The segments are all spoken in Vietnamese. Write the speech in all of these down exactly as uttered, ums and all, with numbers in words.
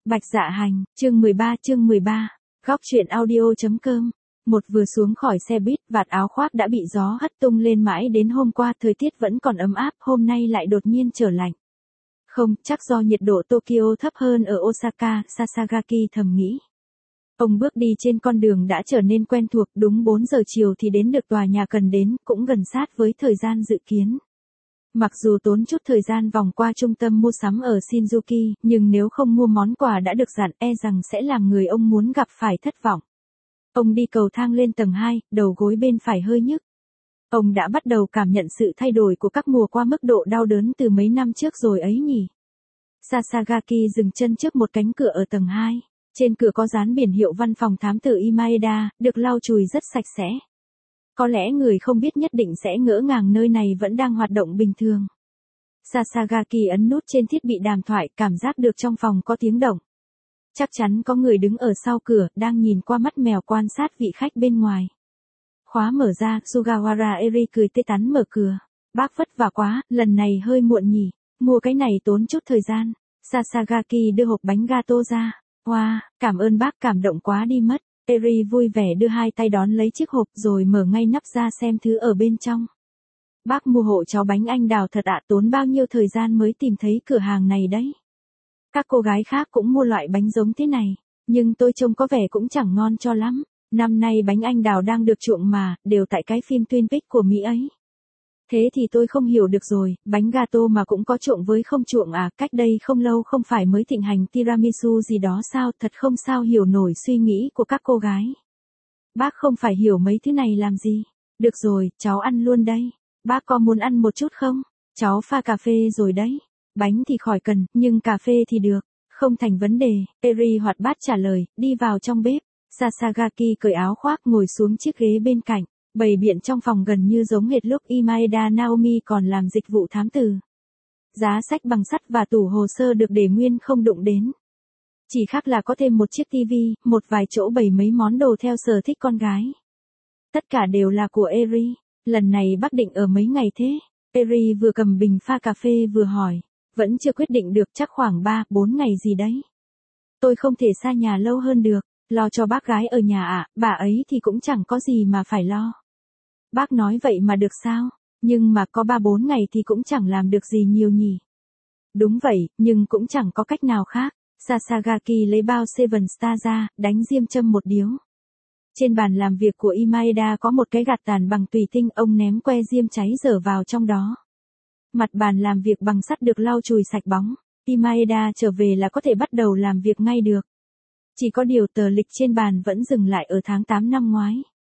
Bạch Dạ Hành, chương mười ba chương mười ba, góc truyện audio.com. Một vừa xuống khỏi xe buýt, vạt áo khoác đã bị gió hất tung lên mãi đến hôm qua thời tiết vẫn còn ấm áp, hôm nay lại đột nhiên trở lạnh. Không, chắc do nhiệt độ Tokyo thấp hơn ở Osaka, Sasagaki thầm nghĩ. Ông bước đi trên con đường đã trở nên quen thuộc, đúng bốn giờ chiều thì đến được tòa nhà cần đến, cũng gần sát với thời gian dự kiến. Mặc dù tốn chút thời gian vòng qua trung tâm mua sắm ở Shinjuku, nhưng nếu không mua món quà đã được dặn e rằng sẽ làm người ông muốn gặp phải thất vọng. Ông đi cầu thang lên tầng hai, đầu gối bên phải hơi nhức. Ông đã bắt đầu cảm nhận sự thay đổi của các mùa qua mức độ đau đớn từ mấy năm trước rồi ấy nhỉ. Sasagaki dừng chân trước một cánh cửa ở tầng hai. Trên cửa có dán biển hiệu văn phòng thám tử Imaeda, được lau chùi rất sạch sẽ. Có lẽ người không biết nhất định sẽ ngỡ ngàng nơi này vẫn đang hoạt động bình thường. Sasagaki ấn nút trên thiết bị đàm thoại, cảm giác được trong phòng có tiếng động. Chắc chắn có người đứng ở sau cửa, đang nhìn qua mắt mèo quan sát vị khách bên ngoài. Khóa mở ra, Sugawara Eri cười tê tắn mở cửa. Bác vất vả quá, lần này hơi muộn nhỉ, mua cái này tốn chút thời gian. Sasagaki đưa hộp bánh gato ra. Wow, cảm ơn bác, cảm động quá đi mất. Eri vui vẻ đưa hai tay đón lấy chiếc hộp rồi mở ngay nắp ra xem thứ ở bên trong. Bác mua hộ cháu bánh anh đào thật ạ, tốn bao nhiêu thời gian mới tìm thấy cửa hàng này đấy. Các cô gái khác cũng mua loại bánh giống thế này, nhưng tôi trông có vẻ cũng chẳng ngon cho lắm. Năm nay bánh anh đào đang được chuộng mà, đều tại cái phim Twin Peaks của Mỹ ấy. Thế thì tôi không hiểu được rồi, bánh gato mà cũng có chuộng với không chuộng à, cách đây không lâu không phải mới thịnh hành tiramisu gì đó sao, thật không sao hiểu nổi suy nghĩ của các cô gái. Bác không phải hiểu mấy thứ này làm gì. Được rồi, cháu ăn luôn đây. Bác có muốn ăn một chút không? Cháu pha cà phê rồi đấy. Bánh thì khỏi cần, nhưng cà phê thì được. Không thành vấn đề, Eri hoạt bát trả lời, đi vào trong bếp. Sasagaki cởi áo khoác ngồi xuống chiếc ghế bên cạnh. Bày biện trong phòng gần như giống hệt lúc Imaeda Naomi còn làm dịch vụ thám tử. Giá sách bằng sắt và tủ hồ sơ được để nguyên không đụng đến. Chỉ khác là có thêm một chiếc tivi, một vài chỗ bày mấy món đồ theo sở thích con gái. Tất cả đều là của Eri. Lần này bác định ở mấy ngày thế? Eri vừa cầm bình pha cà phê vừa hỏi. Vẫn chưa quyết định được, chắc khoảng ba bốn ngày gì đấy. Tôi không thể xa nhà lâu hơn được. Lo cho bác gái ở nhà ạ, à, bà ấy thì cũng chẳng có gì mà phải lo. Bác nói vậy mà được sao? Nhưng mà có ba bốn ngày thì cũng chẳng làm được gì nhiều nhỉ. Đúng vậy, nhưng cũng chẳng có cách nào khác. Sasagaki lấy bao Seven Star ra, đánh diêm châm một điếu. Trên bàn làm việc của Imaeda có một cái gạt tàn bằng tùy tinh, ông ném que diêm cháy dở vào trong đó. Mặt bàn làm việc bằng sắt được lau chùi sạch bóng. Imaeda trở về là có thể bắt đầu làm việc ngay được. Chỉ có điều tờ lịch trên bàn vẫn dừng lại ở tháng tám năm ngoái.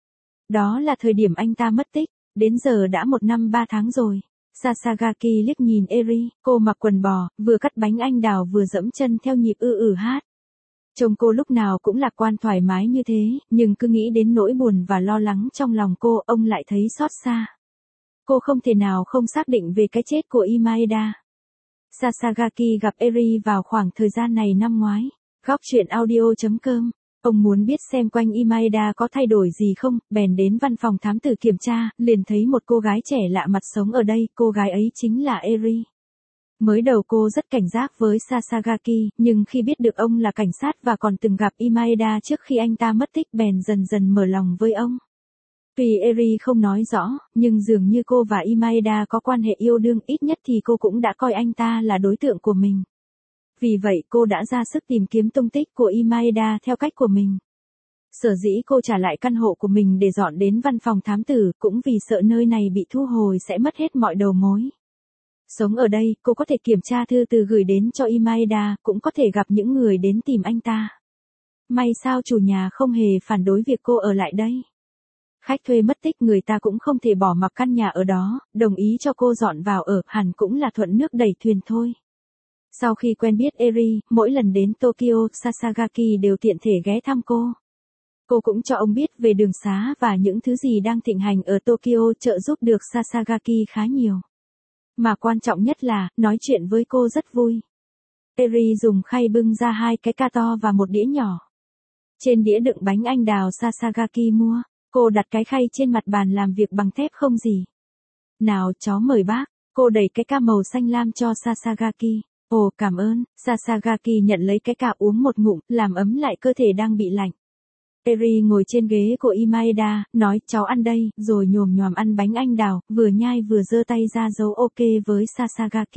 Đó là thời điểm anh ta mất tích, đến giờ đã một năm ba tháng rồi. Sasagaki liếc nhìn Eri, cô mặc quần bò, vừa cắt bánh anh đào vừa dẫm chân theo nhịp ư ử hát. Trông cô lúc nào cũng lạc quan thoải mái như thế, nhưng cứ nghĩ đến nỗi buồn và lo lắng trong lòng cô, ông lại thấy xót xa. Cô không thể nào không xác định về cái chết của Imaeda. Sasagaki gặp Eri vào khoảng thời gian này năm ngoái. Góc truyện audio.com. Ông muốn biết xem quanh Imaeda có thay đổi gì không, bèn đến văn phòng thám tử kiểm tra, liền thấy một cô gái trẻ lạ mặt sống ở đây, cô gái ấy chính là Eri. Mới đầu cô rất cảnh giác với Sasagaki, nhưng khi biết được ông là cảnh sát và còn từng gặp Imaeda trước khi anh ta mất tích bèn dần dần mở lòng với ông. Tuy Eri không nói rõ, nhưng dường như cô và Imaeda có quan hệ yêu đương, ít nhất thì cô cũng đã coi anh ta là đối tượng của mình. Vì vậy cô đã ra sức tìm kiếm tung tích của Imaeda theo cách của mình. Sở dĩ cô trả lại căn hộ của mình để dọn đến văn phòng thám tử cũng vì sợ nơi này bị thu hồi sẽ mất hết mọi đầu mối. Sống ở đây, cô có thể kiểm tra thư từ gửi đến cho Imaeda, cũng có thể gặp những người đến tìm anh ta. May sao chủ nhà không hề phản đối việc cô ở lại đây. Khách thuê mất tích người ta cũng không thể bỏ mặc căn nhà ở đó, đồng ý cho cô dọn vào ở, hẳn cũng là thuận nước đẩy thuyền thôi. Sau khi quen biết Eri, mỗi lần đến Tokyo, Sasagaki đều tiện thể ghé thăm cô. Cô cũng cho ông biết về đường xá và những thứ gì đang thịnh hành ở Tokyo, trợ giúp được Sasagaki khá nhiều. Mà quan trọng nhất là, nói chuyện với cô rất vui. Eri dùng khay bưng ra hai cái ca to và một đĩa nhỏ. Trên đĩa đựng bánh anh đào Sasagaki mua, cô đặt cái khay trên mặt bàn làm việc bằng thép không gì. Nào cháu mời bác, cô đẩy cái ca màu xanh lam cho Sasagaki. Ồ, cảm ơn. Sasagaki nhận lấy cái cà uống một ngụm, làm ấm lại cơ thể đang bị lạnh. Eri ngồi trên ghế của Imaeda, nói cháu ăn đây, rồi nhồm nhòm ăn bánh anh đào, vừa nhai vừa giơ tay ra dấu ok với Sasagaki.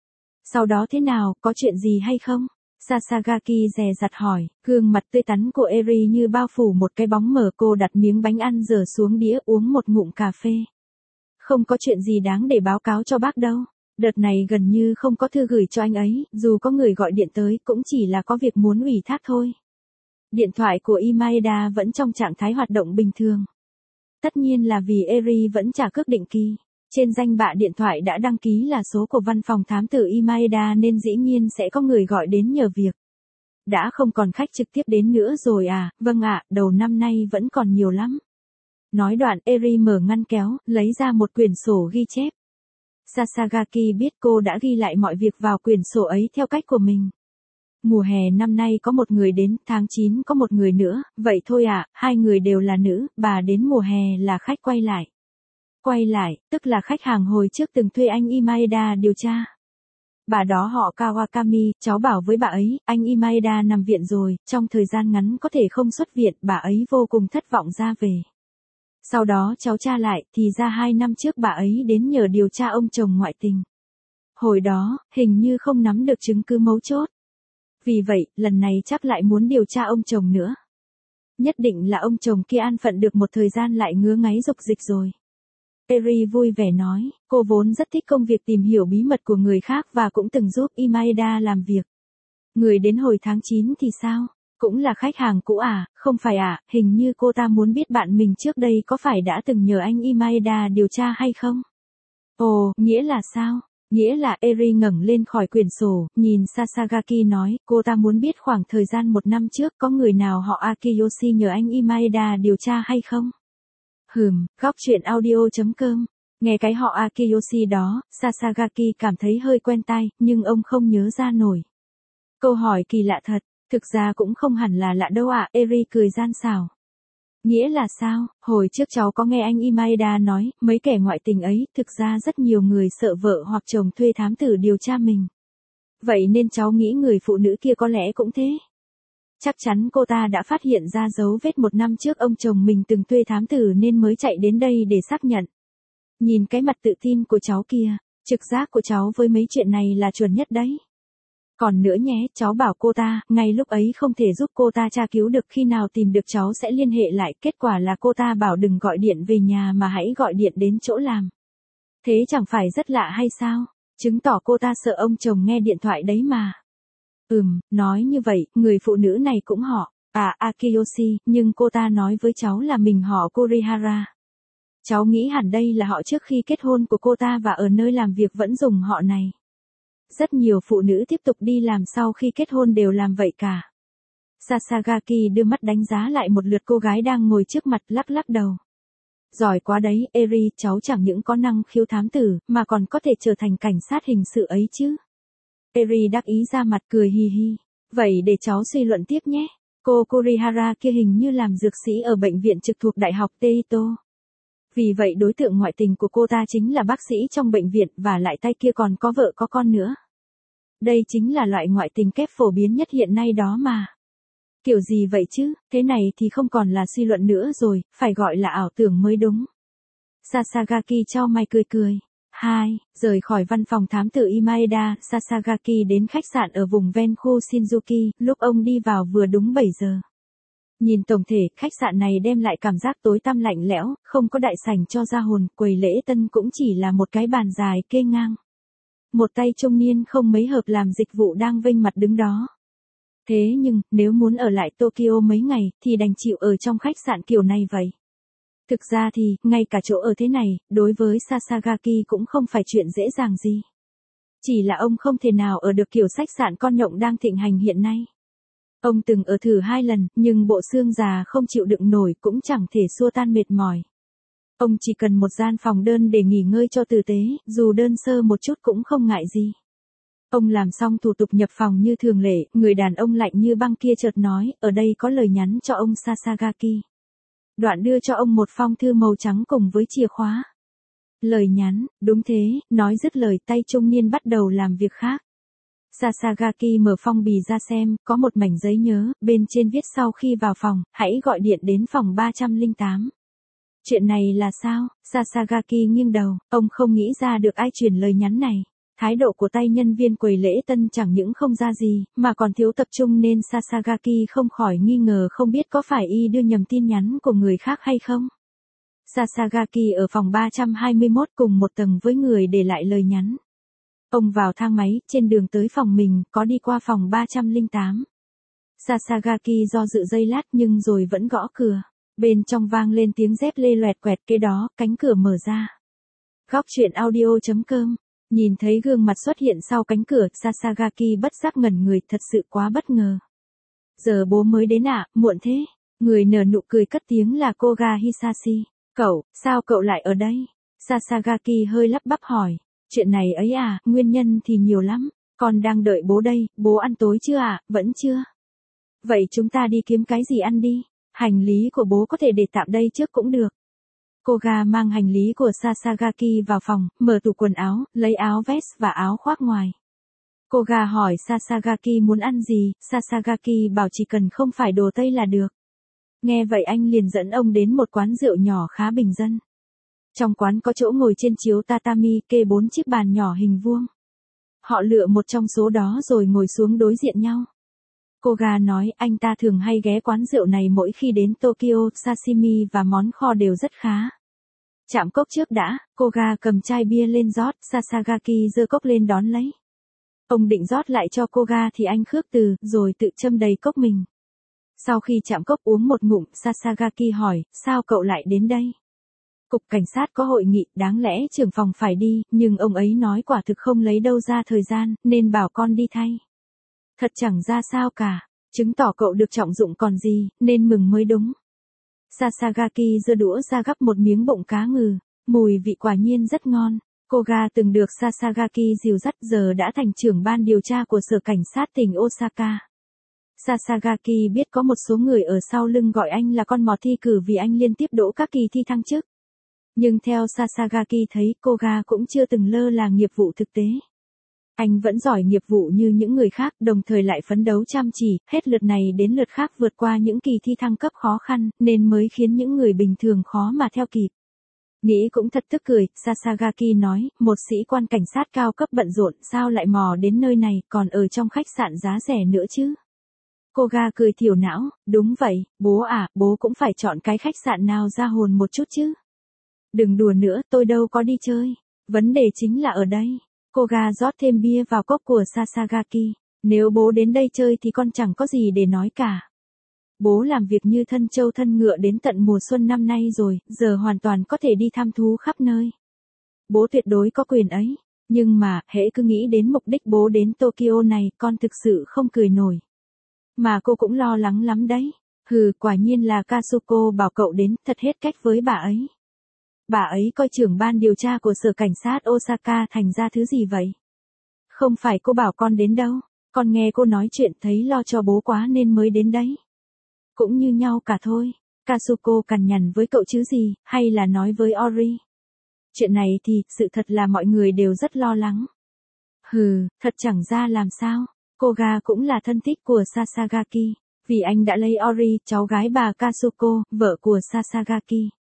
Sau đó thế nào, có chuyện gì hay không? Sasagaki dè dặt hỏi, gương mặt tươi tắn của Eri như bao phủ một cái bóng mờ. Cô đặt miếng bánh ăn dở xuống đĩa, uống một ngụm cà phê. Không có chuyện gì đáng để báo cáo cho bác đâu. Đợt này gần như không có thư gửi cho anh ấy, dù có người gọi điện tới cũng chỉ là có việc muốn ủy thác thôi. Điện thoại của Imaeda vẫn trong trạng thái hoạt động bình thường. Tất nhiên là vì Eri vẫn trả cước định kỳ. Trên danh bạ điện thoại đã đăng ký là số của văn phòng thám tử Imaeda nên dĩ nhiên sẽ có người gọi đến nhờ việc. Đã không còn khách trực tiếp đến nữa rồi à, vâng ạ, đầu năm nay vẫn còn nhiều lắm. Nói đoạn Eri mở ngăn kéo, lấy ra một quyển sổ ghi chép. Sasagaki biết cô đã ghi lại mọi việc vào quyển sổ ấy theo cách của mình. Mùa hè năm nay có một người đến, tháng chín có một người nữa, vậy thôi à, hai người đều là nữ, bà đến mùa hè là khách quay lại. Quay lại, tức là khách hàng hồi trước từng thuê anh Imaeda điều tra. Bà đó họ Kawakami, cháu bảo với bà ấy, anh Imaeda nằm viện rồi, trong thời gian ngắn có thể không xuất viện, bà ấy vô cùng thất vọng ra về. Sau đó cháu tra lại, thì ra hai năm trước bà ấy đến nhờ điều tra ông chồng ngoại tình. Hồi đó, hình như không nắm được chứng cứ mấu chốt. Vì vậy, lần này chắc lại muốn điều tra ông chồng nữa. Nhất định là ông chồng kia an phận được một thời gian lại ngứa ngáy dục dịch rồi. Eri vui vẻ nói, cô vốn rất thích công việc tìm hiểu bí mật của người khác và cũng từng giúp Imaeda làm việc. Người đến hồi tháng chín thì sao? Cũng là khách hàng cũ à, không phải à, hình như cô ta muốn biết bạn mình trước đây có phải đã từng nhờ anh Imaeda điều tra hay không? Ồ, nghĩa là sao? Nghĩa là Eri ngẩng lên khỏi quyển sổ, nhìn Sasagaki nói, cô ta muốn biết khoảng thời gian một năm trước có người nào họ Akiyoshi nhờ anh Imaeda điều tra hay không? Hừm, góc truyện audio chấm com. Nghe cái họ Akiyoshi đó, Sasagaki cảm thấy hơi quen tai, nhưng ông không nhớ ra nổi. Câu hỏi kỳ lạ thật, thực ra cũng không hẳn là lạ đâu ạ, à, Eri cười gian xảo. Nghĩa là sao, hồi trước cháu có nghe anh Imaeda nói, mấy kẻ ngoại tình ấy, thực ra rất nhiều người sợ vợ hoặc chồng thuê thám tử điều tra mình. Vậy nên cháu nghĩ người phụ nữ kia có lẽ cũng thế. Chắc chắn cô ta đã phát hiện ra dấu vết một năm trước ông chồng mình từng thuê thám tử nên mới chạy đến đây để xác nhận. Nhìn cái mặt tự tin của cháu kia, trực giác của cháu với mấy chuyện này là chuẩn nhất đấy. Còn nữa nhé, cháu bảo cô ta, ngay lúc ấy không thể giúp cô ta tra cứu được, khi nào tìm được cháu sẽ liên hệ lại, kết quả là cô ta bảo đừng gọi điện về nhà mà hãy gọi điện đến chỗ làm. Thế chẳng phải rất lạ hay sao? Chứng tỏ cô ta sợ ông chồng nghe điện thoại đấy mà. Ừm, nói như vậy, người phụ nữ này cũng họ, à Akiyoshi, nhưng cô ta nói với cháu là mình họ Kurihara. Cháu nghĩ hẳn đây là họ trước khi kết hôn của cô ta và ở nơi làm việc vẫn dùng họ này. Rất nhiều phụ nữ tiếp tục đi làm sau khi kết hôn đều làm vậy cả. Sasagaki đưa mắt đánh giá lại một lượt cô gái đang ngồi trước mặt, lắc lắc đầu. Giỏi quá đấy, Eri, cháu chẳng những có năng khiếu thám tử, mà còn có thể trở thành cảnh sát hình sự ấy chứ. Eri đắc ý ra mặt cười hi hi. Vậy để cháu suy luận tiếp nhé. Cô Kurihara kia hình như làm dược sĩ ở bệnh viện trực thuộc Đại học Teito. Vì vậy đối tượng ngoại tình của cô ta chính là bác sĩ trong bệnh viện, và lại tay kia còn có vợ có con nữa. Đây chính là loại ngoại tình kép phổ biến nhất hiện nay đó mà. Kiểu gì vậy chứ, thế này thì không còn là suy luận nữa rồi, phải gọi là ảo tưởng mới đúng. Sasagaki chau mày cười cười. hai. Rời khỏi văn phòng thám tử Imaeda, Sasagaki đến khách sạn ở vùng ven khu Shinjuku, lúc ông đi vào vừa đúng bảy giờ. Nhìn tổng thể, khách sạn này đem lại cảm giác tối tăm lạnh lẽo, không có đại sảnh cho ra hồn, quầy lễ tân cũng chỉ là một cái bàn dài kê ngang. Một tay trung niên không mấy hợp làm dịch vụ đang vênh mặt đứng đó. Thế nhưng, nếu muốn ở lại Tokyo mấy ngày, thì đành chịu ở trong khách sạn kiểu này vậy. Thực ra thì, ngay cả chỗ ở thế này, đối với Sasagaki cũng không phải chuyện dễ dàng gì. Chỉ là ông không thể nào ở được kiểu khách sạn con nhộng đang thịnh hành hiện nay. Ông từng ở thử hai lần, nhưng bộ xương già không chịu đựng nổi cũng chẳng thể xua tan mệt mỏi. Ông chỉ cần một gian phòng đơn để nghỉ ngơi cho tử tế, dù đơn sơ một chút cũng không ngại gì. Ông làm xong thủ tục nhập phòng như thường lệ, người đàn ông lạnh như băng kia chợt nói, ở đây có lời nhắn cho ông Sasagaki. Đoạn đưa cho ông một phong thư màu trắng cùng với chìa khóa. Lời nhắn, đúng thế, nói dứt lời tay trung niên bắt đầu làm việc khác. Sasagaki mở phong bì ra xem, có một mảnh giấy nhớ, bên trên viết sau khi vào phòng, hãy gọi điện đến phòng ba không tám. Chuyện này là sao? Sasagaki nghiêng đầu, ông không nghĩ ra được ai truyền lời nhắn này. Thái độ của tay nhân viên quầy lễ tân chẳng những không ra gì, mà còn thiếu tập trung nên Sasagaki không khỏi nghi ngờ không biết có phải y đưa nhầm tin nhắn của người khác hay không. Sasagaki ở phòng ba trăm hai mươi mốt cùng một tầng với người để lại lời nhắn. Ông vào thang máy, trên đường tới phòng mình, có đi qua phòng ba không tám. Sasagaki do dự giây lát nhưng rồi vẫn gõ cửa. Bên trong vang lên tiếng dép lê loẹt quẹt, kế đó, cánh cửa mở ra. Góc truyện audio chấm com. Nhìn thấy gương mặt xuất hiện sau cánh cửa, Sasagaki bất giác ngẩn người, thật sự quá bất ngờ. Giờ bố mới đến ạ, à, muộn thế. Người nở nụ cười cất tiếng là Koga Hisashi. Cậu, sao cậu lại ở đây? Sasagaki hơi lắp bắp hỏi. Chuyện này ấy à, nguyên nhân thì nhiều lắm. Con đang đợi bố đây, bố ăn tối chưa ạ? À? Vẫn chưa. Vậy chúng ta đi kiếm cái gì ăn đi. Hành lý của bố có thể để tạm đây trước cũng được. Koga mang hành lý của Sasagaki vào phòng, mở tủ quần áo, lấy áo vest và áo khoác ngoài. Koga hỏi Sasagaki muốn ăn gì, Sasagaki bảo chỉ cần không phải đồ Tây là được. Nghe vậy anh liền dẫn ông đến một quán rượu nhỏ khá bình dân. Trong quán có chỗ ngồi trên chiếu tatami, kê bốn chiếc bàn nhỏ hình vuông. Họ lựa một trong số đó rồi ngồi xuống đối diện nhau. Koga nói anh ta thường hay ghé quán rượu này mỗi khi đến Tokyo, sashimi và món kho đều rất khá. Chạm cốc trước đã, Koga cầm chai bia lên rót, Sasagaki giơ cốc lên đón lấy. Ông định rót lại cho Koga thì anh khước từ, rồi tự châm đầy cốc mình. Sau khi chạm cốc uống một ngụm, Sasagaki hỏi, sao cậu lại đến đây? Cục cảnh sát có hội nghị, đáng lẽ trưởng phòng phải đi, nhưng ông ấy nói quả thực không lấy đâu ra thời gian, nên bảo con đi thay. Thật chẳng ra sao cả, chứng tỏ cậu được trọng dụng còn gì, nên mừng mới đúng. Sasagaki giơ đũa ra gắp một miếng bụng cá ngừ, mùi vị quả nhiên rất ngon. Koga từng được Sasagaki dìu dắt giờ đã thành trưởng ban điều tra của sở cảnh sát tỉnh Osaka. Sasagaki biết có một số người ở sau lưng gọi anh là con mọt thi cử vì anh liên tiếp đỗ các kỳ thi thăng chức. Nhưng theo Sasagaki thấy, Koga cũng chưa từng lơ là nghiệp vụ thực tế. Anh vẫn giỏi nghiệp vụ như những người khác, đồng thời lại phấn đấu chăm chỉ, hết lượt này đến lượt khác vượt qua những kỳ thi thăng cấp khó khăn, nên mới khiến những người bình thường khó mà theo kịp. Nghĩ cũng thật tức cười, Sasagaki nói, một sĩ quan cảnh sát cao cấp bận rộn sao lại mò đến nơi này, còn ở trong khách sạn giá rẻ nữa chứ. Koga cười thiểu não, đúng vậy, bố à, bố cũng phải chọn cái khách sạn nào ra hồn một chút chứ. Đừng đùa nữa, tôi đâu có đi chơi. Vấn đề chính là ở đây. Koga rót thêm bia vào cốc của Sasagaki. Nếu bố đến đây chơi thì con chẳng có gì để nói cả. Bố làm việc như thân trâu thân ngựa đến tận mùa xuân năm nay rồi, giờ hoàn toàn có thể đi thăm thú khắp nơi. Bố tuyệt đối có quyền ấy. Nhưng mà, hễ cứ nghĩ đến mục đích bố đến Tokyo này, con thực sự không cười nổi. Mà cô cũng lo lắng lắm đấy. Hừ, quả nhiên là Kasuko bảo cậu đến, thật hết cách với bà ấy. Bà ấy coi trưởng ban điều tra của sở cảnh sát Osaka thành ra thứ gì vậy? Không phải cô bảo con đến đâu, con nghe cô nói chuyện thấy lo cho bố quá nên mới đến đấy. Cũng như nhau cả thôi, Kasuko cằn nhằn với cậu chứ gì, hay là nói với Ori. Chuyện này thì, sự thật là mọi người đều rất lo lắng. Hừ, thật chẳng ra làm sao, Koga cũng là thân thích của Sasagaki, vì anh đã lấy Ori, cháu gái bà Kasuko, vợ của Sasagaki.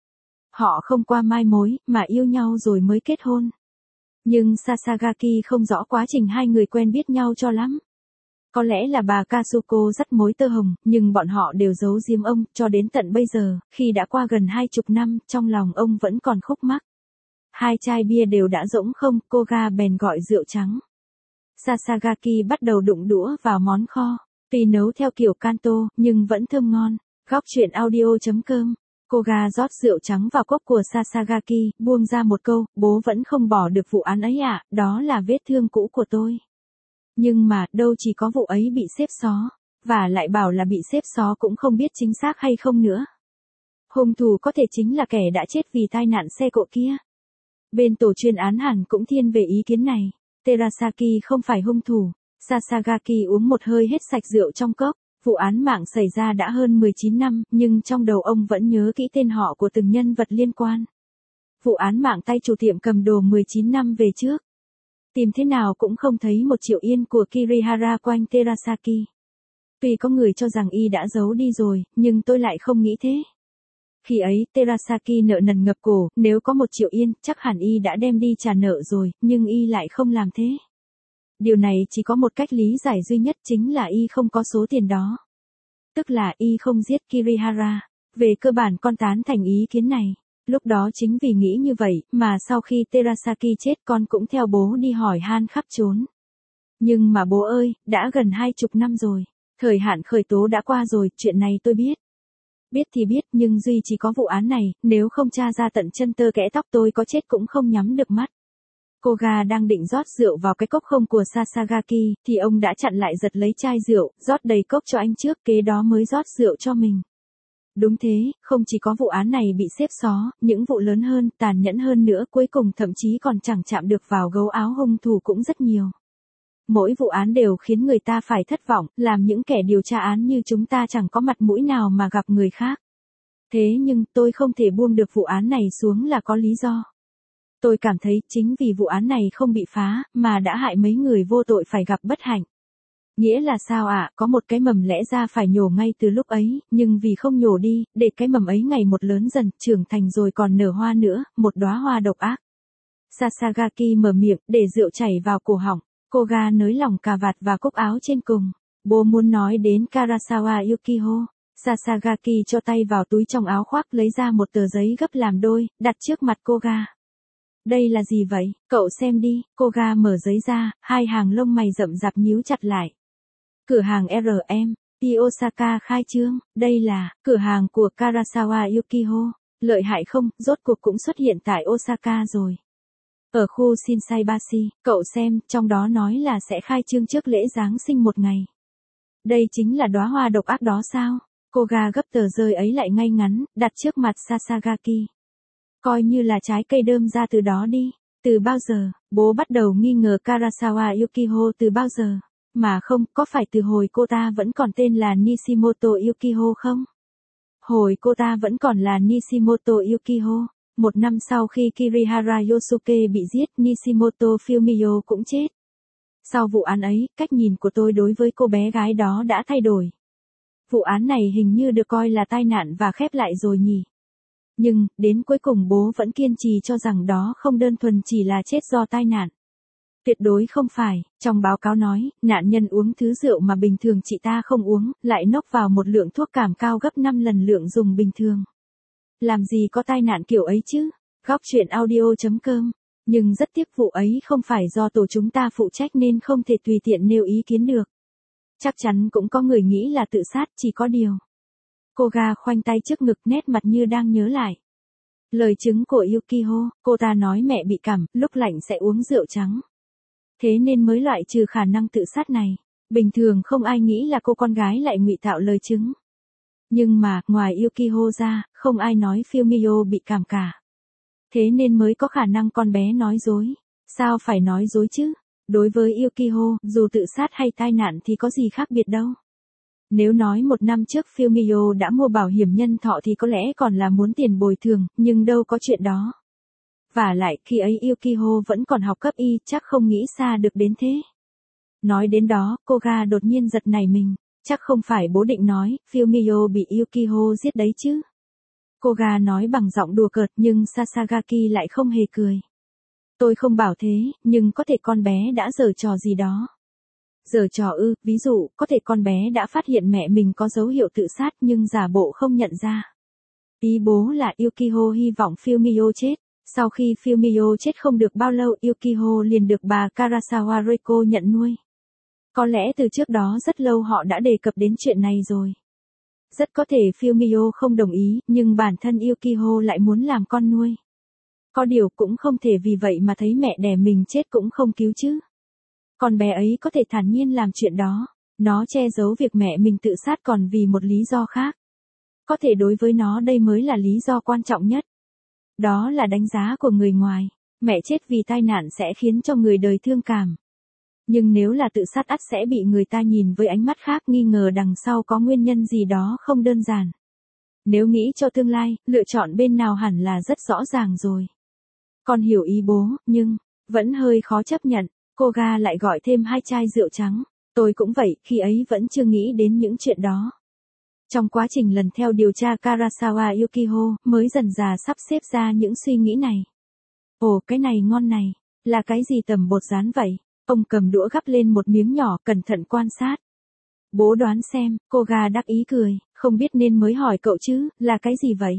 Họ không qua mai mối, mà yêu nhau rồi mới kết hôn. Nhưng Sasagaki không rõ quá trình hai người quen biết nhau cho lắm. Có lẽ là bà Kasuko dắt mối tơ hồng, nhưng bọn họ đều giấu giếm ông, cho đến tận bây giờ, khi đã qua gần hai chục năm, trong lòng ông vẫn còn khúc mắc. Hai chai bia đều đã rỗng không, Koga bèn gọi rượu trắng. Sasagaki bắt đầu đụng đũa vào món kho, tuy nấu theo kiểu Kanto, nhưng vẫn thơm ngon. Góc truyện audio chấm com. Koga rót rượu trắng vào cốc của Sasagaki, buông ra một câu, bố vẫn không bỏ được vụ án ấy ạ, à, đó là vết thương cũ của tôi. Nhưng mà, đâu chỉ có vụ ấy bị xếp xó, và lại bảo là bị xếp xó cũng không biết chính xác hay không nữa. Hung thủ có thể chính là kẻ đã chết vì tai nạn xe cộ kia. Bên tổ chuyên án hẳn cũng thiên về ý kiến này. Terasaki không phải hung thủ. Sasagaki uống một hơi hết sạch rượu trong cốc. Vụ án mạng xảy ra đã hơn mười chín năm, nhưng trong đầu ông vẫn nhớ kỹ tên họ của từng nhân vật liên quan. Vụ án mạng tay chủ tiệm cầm đồ mười chín năm về trước. Tìm thế nào cũng không thấy một triệu yên của Kirihara quanh Terasaki. Tuy có người cho rằng y đã giấu đi rồi, nhưng tôi lại không nghĩ thế. Khi ấy, Terasaki nợ nần ngập cổ, nếu có một triệu yên, chắc hẳn y đã đem đi trả nợ rồi, nhưng y lại không làm thế. Điều này chỉ có một cách lý giải duy nhất, chính là y không có số tiền đó. Tức là y không giết Kirihara. Về cơ bản con tán thành ý kiến này. Lúc đó chính vì nghĩ như vậy, mà sau khi Terasaki chết con cũng theo bố đi hỏi han khắp trốn. Nhưng mà bố ơi, đã gần hai chục năm rồi. Thời hạn khởi tố đã qua rồi, chuyện này tôi biết. Biết thì biết, nhưng duy chỉ có vụ án này, nếu không tra ra tận chân tơ kẽ tóc tôi có chết cũng không nhắm được mắt. Koga đang định rót rượu vào cái cốc không của Sasagaki, thì ông đã chặn lại giật lấy chai rượu, rót đầy cốc cho anh trước, kế đó mới rót rượu cho mình. Đúng thế, không chỉ có vụ án này bị xếp xó, những vụ lớn hơn, tàn nhẫn hơn nữa, cuối cùng thậm chí còn chẳng chạm được vào gấu áo hung thủ cũng rất nhiều. Mỗi vụ án đều khiến người ta phải thất vọng, làm những kẻ điều tra án như chúng ta chẳng có mặt mũi nào mà gặp người khác. Thế nhưng tôi không thể buông được vụ án này xuống là có lý do. Tôi cảm thấy chính vì vụ án này không bị phá, mà đã hại mấy người vô tội phải gặp bất hạnh. Nghĩa là sao ạ, à? Có một cái mầm lẽ ra phải nhổ ngay từ lúc ấy, nhưng vì không nhổ đi, để cái mầm ấy ngày một lớn dần, trưởng thành rồi còn nở hoa nữa, một đóa hoa độc ác. Sasagaki mở miệng, để rượu chảy vào cổ họng. Koga nới lỏng cà vạt và cúc áo trên cùng. Bố muốn nói đến Karasawa Yukiho. Sasagaki cho tay vào túi trong áo khoác, lấy ra một tờ giấy gấp làm đôi, đặt trước mặt Koga. Đây là gì vậy, cậu xem đi. Koga mở giấy ra, hai hàng lông mày rậm rạp nhíu chặt lại. Cửa hàng rờ em, T Osaka khai trương, đây là cửa hàng của Karasawa Yukiho. Lợi hại không, rốt cuộc cũng xuất hiện tại Osaka rồi. Ở khu Shinsaibashi, cậu xem, trong đó nói là sẽ khai trương trước lễ Giáng sinh một ngày. Đây chính là đóa hoa độc ác đó sao? Koga gấp tờ rơi ấy lại ngay ngắn, đặt trước mặt Sasagaki. Coi như là trái cây đơm ra từ đó đi. Từ bao giờ, bố bắt đầu nghi ngờ Karasawa Yukiho từ bao giờ? Mà không, có phải từ hồi cô ta vẫn còn tên là Nishimoto Yukiho không? Hồi cô ta vẫn còn là Nishimoto Yukiho. Một năm sau khi Kirihara Yosuke bị giết, Nishimoto Fumio cũng chết. Sau vụ án ấy, cách nhìn của tôi đối với cô bé gái đó đã thay đổi. Vụ án này hình như được coi là tai nạn và khép lại rồi nhỉ. Nhưng, đến cuối cùng bố vẫn kiên trì cho rằng đó không đơn thuần chỉ là chết do tai nạn. Tuyệt đối không phải, trong báo cáo nói, nạn nhân uống thứ rượu mà bình thường chị ta không uống, lại nốc vào một lượng thuốc cảm cao gấp năm lần lượng dùng bình thường. Làm gì có tai nạn kiểu ấy chứ? Góc truyện audio chấm com. Nhưng rất tiếc vụ ấy không phải do tổ chúng ta phụ trách nên không thể tùy tiện nêu ý kiến được. Chắc chắn cũng có người nghĩ là tự sát, chỉ có điều. Koga khoanh tay trước ngực, nét mặt như đang nhớ lại. Lời chứng của Yukiho, cô ta nói mẹ bị cảm, lúc lạnh sẽ uống rượu trắng. Thế nên mới loại trừ khả năng tự sát này. Bình thường không ai nghĩ là cô con gái lại ngụy tạo lời chứng. Nhưng mà, ngoài Yukiho ra, không ai nói Fumio bị cảm cả. Thế nên mới có khả năng con bé nói dối. Sao phải nói dối chứ? Đối với Yukiho, dù tự sát hay tai nạn thì có gì khác biệt đâu. Nếu nói một năm trước Fumio đã mua bảo hiểm nhân thọ thì có lẽ còn là muốn tiền bồi thường, nhưng đâu có chuyện đó. Vả lại, khi ấy Yukiho vẫn còn học cấp y, chắc không nghĩ xa được đến thế. Nói đến đó, Koga đột nhiên giật nảy mình. Chắc không phải bố định nói, Fumio bị Yukiho giết đấy chứ. Koga nói bằng giọng đùa cợt nhưng Sasagaki lại không hề cười. Tôi không bảo thế, nhưng có thể con bé đã giở trò gì đó. Giở trò ư, ví dụ, có thể con bé đã phát hiện mẹ mình có dấu hiệu tự sát nhưng giả bộ không nhận ra. Ý bố là Yukiho hy vọng Fumio chết. Sau khi Fumio chết không được bao lâu, Yukiho liền được bà Karasawa Reiko nhận nuôi. Có lẽ từ trước đó rất lâu họ đã đề cập đến chuyện này rồi. Rất có thể Fumio không đồng ý, nhưng bản thân Yukiho lại muốn làm con nuôi. Có điều cũng không thể vì vậy mà thấy mẹ đẻ mình chết cũng không cứu chứ. Con bé ấy có thể thản nhiên làm chuyện đó. Nó che giấu việc mẹ mình tự sát còn vì một lý do khác. Có thể đối với nó đây mới là lý do quan trọng nhất. Đó là đánh giá của người ngoài. Mẹ chết vì tai nạn sẽ khiến cho người đời thương cảm. Nhưng nếu là tự sát ắt sẽ bị người ta nhìn với ánh mắt khác, nghi ngờ đằng sau có nguyên nhân gì đó không đơn giản. Nếu nghĩ cho tương lai, lựa chọn bên nào hẳn là rất rõ ràng rồi. Con hiểu ý bố, nhưng vẫn hơi khó chấp nhận. Koga lại gọi thêm hai chai rượu trắng. Tôi cũng vậy, khi ấy vẫn chưa nghĩ đến những chuyện đó. Trong quá trình lần theo điều tra Karasawa Yukiho, mới dần dà sắp xếp ra những suy nghĩ này. Ồ, cái này ngon này, là cái gì tầm bột rán vậy? Ông cầm đũa gắp lên một miếng nhỏ, cẩn thận quan sát. Bố đoán xem, Koga đắc ý cười, không biết nên mới hỏi cậu chứ, là cái gì vậy?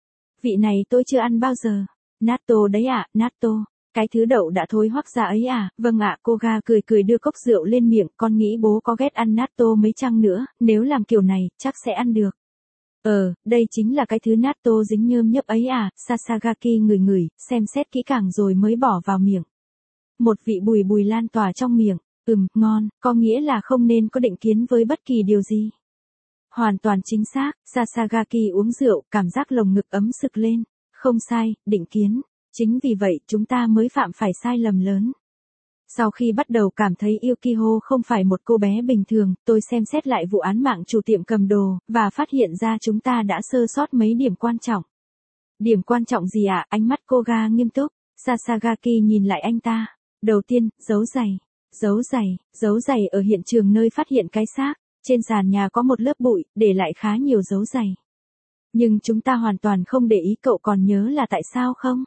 Vị này tôi chưa ăn bao giờ. Natto đấy ạ, à, natto. Cái thứ đậu đã thối hoắc ra ấy à, vâng ạ, Koga cười cười đưa cốc rượu lên miệng, con nghĩ bố có ghét ăn natto mấy chăng nữa, nếu làm kiểu này, chắc sẽ ăn được. Ờ, đây chính là cái thứ natto dính nhơm nhớp ấy à, Sasagaki ngửi ngửi, xem xét kỹ càng rồi mới bỏ vào miệng. Một vị bùi bùi lan tỏa trong miệng, ừm, ngon, có nghĩa là không nên có định kiến với bất kỳ điều gì. Hoàn toàn chính xác, Sasagaki uống rượu, cảm giác lồng ngực ấm sực lên. Không sai, định kiến. Chính vì vậy chúng ta mới phạm phải sai lầm lớn. Sau khi bắt đầu cảm thấy Yukiho không phải một cô bé bình thường, tôi xem xét lại vụ án mạng chủ tiệm cầm đồ, và phát hiện ra chúng ta đã sơ sót mấy điểm quan trọng. Điểm quan trọng gì ạ? À? Ánh mắt Koga nghiêm túc. Sasagaki nhìn lại anh ta. Đầu tiên, dấu giày. Dấu giày, dấu giày ở hiện trường nơi phát hiện cái xác. Trên sàn nhà có một lớp bụi, để lại khá nhiều dấu giày. Nhưng chúng ta hoàn toàn không để ý, cậu còn nhớ là tại sao không?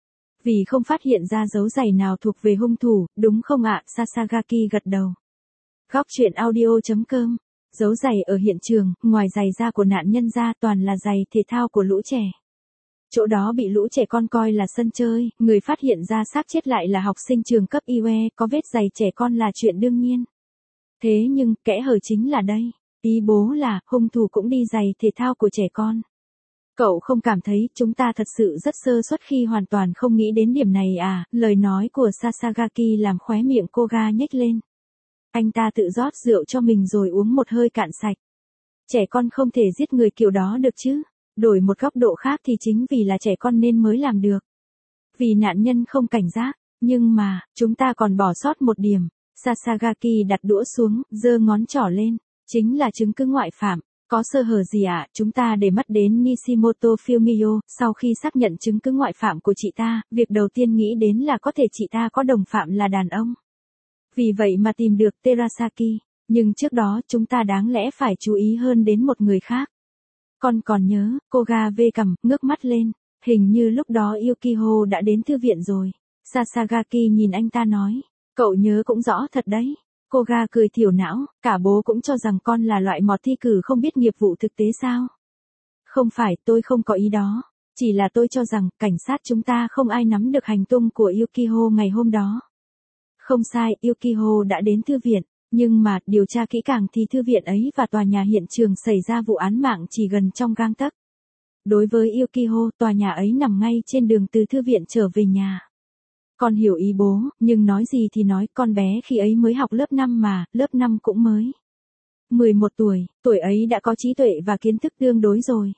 Vì không phát hiện ra dấu giày nào thuộc về hung thủ, đúng không ạ? Sasagaki gật đầu. Góc truyện audio chấm com. Dấu giày ở hiện trường, ngoài giày da của nạn nhân ra toàn là giày thể thao của lũ trẻ. Chỗ đó bị lũ trẻ con coi là sân chơi, người phát hiện ra xác chết lại là học sinh trường cấp i u e, có vết giày trẻ con là chuyện đương nhiên. Thế nhưng, kẽ hở chính là đây. Ý bố là, hung thủ cũng đi giày thể thao của trẻ con. Cậu không cảm thấy chúng ta thật sự rất sơ suất khi hoàn toàn không nghĩ đến điểm này à? Lời nói của Sasagaki làm khóe miệng Koga nhếch lên. Anh ta tự rót rượu cho mình rồi uống một hơi cạn sạch. Trẻ con không thể giết người kiểu đó được chứ. Đổi một góc độ khác thì chính vì là trẻ con nên mới làm được. Vì nạn nhân không cảnh giác. Nhưng mà, chúng ta còn bỏ sót một điểm. Sasagaki đặt đũa xuống, giơ ngón trỏ lên. Chính là chứng cứ ngoại phạm. Có sơ hở gì ạ? À? Chúng ta để mắt đến Nishimoto Fumio, sau khi xác nhận chứng cứ ngoại phạm của chị ta, việc đầu tiên nghĩ đến là có thể chị ta có đồng phạm là đàn ông. Vì vậy mà tìm được Terasaki, nhưng trước đó chúng ta đáng lẽ phải chú ý hơn đến một người khác. Con còn nhớ, Koga vê cằm, ngước mắt lên, hình như lúc đó Yukiho đã đến thư viện rồi. Sasagaki nhìn anh ta nói, cậu nhớ cũng rõ thật đấy. Koga cười thiểu não, cả bố cũng cho rằng con là loại mọt thi cử không biết nghiệp vụ thực tế sao. Không phải, tôi không có ý đó. Chỉ là tôi cho rằng, cảnh sát chúng ta không ai nắm được hành tung của Yukiho ngày hôm đó. Không sai, Yukiho đã đến thư viện, nhưng mà, điều tra kỹ càng thì thư viện ấy và tòa nhà hiện trường xảy ra vụ án mạng chỉ gần trong gang tấc. Đối với Yukiho, tòa nhà ấy nằm ngay trên đường từ thư viện trở về nhà. Con hiểu ý bố, nhưng nói gì thì nói, con bé khi ấy mới học lớp năm mà, lớp năm cũng mới mười một tuổi, tuổi ấy đã có trí tuệ và kiến thức tương đối rồi.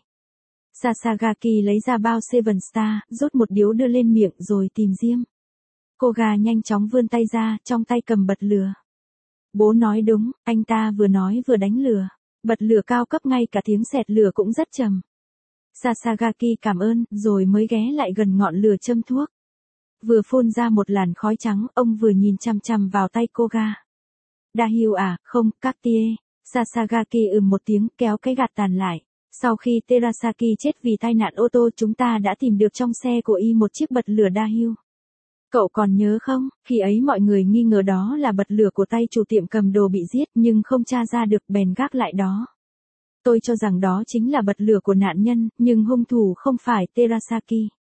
Sasagaki lấy ra bao Seven Star, rút một điếu đưa lên miệng rồi tìm diêm. Koga nhanh chóng vươn tay ra, trong tay cầm bật lửa. Bố nói đúng, anh ta vừa nói vừa đánh lửa. Bật lửa cao cấp ngay cả tiếng xẹt lửa cũng rất trầm. Sasagaki cảm ơn, rồi mới ghé lại gần ngọn lửa châm thuốc. Vừa phun ra một làn khói trắng, ông vừa nhìn chằm chằm vào tay Koga. Dahil à, không, Cartier. Sasagaki ừm một tiếng, kéo cái gạt tàn lại. Sau khi Terasaki chết vì tai nạn ô tô, chúng ta đã tìm được trong xe của y một chiếc bật lửa Dahil. Cậu còn nhớ không, khi ấy mọi người nghi ngờ đó là bật lửa của tay chủ tiệm cầm đồ bị giết nhưng không tra ra được, bèn gác lại đó. Tôi cho rằng đó chính là bật lửa của nạn nhân, nhưng hung thủ không phải Terasaki.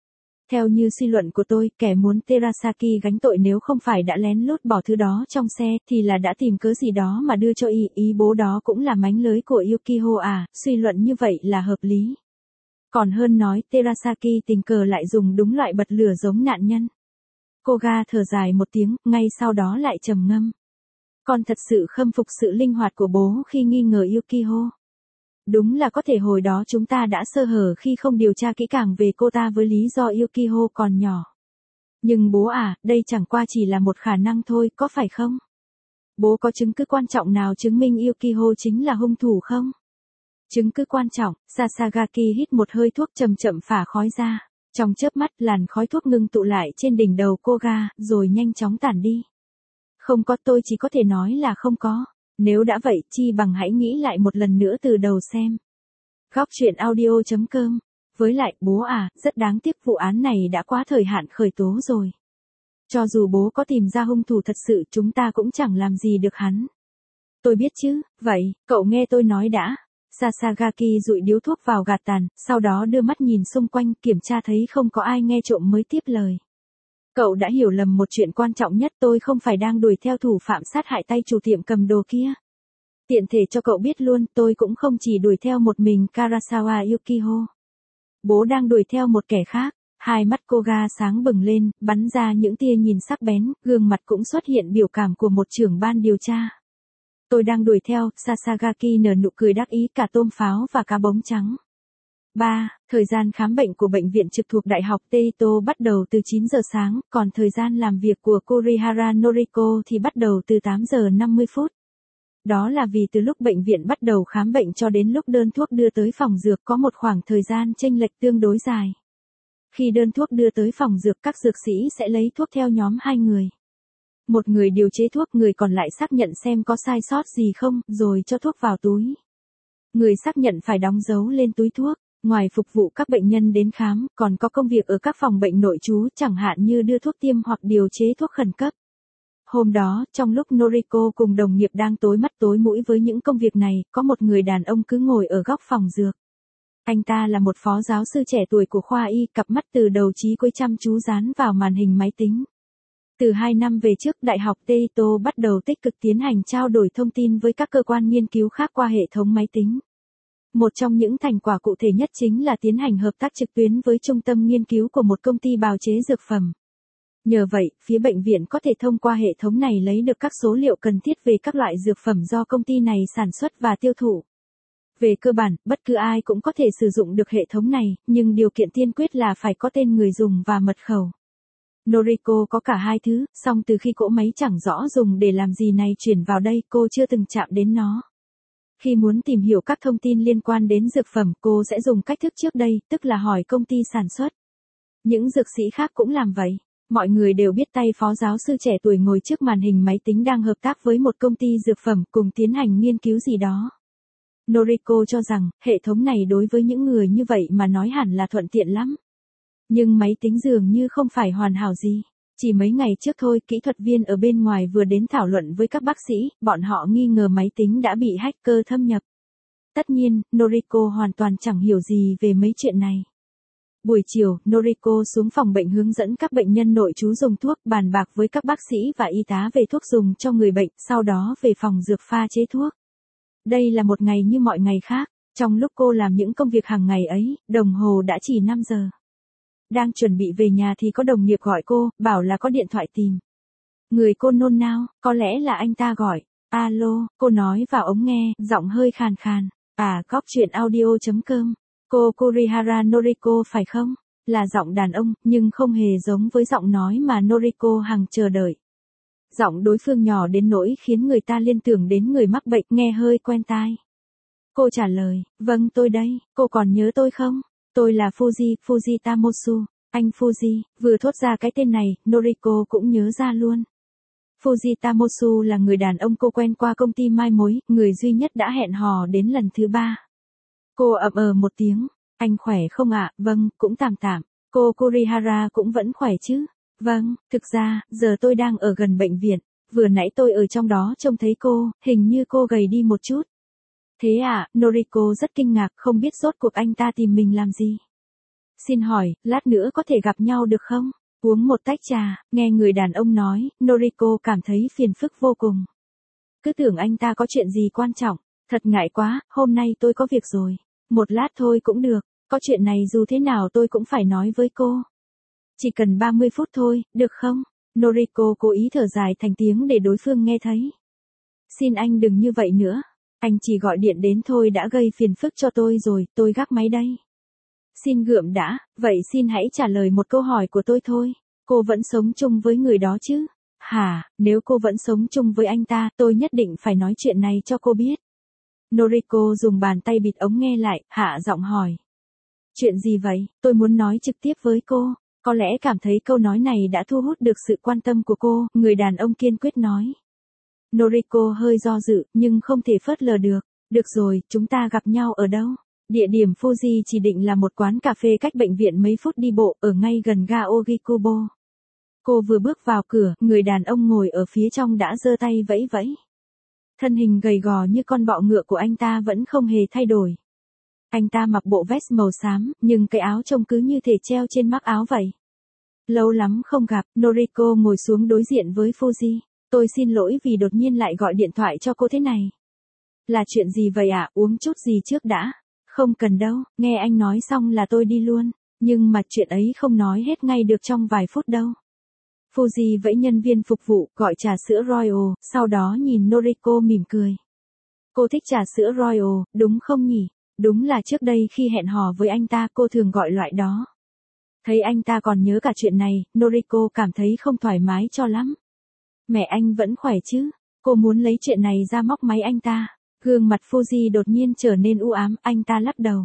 Theo như suy luận của tôi, kẻ muốn Terasaki gánh tội nếu không phải đã lén lút bỏ thứ đó trong xe, thì là đã tìm cớ gì đó mà đưa cho y, ý bố đó cũng là mánh lới của Yukiho à, suy luận như vậy là hợp lý. Còn hơn nói Terasaki tình cờ lại dùng đúng loại bật lửa giống nạn nhân. Koga thở dài một tiếng, ngay sau đó lại trầm ngâm. Con thật sự khâm phục sự linh hoạt của bố khi nghi ngờ Yukiho. Đúng là có thể hồi đó chúng ta đã sơ hở khi không điều tra kỹ càng về cô ta với lý do Yukiho còn nhỏ. Nhưng bố à, đây chẳng qua chỉ là một khả năng thôi, có phải không? Bố có chứng cứ quan trọng nào chứng minh Yukiho chính là hung thủ không? Chứng cứ quan trọng, Sasagaki hít một hơi thuốc chậm chậm phả khói ra. Trong chớp mắt, làn khói thuốc ngưng tụ lại trên đỉnh đầu Koga, rồi nhanh chóng tản đi. Không có, tôi chỉ có thể nói là không có. Nếu đã vậy, chi bằng hãy nghĩ lại một lần nữa từ đầu xem. Góc truyện audio chấm com. Với lại, bố à, rất đáng tiếc vụ án này đã quá thời hạn khởi tố rồi. Cho dù bố có tìm ra hung thủ thật sự, chúng ta cũng chẳng làm gì được hắn. Tôi biết chứ, vậy, cậu nghe tôi nói đã. Sasagaki dụi điếu thuốc vào gạt tàn, sau đó đưa mắt nhìn xung quanh, kiểm tra thấy không có ai nghe trộm mới tiếp lời. Cậu đã hiểu lầm một chuyện quan trọng nhất, tôi không phải đang đuổi theo thủ phạm sát hại tay chủ tiệm cầm đồ kia. Tiện thể cho cậu biết luôn, tôi cũng không chỉ đuổi theo một mình Karasawa Yukiho. Bố đang đuổi theo một kẻ khác. Hai mắt cô ga sáng bừng lên, bắn ra những tia nhìn sắc bén, gương mặt cũng xuất hiện biểu cảm của một trưởng ban điều tra. Tôi đang đuổi theo, Sasagaki nở nụ cười đắc ý, cả tôm pháo và cá bống trắng. ba. Thời gian khám bệnh của bệnh viện trực thuộc Đại học Teito bắt đầu từ chín giờ sáng, còn thời gian làm việc của Kurihara Noriko thì bắt đầu từ tám giờ năm mươi phút. Đó là vì từ lúc bệnh viện bắt đầu khám bệnh cho đến lúc đơn thuốc đưa tới phòng dược có một khoảng thời gian chênh lệch tương đối dài. Khi đơn thuốc đưa tới phòng dược, các dược sĩ sẽ lấy thuốc theo nhóm hai người. Một người điều chế thuốc, người còn lại xác nhận xem có sai sót gì không, rồi cho thuốc vào túi. Người xác nhận phải đóng dấu lên túi thuốc. Ngoài phục vụ các bệnh nhân đến khám, còn có công việc ở các phòng bệnh nội trú, chẳng hạn như đưa thuốc tiêm hoặc điều chế thuốc khẩn cấp. Hôm đó, trong lúc Noriko cùng đồng nghiệp đang tối mắt tối mũi với những công việc này, có một người đàn ông cứ ngồi ở góc phòng dược. Anh ta là một phó giáo sư trẻ tuổi của khoa y, cặp mắt từ đầu chí cuối chăm chú dán vào màn hình máy tính. Từ hai năm về trước, Đại học Teito bắt đầu tích cực tiến hành trao đổi thông tin với các cơ quan nghiên cứu khác qua hệ thống máy tính. Một trong những thành quả cụ thể nhất chính là tiến hành hợp tác trực tuyến với trung tâm nghiên cứu của một công ty bào chế dược phẩm. Nhờ vậy, phía bệnh viện có thể thông qua hệ thống này lấy được các số liệu cần thiết về các loại dược phẩm do công ty này sản xuất và tiêu thụ. Về cơ bản, bất cứ ai cũng có thể sử dụng được hệ thống này, nhưng điều kiện tiên quyết là phải có tên người dùng và mật khẩu. Noriko có cả hai thứ, song từ khi cỗ máy chẳng rõ dùng để làm gì này chuyển vào đây, cô chưa từng chạm đến nó. Khi muốn tìm hiểu các thông tin liên quan đến dược phẩm, cô sẽ dùng cách thức trước đây, tức là hỏi công ty sản xuất. Những dược sĩ khác cũng làm vậy. Mọi người đều biết tay phó giáo sư trẻ tuổi ngồi trước màn hình máy tính đang hợp tác với một công ty dược phẩm cùng tiến hành nghiên cứu gì đó. Noriko cho rằng, hệ thống này đối với những người như vậy mà nói hẳn là thuận tiện lắm. Nhưng máy tính dường như không phải hoàn hảo gì. Chỉ mấy ngày trước thôi, kỹ thuật viên ở bên ngoài vừa đến thảo luận với các bác sĩ, bọn họ nghi ngờ máy tính đã bị hacker thâm nhập. Tất nhiên, Noriko hoàn toàn chẳng hiểu gì về mấy chuyện này. Buổi chiều, Noriko xuống phòng bệnh hướng dẫn các bệnh nhân nội trú dùng thuốc, bàn bạc với các bác sĩ và y tá về thuốc dùng cho người bệnh, sau đó về phòng dược pha chế thuốc. Đây là một ngày như mọi ngày khác. Trong lúc cô làm những công việc hàng ngày ấy, đồng hồ đã chỉ năm giờ. Đang chuẩn bị về nhà thì có đồng nghiệp gọi cô, bảo là có điện thoại tìm. Người cô nôn nao, có lẽ là anh ta gọi. Alo, cô nói vào ống nghe, giọng hơi khàn khàn. À, góc truyện audio chấm com. Cô Kurihara Noriko phải không? Là giọng đàn ông, nhưng không hề giống với giọng nói mà Noriko hằng chờ đợi. Giọng đối phương nhỏ đến nỗi khiến người ta liên tưởng đến người mắc bệnh, nghe hơi quen tai. Cô trả lời, vâng tôi đây, cô còn nhớ tôi không? Tôi là Fuji, Fuji Tamosu. Anh Fuji, vừa thốt ra cái tên này, Noriko cũng nhớ ra luôn. Fuji Tamosu là người đàn ông cô quen qua công ty mai mối, người duy nhất đã hẹn hò đến lần thứ ba. Cô ậm ờ một tiếng, anh khỏe không ạ? Vâng, cũng tạm tạm. Cô Kurihara cũng vẫn khỏe chứ? Vâng, thực ra, giờ tôi đang ở gần bệnh viện. Vừa nãy tôi ở trong đó trông thấy cô, hình như cô gầy đi một chút. Thế à, Noriko rất kinh ngạc, không biết rốt cuộc anh ta tìm mình làm gì. Xin hỏi, lát nữa có thể gặp nhau được không? Uống một tách trà, nghe người đàn ông nói, Noriko cảm thấy phiền phức vô cùng. Cứ tưởng anh ta có chuyện gì quan trọng, thật ngại quá, hôm nay tôi có việc rồi. Một lát thôi cũng được, có chuyện này dù thế nào tôi cũng phải nói với cô. Chỉ cần ba mươi phút thôi, được không? Noriko cố ý thở dài thành tiếng để đối phương nghe thấy. Xin anh đừng như vậy nữa. Anh chỉ gọi điện đến thôi đã gây phiền phức cho tôi rồi, tôi gác máy đây. Xin gượng đã, vậy xin hãy trả lời một câu hỏi của tôi thôi. Cô vẫn sống chung với người đó chứ? Hả, nếu cô vẫn sống chung với anh ta, tôi nhất định phải nói chuyện này cho cô biết. Noriko dùng bàn tay bịt ống nghe lại, hạ giọng hỏi. Chuyện gì vậy, tôi muốn nói trực tiếp với cô. Có lẽ cảm thấy câu nói này đã thu hút được sự quan tâm của cô, người đàn ông kiên quyết nói. Noriko hơi do dự, nhưng không thể phớt lờ được. Được rồi, chúng ta gặp nhau ở đâu? Địa điểm Fuji chỉ định là một quán cà phê cách bệnh viện mấy phút đi bộ, ở ngay gần ga Ogikubo. Cô vừa bước vào cửa, người đàn ông ngồi ở phía trong đã giơ tay vẫy vẫy. Thân hình gầy gò như con bọ ngựa của anh ta vẫn không hề thay đổi. Anh ta mặc bộ vest màu xám, nhưng cái áo trông cứ như thể treo trên mắc áo vậy. Lâu lắm không gặp, Noriko ngồi xuống đối diện với Fuji. Tôi xin lỗi vì đột nhiên lại gọi điện thoại cho cô thế này. Là chuyện gì vậy ạ, à? Uống chút gì trước đã. Không cần đâu, nghe anh nói xong là tôi đi luôn. Nhưng mà chuyện ấy không nói hết ngay được trong vài phút đâu. Fuji vẫy nhân viên phục vụ, gọi trà sữa Royal, sau đó nhìn Noriko mỉm cười. Cô thích trà sữa Royal, đúng không nhỉ? Đúng là trước đây khi hẹn hò với anh ta cô thường gọi loại đó. Thấy anh ta còn nhớ cả chuyện này, Noriko cảm thấy không thoải mái cho lắm. Mẹ anh vẫn khỏe chứ? Cô muốn lấy chuyện này ra móc máy anh ta. Gương mặt Fuji đột nhiên trở nên u ám, anh ta lắc đầu.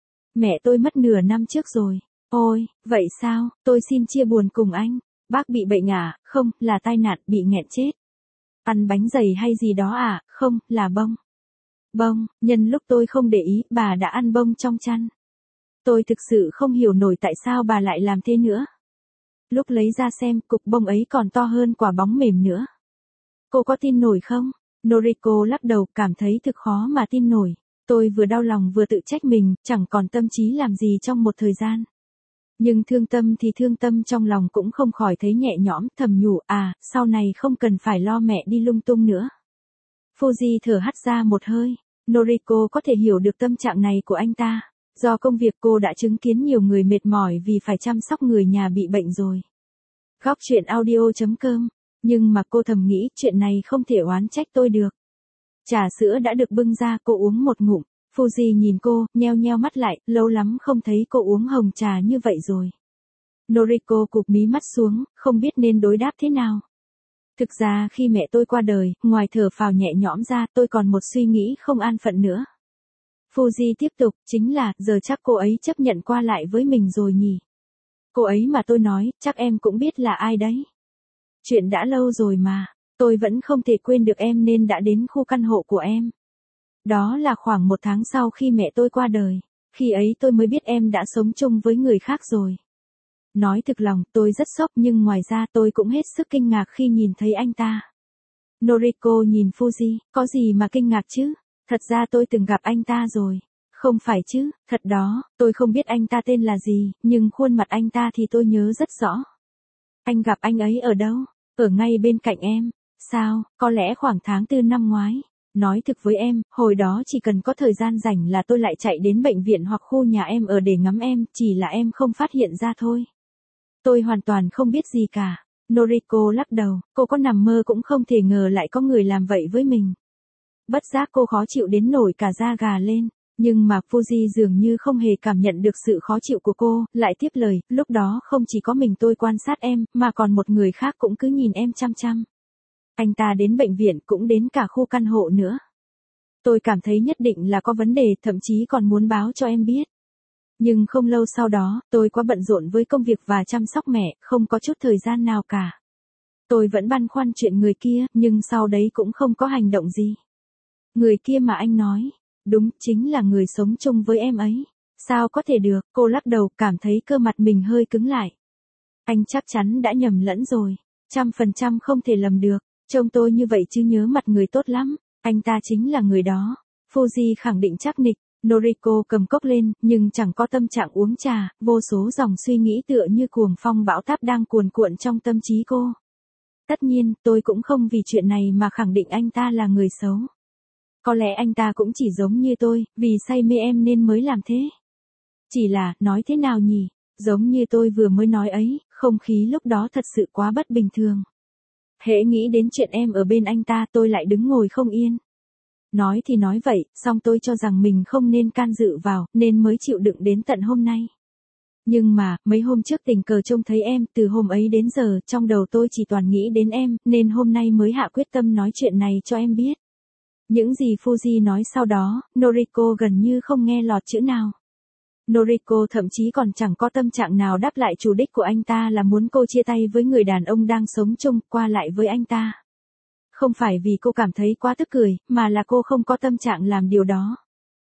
Mẹ tôi mất nửa năm trước rồi. Ôi, vậy sao, tôi xin chia buồn cùng anh. Bác bị bệnh à? Không, là tai nạn, bị nghẹn chết. Ăn bánh dày hay gì đó à? Không, là bông. Bông, nhân lúc tôi không để ý, bà đã ăn bông trong chăn. Tôi thực sự không hiểu nổi tại sao bà lại làm thế nữa. Lúc lấy ra xem, cục bông ấy còn to hơn quả bóng mềm nữa. Cô có tin nổi không? Noriko lắc đầu, cảm thấy thực khó mà tin nổi. Tôi vừa đau lòng vừa tự trách mình, chẳng còn tâm trí làm gì trong một thời gian. Nhưng thương tâm thì thương tâm, trong lòng cũng không khỏi thấy nhẹ nhõm, thầm nhủ, à, sau này không cần phải lo mẹ đi lung tung nữa. Fuji thở hắt ra một hơi. Noriko có thể hiểu được tâm trạng này của anh ta. Do công việc cô đã chứng kiến nhiều người mệt mỏi vì phải chăm sóc người nhà bị bệnh rồi. Góc chuyện audio chấm com. Nhưng mà cô thầm nghĩ chuyện này không thể oán trách tôi được. Trà sữa đã được bưng ra, cô uống một ngụm. Fuji nhìn cô, nheo nheo mắt lại, lâu lắm không thấy cô uống hồng trà như vậy rồi. Noriko cụp mí mắt xuống, không biết nên đối đáp thế nào. Thực ra khi mẹ tôi qua đời, ngoài thở phào nhẹ nhõm ra, tôi còn một suy nghĩ không an phận nữa. Fuji tiếp tục, chính là, giờ chắc cô ấy chấp nhận qua lại với mình rồi nhỉ. Cô ấy mà tôi nói, chắc em cũng biết là ai đấy. Chuyện đã lâu rồi mà, tôi vẫn không thể quên được em nên đã đến khu căn hộ của em. Đó là khoảng một tháng sau khi mẹ tôi qua đời. Khi ấy tôi mới biết em đã sống chung với người khác rồi. Nói thực lòng, tôi rất sốc nhưng ngoài ra tôi cũng hết sức kinh ngạc khi nhìn thấy anh ta. Noriko nhìn Fuji, có gì mà kinh ngạc chứ? Thật ra tôi từng gặp anh ta rồi. Không phải chứ, thật đó, tôi không biết anh ta tên là gì, nhưng khuôn mặt anh ta thì tôi nhớ rất rõ. Anh gặp anh ấy ở đâu? Ở ngay bên cạnh em. Sao, có lẽ khoảng tháng tư năm ngoái. Nói thực với em, hồi đó chỉ cần có thời gian rảnh là tôi lại chạy đến bệnh viện hoặc khu nhà em ở để ngắm em, chỉ là em không phát hiện ra thôi. Tôi hoàn toàn không biết gì cả. Noriko lắc đầu, cô có nằm mơ cũng không thể ngờ lại có người làm vậy với mình. Bất giác cô khó chịu đến nổi cả da gà lên. Nhưng mà Fuji dường như không hề cảm nhận được sự khó chịu của cô, lại tiếp lời, lúc đó không chỉ có mình tôi quan sát em, mà còn một người khác cũng cứ nhìn em chăm chăm. Anh ta đến bệnh viện cũng đến cả khu căn hộ nữa. Tôi cảm thấy nhất định là có vấn đề, thậm chí còn muốn báo cho em biết. Nhưng không lâu sau đó, tôi quá bận rộn với công việc và chăm sóc mẹ, không có chút thời gian nào cả. Tôi vẫn băn khoăn chuyện người kia, nhưng sau đấy cũng không có hành động gì. Người kia mà anh nói, đúng, chính là người sống chung với em ấy. Sao có thể được, cô lắc đầu, cảm thấy cơ mặt mình hơi cứng lại. Anh chắc chắn đã nhầm lẫn rồi, trăm phần trăm không thể lầm được. Trông tôi như vậy chứ nhớ mặt người tốt lắm, anh ta chính là người đó. Fuji khẳng định chắc nịch. Noriko cầm cốc lên, nhưng chẳng có tâm trạng uống trà, vô số dòng suy nghĩ tựa như cuồng phong bão táp đang cuồn cuộn trong tâm trí cô. Tất nhiên, tôi cũng không vì chuyện này mà khẳng định anh ta là người xấu. Có lẽ anh ta cũng chỉ giống như tôi, vì say mê em nên mới làm thế. Chỉ là, nói thế nào nhỉ, giống như tôi vừa mới nói ấy, không khí lúc đó thật sự quá bất bình thường. Hễ nghĩ đến chuyện em ở bên anh ta tôi lại đứng ngồi không yên. Nói thì nói vậy, song tôi cho rằng mình không nên can dự vào, nên mới chịu đựng đến tận hôm nay. Nhưng mà, mấy hôm trước tình cờ trông thấy em, từ hôm ấy đến giờ, trong đầu tôi chỉ toàn nghĩ đến em, nên hôm nay mới hạ quyết tâm nói chuyện này cho em biết. Những gì Fuji nói sau đó, Noriko gần như không nghe lọt chữ nào. Noriko thậm chí còn chẳng có tâm trạng nào đáp lại chủ đích của anh ta là muốn cô chia tay với người đàn ông đang sống chung qua lại với anh ta. Không phải vì cô cảm thấy quá tức cười, mà là cô không có tâm trạng làm điều đó.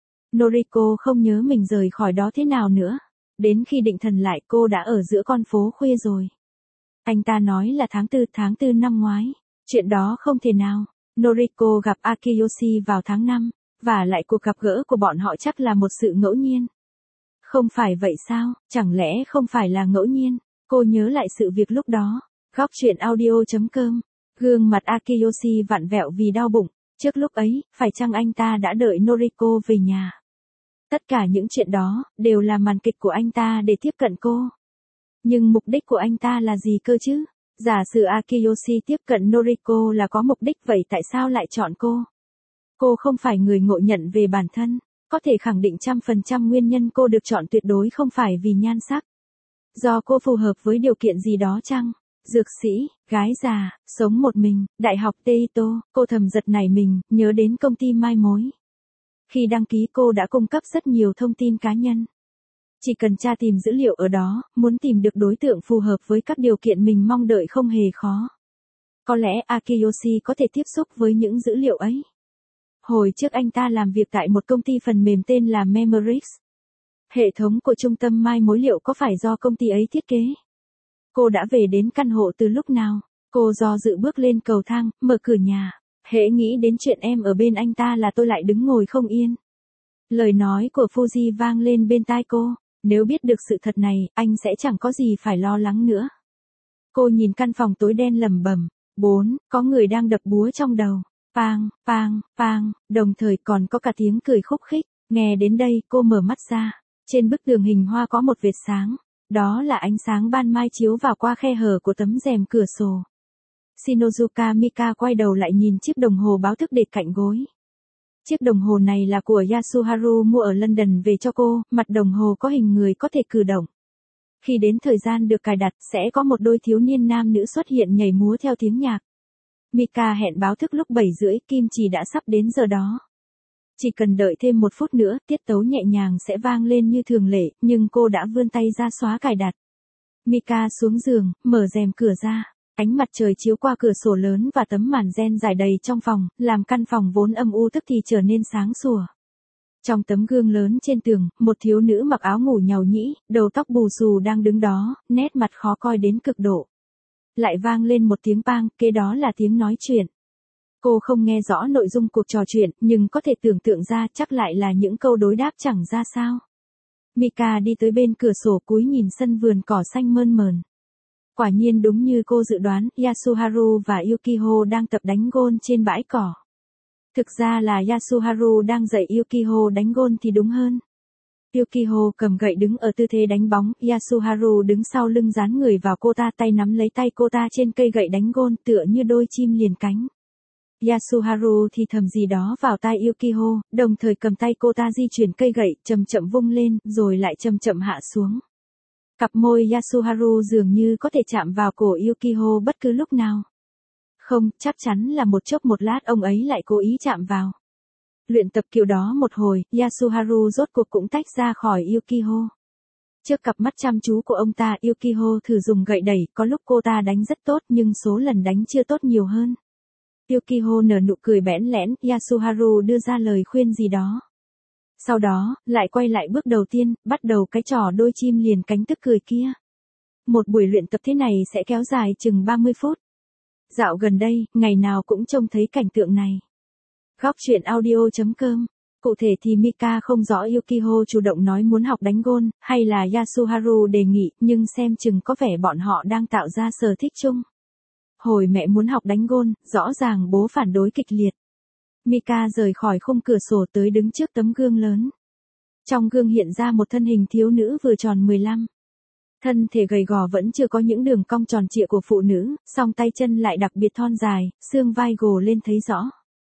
Noriko không nhớ mình rời khỏi đó thế nào nữa. Đến khi định thần lại cô đã ở giữa con phố khuya rồi. Anh ta nói là tháng tư, tháng tư năm ngoái. Chuyện đó không thể nào. Noriko gặp Akiyoshi vào tháng năm, và lại cuộc gặp gỡ của bọn họ chắc là một sự ngẫu nhiên. Không phải vậy sao, chẳng lẽ không phải là ngẫu nhiên? Cô nhớ lại sự việc lúc đó. Góc truyện audio.com. Gương mặt Akiyoshi vặn vẹo vì đau bụng. Trước lúc ấy, phải chăng anh ta đã đợi Noriko về nhà? Tất cả những chuyện đó, đều là màn kịch của anh ta để tiếp cận cô. Nhưng mục đích của anh ta là gì cơ chứ? Giả sử Akiyoshi tiếp cận Noriko là có mục đích, vậy tại sao lại chọn cô? Cô không phải người ngộ nhận về bản thân. Có thể khẳng định trăm phần trăm nguyên nhân cô được chọn tuyệt đối không phải vì nhan sắc. Do cô phù hợp với điều kiện gì đó chăng? Dược sĩ, gái già, sống một mình, đại học Teito, cô thầm giật nảy mình, nhớ đến công ty mai mối. Khi đăng ký cô đã cung cấp rất nhiều thông tin cá nhân. Chỉ cần tra tìm dữ liệu ở đó, muốn tìm được đối tượng phù hợp với các điều kiện mình mong đợi không hề khó. Có lẽ Akiyoshi có thể tiếp xúc với những dữ liệu ấy. Hồi trước anh ta làm việc tại một công ty phần mềm tên là Memories. Hệ thống của trung tâm mai mối liệu có phải do công ty ấy thiết kế? Cô đã về đến căn hộ từ lúc nào? Cô do dự bước lên cầu thang, mở cửa nhà. Hễ nghĩ đến chuyện em ở bên anh ta là tôi lại đứng ngồi không yên. Lời nói của Fuji vang lên bên tai cô. Nếu biết được sự thật này, anh sẽ chẳng có gì phải lo lắng nữa. Cô nhìn căn phòng tối đen lẩm bẩm. Bốn, có người đang đập búa trong đầu. Pang, pang, pang, đồng thời còn có cả tiếng cười khúc khích. Nghe đến đây, cô mở mắt ra. Trên bức tường hình hoa có một vệt sáng. Đó là ánh sáng ban mai chiếu vào qua khe hở của tấm rèm cửa sổ. Shinozuka Mika quay đầu lại nhìn chiếc đồng hồ báo thức để cạnh gối. Chiếc đồng hồ này là của Yasuharu mua ở London về cho cô, mặt đồng hồ có hình người có thể cử động. Khi đến thời gian được cài đặt, sẽ có một đôi thiếu niên nam nữ xuất hiện nhảy múa theo tiếng nhạc. Mika hẹn báo thức lúc bảy rưỡi, kim chỉ đã sắp đến giờ đó. Chỉ cần đợi thêm một phút nữa, tiết tấu nhẹ nhàng sẽ vang lên như thường lệ, nhưng cô đã vươn tay ra xóa cài đặt. Mika xuống giường, mở rèm cửa ra. Ánh mặt trời chiếu qua cửa sổ lớn và tấm màn ren dài đầy trong phòng, làm căn phòng vốn âm u tức thì trở nên sáng sủa. Trong tấm gương lớn trên tường, một thiếu nữ mặc áo ngủ nhàu nhĩ, đầu tóc bù xù đang đứng đó, nét mặt khó coi đến cực độ. Lại vang lên một tiếng pang, kế đó là tiếng nói chuyện. Cô không nghe rõ nội dung cuộc trò chuyện, nhưng có thể tưởng tượng ra chắc lại là những câu đối đáp chẳng ra sao. Mika đi tới bên cửa sổ cúi nhìn sân vườn cỏ xanh mơn mờn. Quả nhiên đúng như cô dự đoán, Yasuharu và Yukiho đang tập đánh gôn trên bãi cỏ. Thực ra là Yasuharu đang dạy Yukiho đánh gôn thì đúng hơn. Yukiho cầm gậy đứng ở tư thế đánh bóng, Yasuharu đứng sau lưng dán người vào cô ta, tay nắm lấy tay cô ta trên cây gậy đánh gôn tựa như đôi chim liền cánh. Yasuharu thì thầm gì đó vào tai Yukiho, đồng thời cầm tay cô ta di chuyển cây gậy, chậm chậm vung lên, rồi lại chậm chậm hạ xuống. Cặp môi Yasuharu dường như có thể chạm vào cổ Yukiho bất cứ lúc nào. Không, chắc chắn là một chốc một lát ông ấy lại cố ý chạm vào. Luyện tập kiểu đó một hồi, Yasuharu rốt cuộc cũng tách ra khỏi Yukiho. Trước cặp mắt chăm chú của ông ta, Yukiho thử dùng gậy đẩy, có lúc cô ta đánh rất tốt nhưng số lần đánh chưa tốt nhiều hơn. Yukiho nở nụ cười bẽn lẽn, Yasuharu đưa ra lời khuyên gì đó. Sau đó, lại quay lại bước đầu tiên, bắt đầu cái trò đôi chim liền cánh tức cười kia. Một buổi luyện tập thế này sẽ kéo dài chừng ba mươi phút. Dạo gần đây, ngày nào cũng trông thấy cảnh tượng này. Góc truyện audio.com. Cụ thể thì Mika không rõ Yukiho chủ động nói muốn học đánh gôn, hay là Yasuharu đề nghị, nhưng xem chừng có vẻ bọn họ đang tạo ra sở thích chung. Hồi mẹ muốn học đánh gôn, rõ ràng bố phản đối kịch liệt. Mika rời khỏi khung cửa sổ tới đứng trước tấm gương lớn. Trong gương hiện ra một thân hình thiếu nữ vừa tròn mười lăm. Thân thể gầy gò vẫn chưa có những đường cong tròn trịa của phụ nữ, song tay chân lại đặc biệt thon dài, xương vai gồ lên thấy rõ.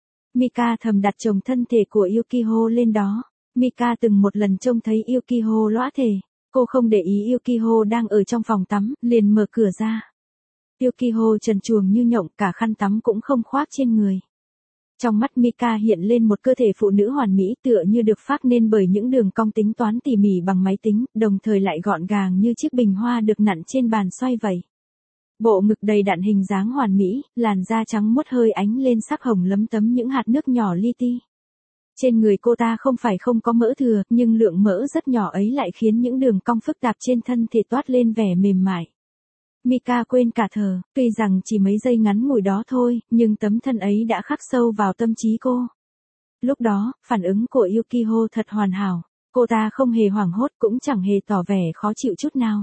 Mika thầm đặt chồng thân thể của Yukiho lên đó. Mika từng một lần trông thấy Yukiho lõa thể. Cô không để ý Yukiho đang ở trong phòng tắm, liền mở cửa ra. Yukiho trần truồng như nhộng, cả khăn tắm cũng không khoác trên người. Trong mắt Mika hiện lên một cơ thể phụ nữ hoàn mỹ tựa như được phác nên bởi những đường cong tính toán tỉ mỉ bằng máy tính, đồng thời lại gọn gàng như chiếc bình hoa được nặn trên bàn xoay vẩy. Bộ ngực đầy đặn hình dáng hoàn mỹ, làn da trắng muốt hơi ánh lên sắc hồng lấm tấm những hạt nước nhỏ li ti. Trên người cô ta không phải không có mỡ thừa, nhưng lượng mỡ rất nhỏ ấy lại khiến những đường cong phức tạp trên thân thể toát lên vẻ mềm mại. Mika quên cả thở, tuy rằng chỉ mấy giây ngắn ngủi đó thôi, nhưng tấm thân ấy đã khắc sâu vào tâm trí cô. Lúc đó, phản ứng của Yukiho thật hoàn hảo, cô ta không hề hoảng hốt cũng chẳng hề tỏ vẻ khó chịu chút nào.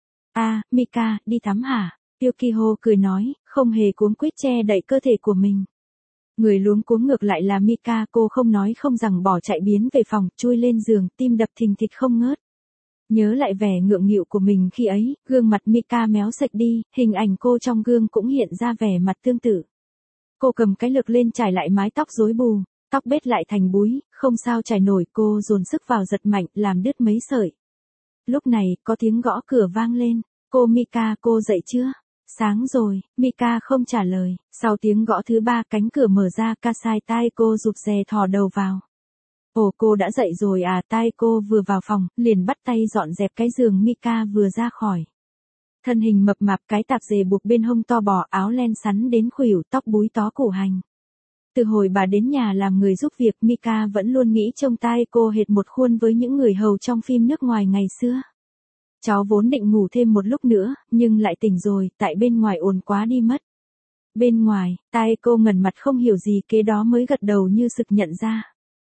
À, Mika, đi tắm hả? Yukiho cười nói, không hề cuống quýt che đậy cơ thể của mình. Người luống cuống ngược lại là Mika, cô không nói không rằng bỏ chạy biến về phòng, chui lên giường, tim đập thình thịch không ngớt. Nhớ lại vẻ ngượng nghịu của mình khi ấy, gương mặt Mika méo sạch đi, hình ảnh cô trong gương cũng hiện ra vẻ mặt tương tự. Cô cầm cái lược lên chải lại mái tóc rối bù, tóc bết lại thành búi, không sao chải nổi, cô dồn sức vào giật mạnh, làm đứt mấy sợi. Lúc này, có tiếng gõ cửa vang lên, cô Mika, cô dậy chưa? Sáng rồi, Mika không trả lời, sau tiếng gõ thứ ba cánh cửa mở ra, Kasai Taeko rụt rè thò đầu vào. Ồ, cô đã dậy rồi à? Taeko vừa vào phòng, liền bắt tay dọn dẹp cái giường Mika vừa ra khỏi. Thân hình mập mạp, cái tạp dề buộc bên hông to bò, áo len sắn đến khuỷu, tóc búi tó củ hành. Từ hồi bà đến nhà làm người giúp việc, Mika vẫn luôn nghĩ trông Taeko hệt một khuôn với những người hầu trong phim nước ngoài ngày xưa. Cháu vốn định ngủ thêm một lúc nữa, nhưng lại tỉnh rồi, tại bên ngoài ồn quá đi mất. Bên ngoài, Taeko ngẩn mặt không hiểu gì, kế đó mới gật đầu như sực nhận ra.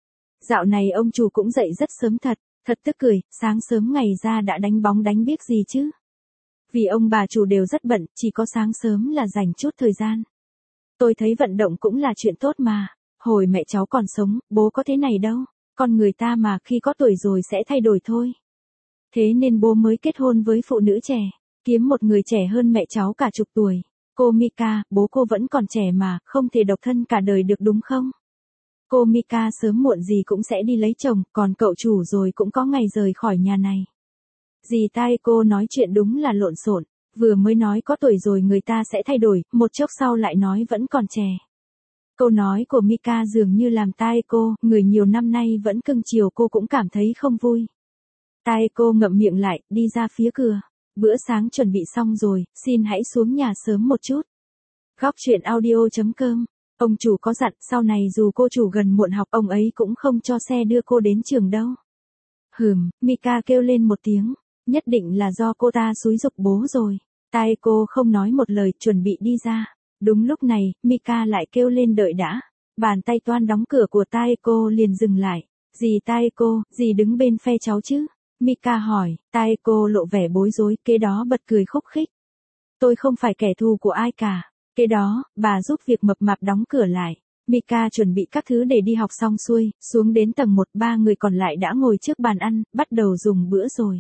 Dạo này ông chủ cũng dậy rất sớm thật, thật tức cười, sáng sớm ngày ra đã đánh bóng đánh biếc gì chứ. Vì ông bà chủ đều rất bận, chỉ có sáng sớm là dành chút thời gian. Tôi thấy vận động cũng là chuyện tốt mà, hồi mẹ cháu còn sống, bố có thế này đâu, con người ta mà khi có tuổi rồi sẽ thay đổi thôi. Thế nên bố mới kết hôn với phụ nữ trẻ, kiếm một người trẻ hơn mẹ cháu cả chục tuổi. Cô Mika, bố cô vẫn còn trẻ mà, không thể độc thân cả đời được đúng không? Cô Mika sớm muộn gì cũng sẽ đi lấy chồng, còn cậu chủ rồi cũng có ngày rời khỏi nhà này. Dì Taeko nói chuyện đúng là lộn xộn, vừa mới nói có tuổi rồi người ta sẽ thay đổi, một chốc sau lại nói vẫn còn trẻ. Câu nói của Mika dường như làm Taeko, người nhiều năm nay vẫn cưng chiều cô cũng cảm thấy không vui. Taeko ngậm miệng lại, đi ra phía cửa. Bữa sáng chuẩn bị xong rồi, xin hãy xuống nhà sớm một chút. Góc truyện audio chấm com. Ông chủ có dặn sau này dù cô chủ gần muộn học ông ấy cũng không cho xe đưa cô đến trường đâu. Hừm, Mika kêu lên một tiếng, nhất định là do cô ta xúi giục bố rồi. Taeko không nói một lời chuẩn bị đi ra. Đúng lúc này, Mika lại kêu lên đợi đã. Bàn tay toan đóng cửa của Taeko liền dừng lại. Dì Taeko, dì đứng bên phe cháu chứ? Mika hỏi, Taeko lộ vẻ bối rối, kế đó bật cười khúc khích. Tôi không phải kẻ thù của ai cả. Kế đó, bà giúp việc mập mạp đóng cửa lại. Mika chuẩn bị các thứ để đi học xong xuôi, xuống đến tầng một, ba người còn lại đã ngồi trước bàn ăn, bắt đầu dùng bữa rồi.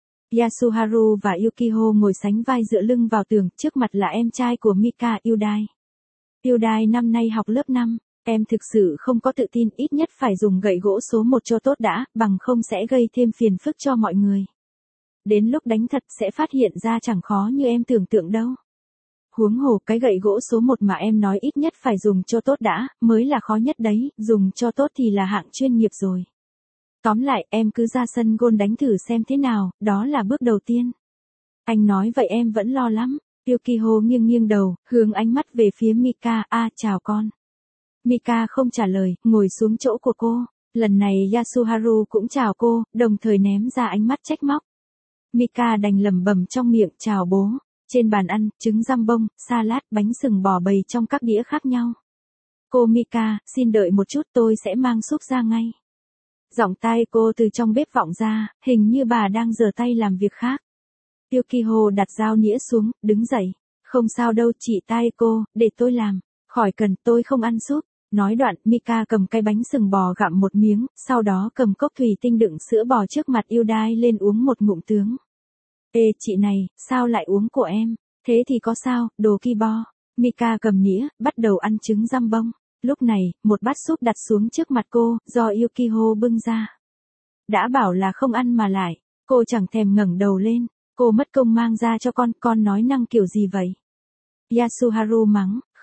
Yasuharu và Yukiho ngồi sánh vai dựa lưng vào tường, trước mặt là em trai của Mika, Yudai. Yudai năm nay học lớp năm, em thực sự không có tự tin, ít nhất phải dùng gậy gỗ số một cho tốt đã, bằng không sẽ gây thêm phiền phức cho mọi người. Đến lúc đánh thật sẽ phát hiện ra chẳng khó như em tưởng tượng đâu. Huống hồ cái gậy gỗ số một mà em nói ít nhất phải dùng cho tốt đã, mới là khó nhất đấy, dùng cho tốt thì là hạng chuyên nghiệp rồi. Tóm lại, em cứ ra sân gôn đánh thử xem thế nào, đó là bước đầu tiên. Anh nói vậy em vẫn lo lắm. Yukiho nghiêng nghiêng đầu, hướng ánh mắt về phía Mika, a chào con. Mika không trả lời, ngồi xuống chỗ của cô. Lần này Yasuharu cũng chào cô, đồng thời ném ra ánh mắt trách móc. Mika đành lẩm bẩm trong miệng, chào bố. Trên bàn ăn, trứng răm bông, salad, bánh sừng bò bày trong các đĩa khác nhau. Cô Mika, xin đợi một chút tôi sẽ mang súp ra ngay. Giọng Taeko từ trong bếp vọng ra, hình như bà đang giở tay làm việc khác. Yukiho đặt dao nĩa xuống, đứng dậy. Không sao đâu chị Taeko, để tôi làm. Khỏi cần, tôi không ăn súp. Nói đoạn, Mika cầm cái bánh sừng bò gặm một miếng, sau đó cầm cốc thủy tinh đựng sữa bò trước mặt Yudai lên uống một ngụm tướng. Ê chị này, sao lại uống của em? Thế thì có sao, đồ ki bo. Mika cầm nĩa, bắt đầu ăn trứng răm bông. Lúc này, một bát súp đặt xuống trước mặt cô, do Yukiho bưng ra. Đã bảo là không ăn mà lại, cô chẳng thèm ngẩng đầu lên. Cô mất công mang ra cho con, con nói năng kiểu gì vậy? Yasuharu mắng,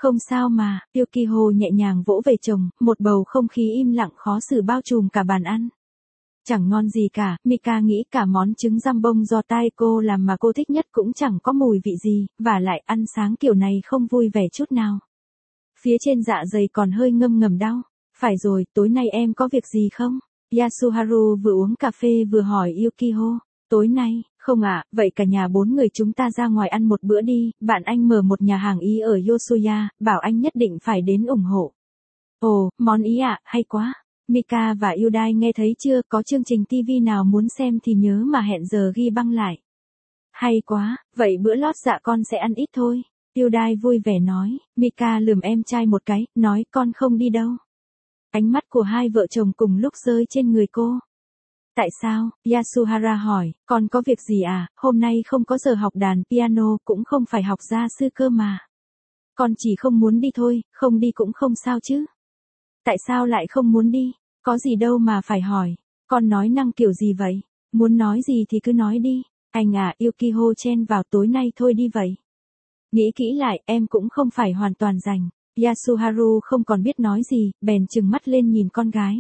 Không sao mà, Yukiho nhẹ nhàng vỗ về chồng, một bầu không khí im lặng khó xử bao trùm cả bàn ăn. Chẳng ngon gì cả, Mika nghĩ cả món trứng jambon do Taeko làm mà cô thích nhất cũng chẳng có mùi vị gì, và lại ăn sáng kiểu này không vui vẻ chút nào. Phía trên dạ dày còn hơi ngâm ngầm đau. Phải rồi, tối nay em có việc gì không? Yasuharu vừa uống cà phê vừa hỏi Yukiho. Tối nay, không ạ, vậy cả nhà bốn người chúng ta ra ngoài ăn một bữa đi, bạn anh mở một nhà hàng Ý ở Yosuya, bảo anh nhất định phải đến ủng hộ. Ồ, món Ý ạ, hay quá. Mika và Yudai nghe thấy chưa, có chương trình ti vi nào muốn xem thì nhớ mà hẹn giờ ghi băng lại. Hay quá, vậy bữa lót dạ con sẽ ăn ít thôi. Yudai vui vẻ nói, Mika lườm em trai một cái, nói con không đi đâu. Ánh mắt của hai vợ chồng cùng lúc rơi trên người cô. Tại sao? Yasuhara hỏi, con có việc gì à, hôm nay không có giờ học đàn piano, cũng không phải học gia sư cơ mà. Con chỉ không muốn đi thôi, không đi cũng không sao chứ. Tại sao lại không muốn đi? Có gì đâu mà phải hỏi. Con nói năng kiểu gì vậy? Muốn nói gì thì cứ nói đi. Anh à, Yukiho chen vào, tối nay thôi đi vậy. Nghĩ kỹ lại, em cũng không phải hoàn toàn rảnh. Yasuharu không còn biết nói gì, bèn trừng mắt lên nhìn con gái.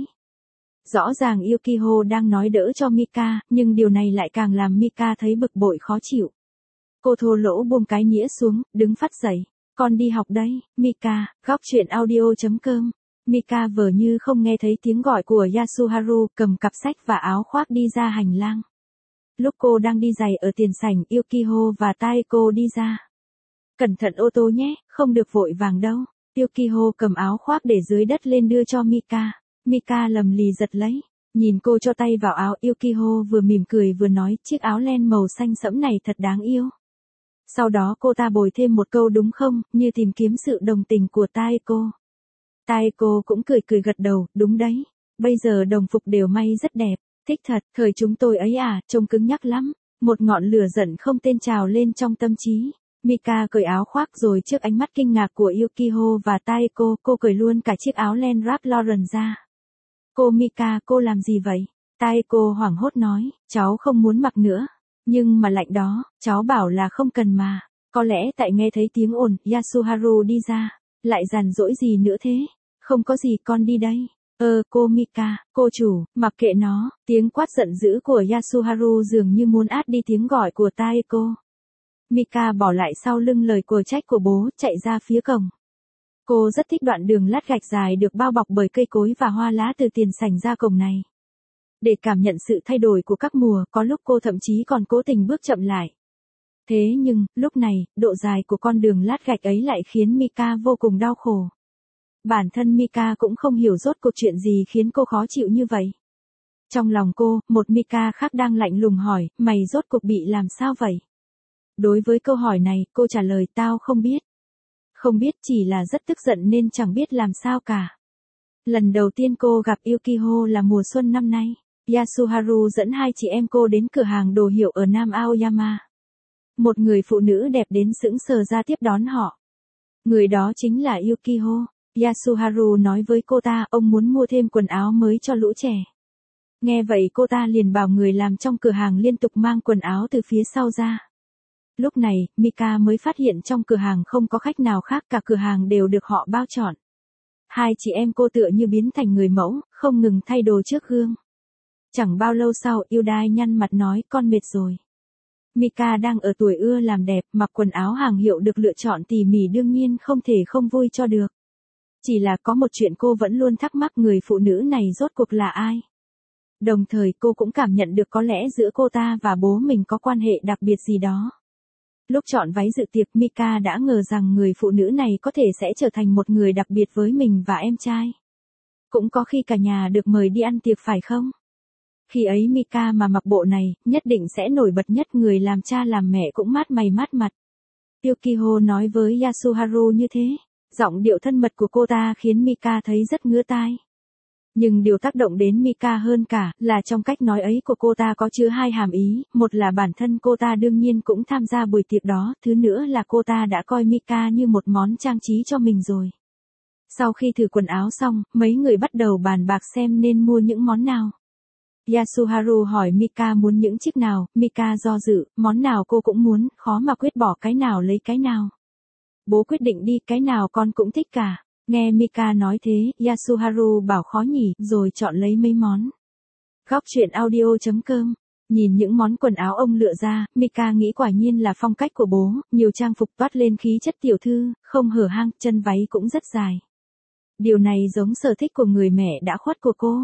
Rõ ràng Yukiho đang nói đỡ cho Mika, nhưng điều này lại càng làm Mika thấy bực bội khó chịu. Cô thô lỗ buông cái nĩa xuống, đứng phắt dậy. Con đi học đây, Mika, góc chuyện audio chấm com. Mika vờ như không nghe thấy tiếng gọi của Yasuharu, cầm cặp sách và áo khoác đi ra hành lang. Lúc cô đang đi giày ở tiền sảnh, Yukiho và Taeko đi ra. Cẩn thận ô tô nhé, không được vội vàng đâu. Yukiho cầm áo khoác để dưới đất lên đưa cho Mika. Mika lầm lì giật lấy. Nhìn cô cho tay vào áo, Yukiho vừa mỉm cười vừa nói, chiếc áo len màu xanh sẫm này thật đáng yêu. Sau đó cô ta bồi thêm một câu đúng không, như tìm kiếm sự đồng tình của Taeko. Taeko cũng cười cười gật đầu, đúng đấy. Bây giờ đồng phục đều may rất đẹp. Thích thật, thời chúng tôi ấy à, trông cứng nhắc lắm. Một ngọn lửa giận không tên trào lên trong tâm trí. Mika cởi áo khoác rồi trước ánh mắt kinh ngạc của Yukiho và Taeko, cô cởi luôn cả chiếc áo len Ralph Lauren ra. Cô Mika, cô làm gì vậy? Taeko hoảng hốt nói, cháu không muốn mặc nữa. Nhưng mà lạnh đó, cháu bảo là không cần mà. Có lẽ tại nghe thấy tiếng ồn, Yasuharu đi ra. Lại giàn dỗi gì nữa thế? Không có gì, con đi đây. Ơ, cô Mika, cô chủ, mặc kệ nó. Tiếng quát giận dữ của Yasuharu dường như muốn át đi tiếng gọi của Taeko. Mika bỏ lại sau lưng lời quở trách của bố, chạy ra phía cổng. Cô rất thích đoạn đường lát gạch dài được bao bọc bởi cây cối và hoa lá từ tiền sảnh ra cổng này. Để cảm nhận sự thay đổi của các mùa, có lúc cô thậm chí còn cố tình bước chậm lại. Thế nhưng, lúc này, độ dài của con đường lát gạch ấy lại khiến Mika vô cùng đau khổ. Bản thân Mika cũng không hiểu rốt cuộc chuyện gì khiến cô khó chịu như vậy. Trong lòng cô, một Mika khác đang lạnh lùng hỏi, mày rốt cuộc bị làm sao vậy? Đối với câu hỏi này, cô trả lời tao không biết. Không biết chỉ là rất tức giận nên chẳng biết làm sao cả. Lần đầu tiên cô gặp Yukiho là mùa xuân năm nay. Yasuharu dẫn hai chị em cô đến cửa hàng đồ hiệu ở Nam Aoyama. Một người phụ nữ đẹp đến sững sờ ra tiếp đón họ. Người đó chính là Yukiho. Yasuharu nói với cô ta, ông muốn mua thêm quần áo mới cho lũ trẻ. Nghe vậy cô ta liền bảo người làm trong cửa hàng liên tục mang quần áo từ phía sau ra. Lúc này, Mika mới phát hiện trong cửa hàng không có khách nào khác, cả cửa hàng đều được họ bao trọn. Hai chị em cô tựa như biến thành người mẫu, không ngừng thay đồ trước gương. Chẳng bao lâu sau, Yudai nhăn mặt nói, con mệt rồi. Mika đang ở tuổi ưa làm đẹp, mặc quần áo hàng hiệu được lựa chọn tỉ mỉ đương nhiên không thể không vui cho được. Chỉ là có một chuyện cô vẫn luôn thắc mắc, người phụ nữ này rốt cuộc là ai? Đồng thời cô cũng cảm nhận được có lẽ giữa cô ta và bố mình có quan hệ đặc biệt gì đó. Lúc chọn váy dự tiệc, Mika đã ngờ rằng người phụ nữ này có thể sẽ trở thành một người đặc biệt với mình và em trai. Cũng có khi cả nhà được mời đi ăn tiệc phải không? Khi ấy Mika mà mặc bộ này, nhất định sẽ nổi bật nhất, người làm cha làm mẹ cũng mát mày mát mặt. Yukiho nói với Yasuharu như thế. Giọng điệu thân mật của cô ta khiến Mika thấy rất ngứa tai. Nhưng điều tác động đến Mika hơn cả là trong cách nói ấy của cô ta có chứa hai hàm ý, một là bản thân cô ta đương nhiên cũng tham gia buổi tiệc đó, thứ nữa là cô ta đã coi Mika như một món trang trí cho mình rồi. Sau khi thử quần áo xong, mấy người bắt đầu bàn bạc xem nên mua những món nào. Yasuharu hỏi Mika muốn những chiếc nào, Mika do dự, món nào cô cũng muốn, khó mà quyết bỏ cái nào lấy cái nào. Bố quyết định đi, cái nào con cũng thích cả. Nghe Mika nói thế, Yasuharu bảo khó nhỉ, rồi chọn lấy mấy món. Góc truyện audio.com. Nhìn những món quần áo ông lựa ra, Mika nghĩ quả nhiên là phong cách của bố, nhiều trang phục toát lên khí chất tiểu thư, không hở hang, chân váy cũng rất dài. Điều này giống sở thích của người mẹ đã khuất của cô.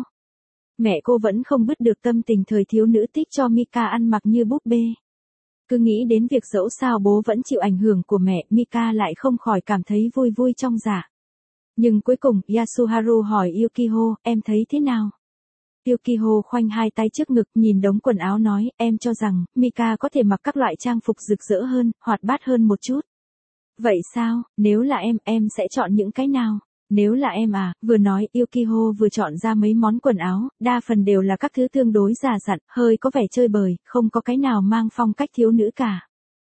Mẹ cô vẫn không bứt được tâm tình thời thiếu nữ thích cho Mika ăn mặc như búp bê. Cứ nghĩ đến việc dẫu sao bố vẫn chịu ảnh hưởng của mẹ, Mika lại không khỏi cảm thấy vui vui trong dạ. Nhưng cuối cùng, Yasuharu hỏi Yukiho, em thấy thế nào? Yukiho khoanh hai tay trước ngực, nhìn đống quần áo nói, em cho rằng, Mika có thể mặc các loại trang phục rực rỡ hơn, hoạt bát hơn một chút. Vậy sao, nếu là em, em sẽ chọn những cái nào? Nếu là em à, vừa nói, Yukiho vừa chọn ra mấy món quần áo, đa phần đều là các thứ tương đối già dặn, hơi có vẻ chơi bời, không có cái nào mang phong cách thiếu nữ cả.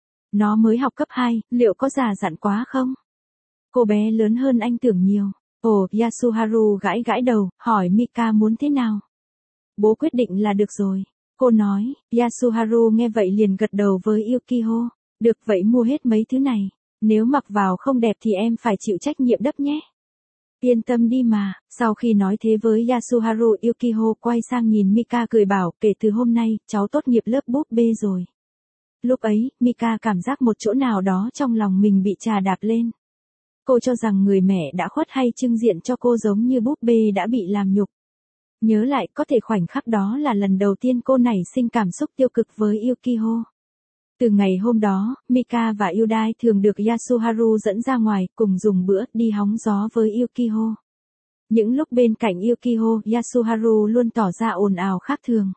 Nó mới học cấp hai, liệu có già dặn quá không? Cô bé lớn hơn anh tưởng nhiều. Ồ, Yasuharu gãi gãi đầu, hỏi Mika muốn thế nào? Bố quyết định là được rồi. Cô nói, Yasuharu nghe vậy liền gật đầu với Yukiho. Được vậy mua hết mấy thứ này. Nếu mặc vào không đẹp thì em phải chịu trách nhiệm đắp nhé. Yên tâm đi mà. Sau khi nói thế với Yasuharu, Yukiho quay sang nhìn Mika cười bảo, kể từ hôm nay, cháu tốt nghiệp lớp búp bê rồi. Lúc ấy, Mika cảm giác một chỗ nào đó trong lòng mình bị chà đạp lên. Cô cho rằng người mẹ đã khuất hay trưng diện cho cô giống như búp bê đã bị làm nhục. Nhớ lại, có thể khoảnh khắc đó là lần đầu tiên cô nảy sinh cảm xúc tiêu cực với Yukiho. Từ ngày hôm đó, Mika và Yudai thường được Yasuharu dẫn ra ngoài, cùng dùng bữa, đi hóng gió với Yukiho. Những lúc bên cạnh Yukiho, Yasuharu luôn tỏ ra ồn ào khác thường.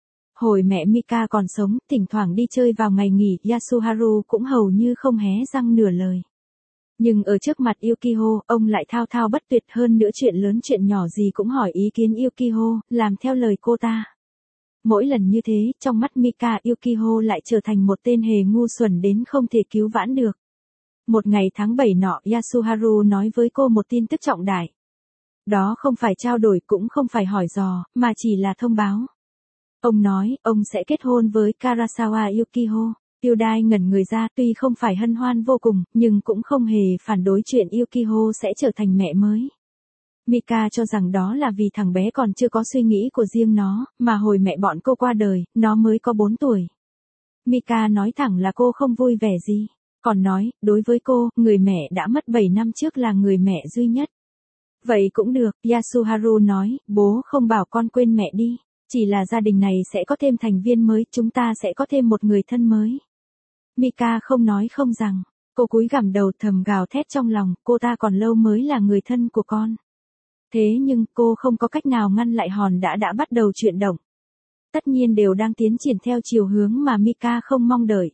Hồi mẹ Mika còn sống, thỉnh thoảng đi chơi vào ngày nghỉ, Yasuharu cũng hầu như không hé răng nửa lời. Nhưng ở trước mặt Yukiho, ông lại thao thao bất tuyệt, hơn nữa chuyện lớn chuyện nhỏ gì cũng hỏi ý kiến Yukiho, làm theo lời cô ta. Mỗi lần như thế, trong mắt Mika, Yukiho lại trở thành một tên hề ngu xuẩn đến không thể cứu vãn được. Một ngày tháng bảy nọ, Yasuharu nói với cô một tin tức trọng đại. Đó không phải trao đổi cũng không phải hỏi dò, mà chỉ là thông báo. Ông nói, ông sẽ kết hôn với Karasawa Yukiho. Yudai ngẩn người ra, tuy không phải hân hoan vô cùng, nhưng cũng không hề phản đối chuyện Yukiho sẽ trở thành mẹ mới. Mika cho rằng đó là vì thằng bé còn chưa có suy nghĩ của riêng nó, mà hồi mẹ bọn cô qua đời, nó mới có bốn tuổi. Mika nói thẳng là cô không vui vẻ gì. Còn nói, đối với cô, người mẹ đã mất bảy năm trước là người mẹ duy nhất. Vậy cũng được, Yasuharu nói, bố không bảo con quên mẹ đi. Chỉ là gia đình này sẽ có thêm thành viên mới, chúng ta sẽ có thêm một người thân mới. Mika không nói không rằng. Cô cúi gằm đầu thầm gào thét trong lòng, cô ta còn lâu mới là người thân của con. Thế nhưng, cô không có cách nào ngăn lại hòn đã đã bắt đầu chuyển động. Tất nhiên đều đang tiến triển theo chiều hướng mà Mika không mong đợi.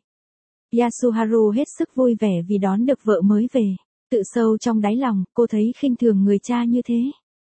Yasuharu hết sức vui vẻ vì đón được vợ mới về. Tự sâu trong đáy lòng, cô thấy khinh thường người cha như thế.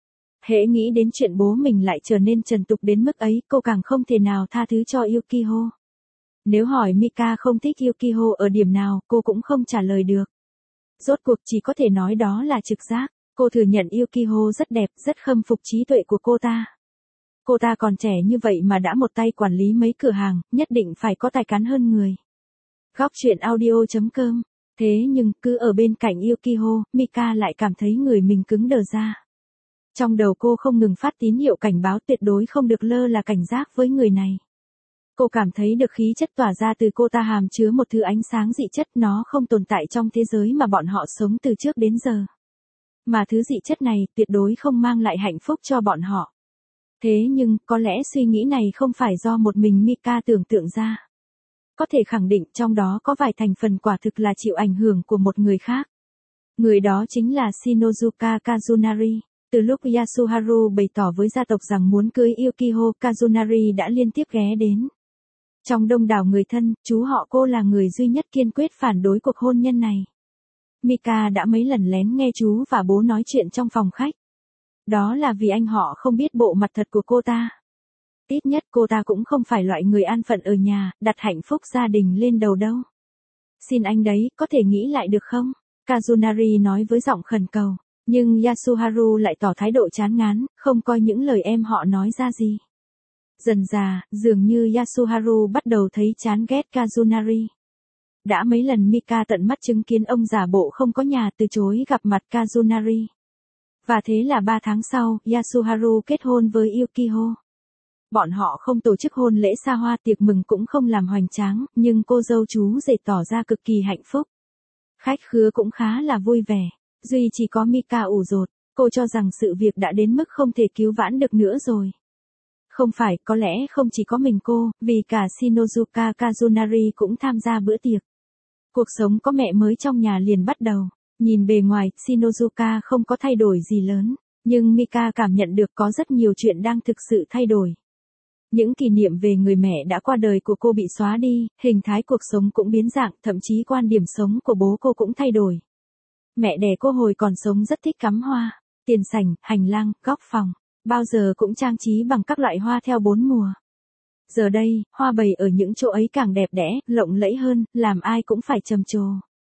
Hễ nghĩ đến chuyện bố mình lại trở nên trần tục đến mức ấy, cô càng không thể nào tha thứ cho Yukiho. Nếu hỏi Mika không thích Yukiho ở điểm nào, cô cũng không trả lời được. Rốt cuộc chỉ có thể nói đó là trực giác. Cô thừa nhận Yukiho rất đẹp, rất khâm phục trí tuệ của cô ta. Cô ta còn trẻ như vậy mà đã một tay quản lý mấy cửa hàng, nhất định phải có tài cán hơn người. Góc truyện audio.com. Thế nhưng, cứ ở bên cạnh Yukiho, Mika lại cảm thấy người mình cứng đờ ra. Trong đầu cô không ngừng phát tín hiệu cảnh báo tuyệt đối không được lơ là cảnh giác với người này. Cô cảm thấy được khí chất tỏa ra từ cô ta hàm chứa một thứ ánh sáng dị chất, nó không tồn tại trong thế giới mà bọn họ sống từ trước đến giờ. Mà thứ dị chất này tuyệt đối không mang lại hạnh phúc cho bọn họ. Thế nhưng, có lẽ suy nghĩ này không phải do một mình Mika tưởng tượng ra. Có thể khẳng định trong đó có vài thành phần quả thực là chịu ảnh hưởng của một người khác. Người đó chính là Shinozuka Kazunari. Từ lúc Yasuharu bày tỏ với gia tộc rằng muốn cưới Yukiho, Kazunari đã liên tiếp ghé đến. Trong đông đảo người thân, chú họ cô là người duy nhất kiên quyết phản đối cuộc hôn nhân này. Mika đã mấy lần lén nghe chú và bố nói chuyện trong phòng khách. Đó là vì anh họ không biết bộ mặt thật của cô ta. Ít nhất cô ta cũng không phải loại người an phận ở nhà, đặt hạnh phúc gia đình lên đầu đâu. Xin anh đấy, có thể nghĩ lại được không? Kazunari nói với giọng khẩn cầu. Nhưng Yasuharu lại tỏ thái độ chán ngán, không coi những lời em họ nói ra gì. Dần dà, dường như Yasuharu bắt đầu thấy chán ghét Kazunari. Đã mấy lần Mika tận mắt chứng kiến ông giả bộ không có nhà từ chối gặp mặt Kazunari. Và thế là ba tháng sau, Yasuharu kết hôn với Yukiho. Bọn họ không tổ chức hôn lễ xa hoa, tiệc mừng cũng không làm hoành tráng, nhưng cô dâu chú rể tỏ ra cực kỳ hạnh phúc. Khách khứa cũng khá là vui vẻ, duy chỉ có Mika ủ rột, cô cho rằng sự việc đã đến mức không thể cứu vãn được nữa rồi. Không phải, có lẽ không chỉ có mình cô, vì cả Shinozuka Kazunari cũng tham gia bữa tiệc. Cuộc sống có mẹ mới trong nhà liền bắt đầu. Nhìn bề ngoài, Shinozuka không có thay đổi gì lớn, nhưng Mika cảm nhận được có rất nhiều chuyện đang thực sự thay đổi. Những kỷ niệm về người mẹ đã qua đời của cô bị xóa đi, hình thái cuộc sống cũng biến dạng, thậm chí quan điểm sống của bố cô cũng thay đổi. Mẹ đẻ cô hồi còn sống rất thích cắm hoa, tiền sảnh, hành lang, góc phòng, bao giờ cũng trang trí bằng các loại hoa theo bốn mùa. Giờ đây, hoa bày ở những chỗ ấy càng đẹp đẽ, lộng lẫy hơn, làm ai cũng phải trầm trồ.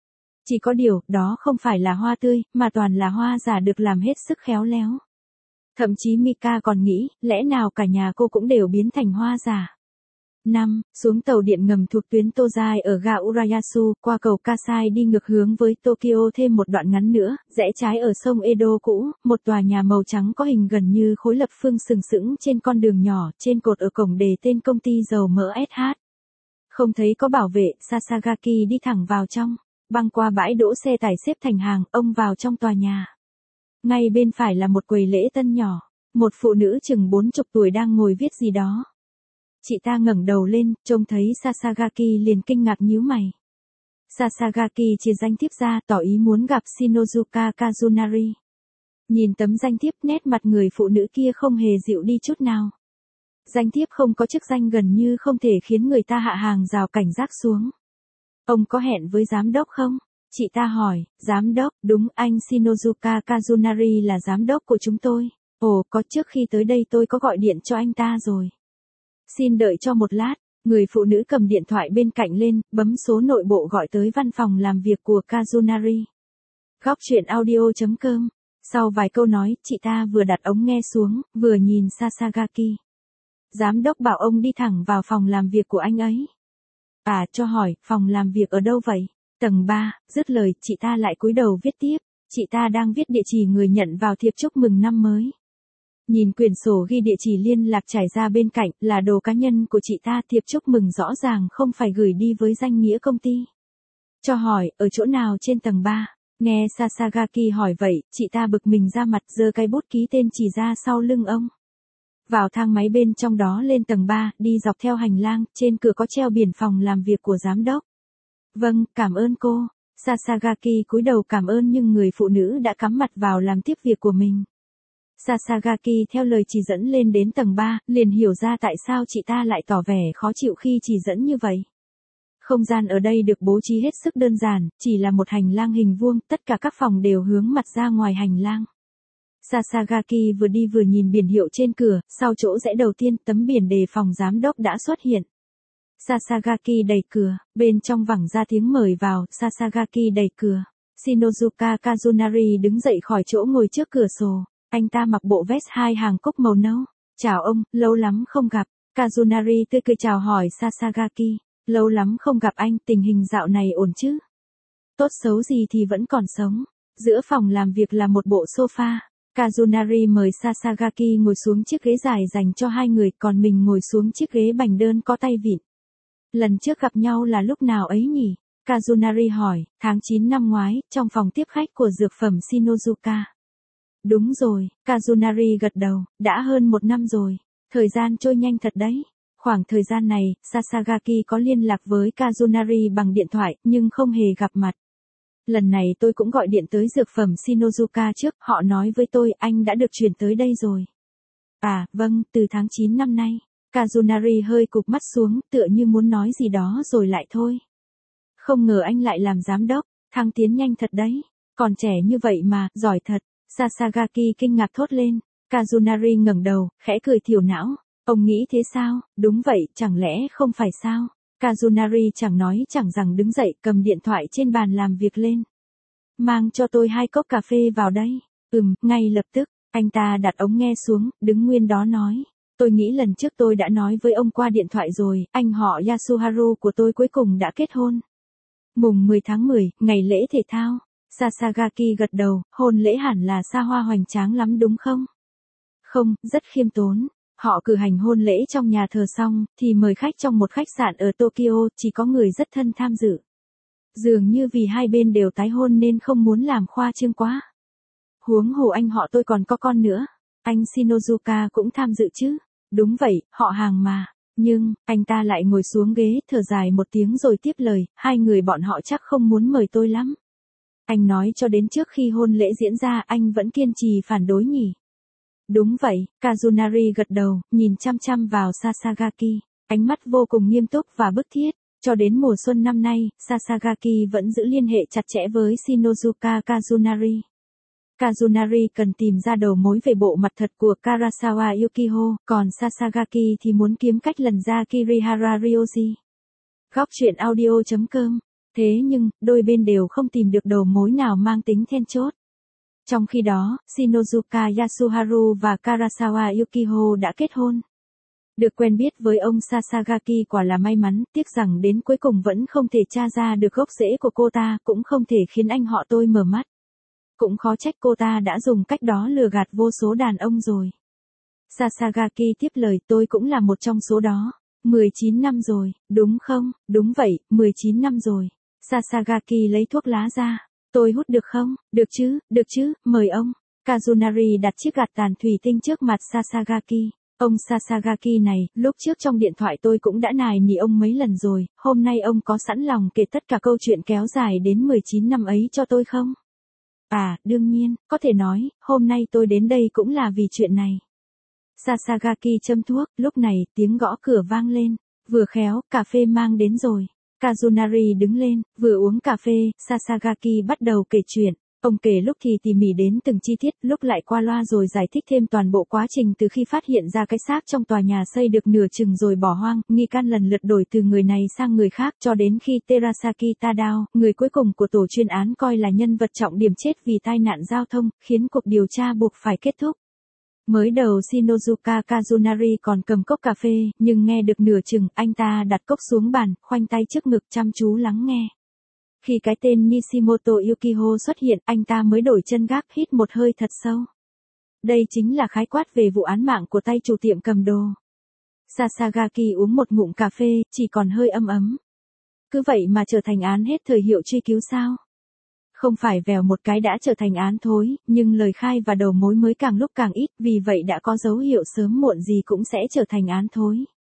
Chỉ có điều, đó không phải là hoa tươi, mà toàn là hoa giả được làm hết sức khéo léo. Thậm chí Mika còn nghĩ, lẽ nào cả nhà cô cũng đều biến thành hoa giả. năm. Xuống tàu điện ngầm thuộc tuyến Tozai ở ga Urayasu, qua cầu Kasai đi ngược hướng với Tokyo thêm một đoạn ngắn nữa, rẽ trái ở sông Edo cũ, một tòa nhà màu trắng có hình gần như khối lập phương sừng sững trên con đường nhỏ, trên cột ở cổng đề tên công ty dầu mỡ ét hát. Không thấy có bảo vệ, Sasagaki đi thẳng vào trong, băng qua bãi đỗ xe tải xếp thành hàng, ông vào trong tòa nhà. Ngay bên phải là một quầy lễ tân nhỏ, một phụ nữ chừng bốn chục tuổi đang ngồi viết gì đó. Chị ta ngẩng đầu lên, trông thấy Sasagaki liền kinh ngạc nhíu mày. Sasagaki chia danh thiếp ra, tỏ ý muốn gặp Shinozuka Kazunari. Nhìn tấm danh thiếp, nét mặt người phụ nữ kia không hề dịu đi chút nào. Danh thiếp không có chức danh gần như không thể khiến người ta hạ hàng rào cảnh giác xuống. Ông có hẹn với giám đốc không? Chị ta hỏi, giám đốc, đúng, anh Shinozuka Kazunari là giám đốc của chúng tôi. Ồ, có, trước khi tới đây tôi có gọi điện cho anh ta rồi. Xin đợi cho một lát, người phụ nữ cầm điện thoại bên cạnh lên, bấm số nội bộ gọi tới văn phòng làm việc của Kazunari. Góc truyện audio chấm com. Sau vài câu nói, chị ta vừa đặt ống nghe xuống, vừa nhìn Sasagaki. Giám đốc bảo ông đi thẳng vào phòng làm việc của anh ấy. À, cho hỏi, phòng làm việc ở đâu vậy? Tầng ba, dứt lời, chị ta lại cúi đầu viết tiếp. Chị ta đang viết địa chỉ người nhận vào thiệp chúc mừng năm mới. Nhìn quyển sổ ghi địa chỉ liên lạc trải ra bên cạnh, là đồ cá nhân của chị ta, thiệp chúc mừng rõ ràng không phải gửi đi với danh nghĩa công ty. Cho hỏi, ở chỗ nào trên tầng ba? Nghe Sasagaki hỏi vậy, chị ta bực mình ra mặt, giơ cây bút ký tên chỉ ra sau lưng ông. Vào thang máy bên trong đó lên tầng ba, đi dọc theo hành lang, trên cửa có treo biển phòng làm việc của giám đốc. Vâng, cảm ơn cô. Sasagaki cúi đầu cảm ơn nhưng người phụ nữ đã cắm mặt vào làm tiếp việc của mình. Sasagaki theo lời chỉ dẫn lên đến tầng ba, liền hiểu ra tại sao chị ta lại tỏ vẻ khó chịu khi chỉ dẫn như vậy. Không gian ở đây được bố trí hết sức đơn giản, chỉ là một hành lang hình vuông, tất cả các phòng đều hướng mặt ra ngoài hành lang. Sasagaki vừa đi vừa nhìn biển hiệu trên cửa, sau chỗ rẽ đầu tiên, tấm biển đề phòng giám đốc đã xuất hiện. Sasagaki đẩy cửa, bên trong vẳng ra tiếng mời vào, Sasagaki đẩy cửa. Shinozuka Kazunari đứng dậy khỏi chỗ ngồi trước cửa sổ. Anh ta mặc bộ vest hai hàng cúc màu nâu. Chào ông, lâu lắm không gặp. Kazunari tươi cười chào hỏi Sasagaki. Lâu lắm không gặp anh, tình hình dạo này ổn chứ? Tốt xấu gì thì vẫn còn sống. Giữa phòng làm việc là một bộ sofa. Kazunari mời Sasagaki ngồi xuống chiếc ghế dài dành cho hai người, còn mình ngồi xuống chiếc ghế bành đơn có tay vịn. Lần trước gặp nhau là lúc nào ấy nhỉ? Kazunari hỏi, tháng chín năm ngoái, trong phòng tiếp khách của dược phẩm Shinozuka. Đúng rồi, Kazunari gật đầu, đã hơn một năm rồi. Thời gian trôi nhanh thật đấy. Khoảng thời gian này, Sasagaki có liên lạc với Kazunari bằng điện thoại, nhưng không hề gặp mặt. Lần này tôi cũng gọi điện tới dược phẩm Shinozuka trước, họ nói với tôi anh đã được chuyển tới đây rồi. À, vâng, từ tháng chín năm nay. Kazunari hơi cụp mắt xuống, tựa như muốn nói gì đó rồi lại thôi. Không ngờ anh lại làm giám đốc, thăng tiến nhanh thật đấy. Còn trẻ như vậy mà, giỏi thật. Sasagaki kinh ngạc thốt lên. Kazunari ngẩng đầu, khẽ cười thiểu não. Ông nghĩ thế sao? Đúng vậy, chẳng lẽ không phải sao? Kazunari chẳng nói chẳng rằng đứng dậy, cầm điện thoại trên bàn làm việc lên. Mang cho tôi hai cốc cà phê vào đây. Ừm, ngay lập tức. Anh ta đặt ống nghe xuống, đứng nguyên đó nói. Tôi nghĩ lần trước tôi đã nói với ông qua điện thoại rồi, anh họ Yasuharu của tôi cuối cùng đã kết hôn. Mùng mười tháng mười, ngày lễ thể thao. Sasagaki gật đầu, hôn lễ hẳn là xa hoa hoành tráng lắm đúng không? Không, rất khiêm tốn. Họ cử hành hôn lễ trong nhà thờ xong, thì mời khách trong một khách sạn ở Tokyo, chỉ có người rất thân tham dự. Dường như vì hai bên đều tái hôn nên không muốn làm khoa trương quá. Huống hồ anh họ tôi còn có con nữa. Anh Shinozuka cũng tham dự chứ. Đúng vậy, họ hàng mà. Nhưng, anh ta lại ngồi xuống ghế, thở dài một tiếng rồi tiếp lời, hai người bọn họ chắc không muốn mời tôi lắm. Anh nói cho đến trước khi hôn lễ diễn ra anh vẫn kiên trì phản đối nhỉ. Đúng vậy, Kazunari gật đầu, nhìn chăm chăm vào Sasagaki, ánh mắt vô cùng nghiêm túc và bức thiết. Cho đến mùa xuân năm nay, Sasagaki vẫn giữ liên hệ chặt chẽ với Shinozuka Kazunari. Kazunari cần tìm ra đầu mối về bộ mặt thật của Karasawa Yukiho, còn Sasagaki thì muốn kiếm cách lần ra Kirihara Ryoji. Góc truyện audio chấm com. Thế nhưng, đôi bên đều không tìm được đầu mối nào mang tính then chốt. Trong khi đó, Shinozuka Yasuharu và Karasawa Yukiho đã kết hôn. Được quen biết với ông Sasagaki quả là may mắn, tiếc rằng đến cuối cùng vẫn không thể tra ra được gốc rễ của cô ta, cũng không thể khiến anh họ tôi mở mắt. Cũng khó trách cô ta đã dùng cách đó lừa gạt vô số đàn ông rồi. Sasagaki tiếp lời, tôi cũng là một trong số đó. mười chín năm rồi, đúng không? Đúng vậy, mười chín năm rồi. Sasagaki lấy thuốc lá ra. Tôi hút được không? Được chứ, được chứ, mời ông. Kazunari đặt chiếc gạt tàn thủy tinh trước mặt Sasagaki. Ông Sasagaki này, lúc trước trong điện thoại tôi cũng đã nài nỉ ông mấy lần rồi, hôm nay ông có sẵn lòng kể tất cả câu chuyện kéo dài đến mười chín năm ấy cho tôi không? À, đương nhiên, có thể nói, hôm nay tôi đến đây cũng là vì chuyện này. Sasagaki châm thuốc, lúc này, tiếng gõ cửa vang lên. Vừa khéo, cà phê mang đến rồi. Kazunari đứng lên, vừa uống cà phê, Sasagaki bắt đầu kể chuyện. Ông kể lúc thì tỉ mỉ đến từng chi tiết, lúc lại qua loa rồi giải thích thêm toàn bộ quá trình từ khi phát hiện ra cái xác trong tòa nhà xây được nửa chừng rồi bỏ hoang, nghi can lần lượt đổi từ người này sang người khác cho đến khi Terasaki Tadao, người cuối cùng của tổ chuyên án coi là nhân vật trọng điểm chết vì tai nạn giao thông, khiến cuộc điều tra buộc phải kết thúc. Mới đầu Shinozuka Kazunari còn cầm cốc cà phê, nhưng nghe được nửa chừng, anh ta đặt cốc xuống bàn, khoanh tay trước ngực chăm chú lắng nghe. Khi cái tên Nishimoto Yukiho xuất hiện, anh ta mới đổi chân gác, hít một hơi thật sâu. Đây chính là khái quát về vụ án mạng của tay chủ tiệm cầm đồ. Sasagaki uống một ngụm cà phê, chỉ còn hơi ấm ấm. Cứ vậy mà trở thành án hết thời hiệu truy cứu sao? Không phải vèo một cái đã trở thành án thối, nhưng lời khai và đầu mối mới càng lúc càng ít, vì vậy đã có dấu hiệu sớm muộn gì cũng sẽ trở thành án thối.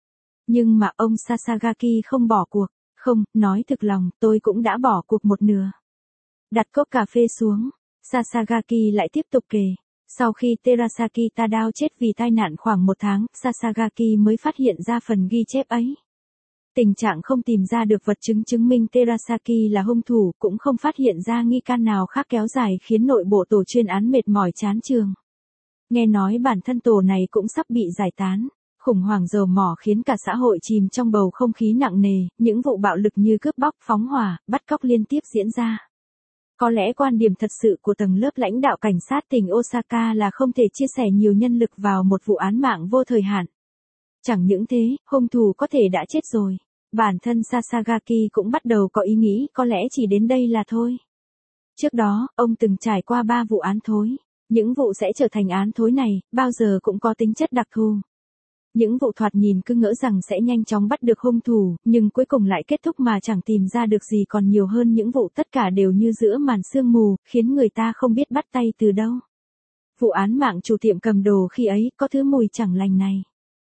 Nhưng mà ông Sasagaki không bỏ cuộc. Không, nói thực lòng, tôi cũng đã bỏ cuộc một nửa. Đặt cốc cà phê xuống, Sasagaki lại tiếp tục kể. Sau khi Terasaki Tadao chết vì tai nạn khoảng một tháng, Sasagaki mới phát hiện ra phần ghi chép ấy. Tình trạng không tìm ra được vật chứng chứng minh Terasaki là hung thủ, cũng không phát hiện ra nghi can nào khác kéo dài khiến nội bộ tổ chuyên án mệt mỏi chán chường. Nghe nói bản thân tổ này cũng sắp bị giải tán. Khủng hoảng dầu mỏ khiến cả xã hội chìm trong bầu không khí nặng nề, những vụ bạo lực như cướp bóc, phóng hỏa, bắt cóc liên tiếp diễn ra. Có lẽ quan điểm thật sự của tầng lớp lãnh đạo cảnh sát tỉnh Osaka là không thể chia sẻ nhiều nhân lực vào một vụ án mạng vô thời hạn. Chẳng những thế, hung thủ có thể đã chết rồi. Bản thân Sasagaki cũng bắt đầu có ý nghĩ có lẽ chỉ đến đây là thôi. Trước đó, ông từng trải qua ba vụ án thối. Những vụ sẽ trở thành án thối này, bao giờ cũng có tính chất đặc thù. Những vụ thoạt nhìn cứ ngỡ rằng sẽ nhanh chóng bắt được hung thủ, nhưng cuối cùng lại kết thúc mà chẳng tìm ra được gì, còn nhiều hơn những vụ tất cả đều như giữa màn sương mù, khiến người ta không biết bắt tay từ đâu. Vụ án mạng chủ tiệm cầm đồ khi ấy có thứ mùi chẳng lành này.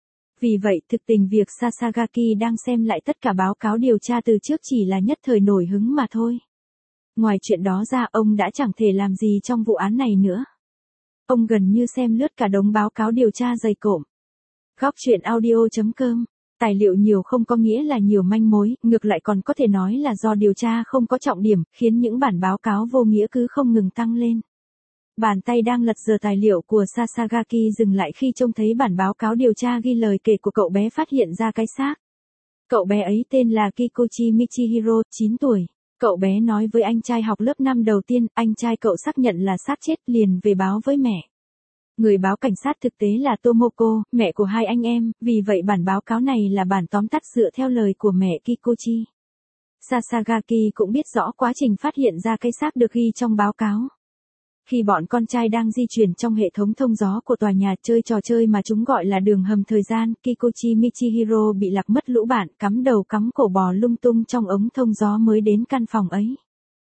Vì vậy, thực tình việc Sasagaki đang xem lại tất cả báo cáo điều tra từ trước chỉ là nhất thời nổi hứng mà thôi. Ngoài chuyện đó ra, ông đã chẳng thể làm gì trong vụ án này nữa. Ông gần như xem lướt cả đống báo cáo điều tra dày cộm. Góc truyện audio chấm com. Tài liệu nhiều không có nghĩa là nhiều manh mối, ngược lại còn có thể nói là do điều tra không có trọng điểm, khiến những bản báo cáo vô nghĩa cứ không ngừng tăng lên. Bàn tay đang lật dở tài liệu của Sasagaki dừng lại khi trông thấy bản báo cáo điều tra ghi lời kể của cậu bé phát hiện ra cái xác. Cậu bé ấy tên là Kikuchi Michihiro, chín tuổi. Cậu bé nói với anh trai học lớp năm đầu tiên, anh trai cậu xác nhận là xác chết, liền về báo với mẹ. Người báo cảnh sát thực tế là Tomoko, mẹ của hai anh em, vì vậy bản báo cáo này là bản tóm tắt dựa theo lời của mẹ Kikuchi. Sasagaki cũng biết rõ quá trình phát hiện ra cái xác được ghi trong báo cáo. Khi bọn con trai đang di chuyển trong hệ thống thông gió của tòa nhà chơi trò chơi mà chúng gọi là đường hầm thời gian, Kikuchi Michihiro bị lạc mất lũ bạn, cắm đầu cắm cổ bò lung tung trong ống thông gió mới đến căn phòng ấy.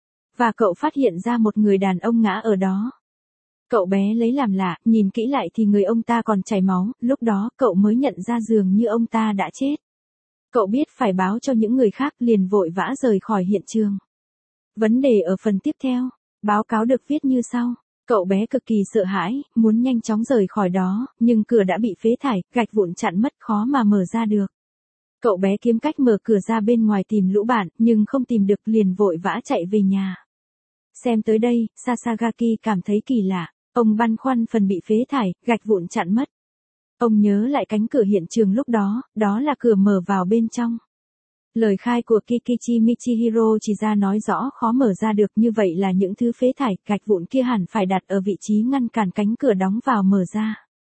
Và cậu phát hiện ra một người đàn ông ngã ở đó. Cậu bé lấy làm lạ, nhìn kỹ lại thì người ông ta còn chảy máu, lúc đó cậu mới nhận ra dường như ông ta đã chết. Cậu biết phải báo cho những người khác, liền vội vã rời khỏi hiện trường. Vấn đề ở phần tiếp theo, báo cáo được viết như sau. Cậu bé cực kỳ sợ hãi, muốn nhanh chóng rời khỏi đó, nhưng cửa đã bị phế thải, gạch vụn chặn mất, khó mà mở ra được. Cậu bé kiếm cách mở cửa ra bên ngoài tìm lũ bạn, nhưng không tìm được, liền vội vã chạy về nhà. Xem tới đây, Sasagaki cảm thấy kỳ lạ, ông băn khoăn phần bị phế thải, gạch vụn chặn mất. Ông nhớ lại cánh cửa hiện trường lúc đó, đó là cửa mở vào bên trong. Lời khai của Kikichi Michihiro chỉ ra nói rõ khó mở ra được, như vậy là những thứ phế thải, gạch vụn kia hẳn phải đặt ở vị trí ngăn cản cánh cửa đóng vào mở ra.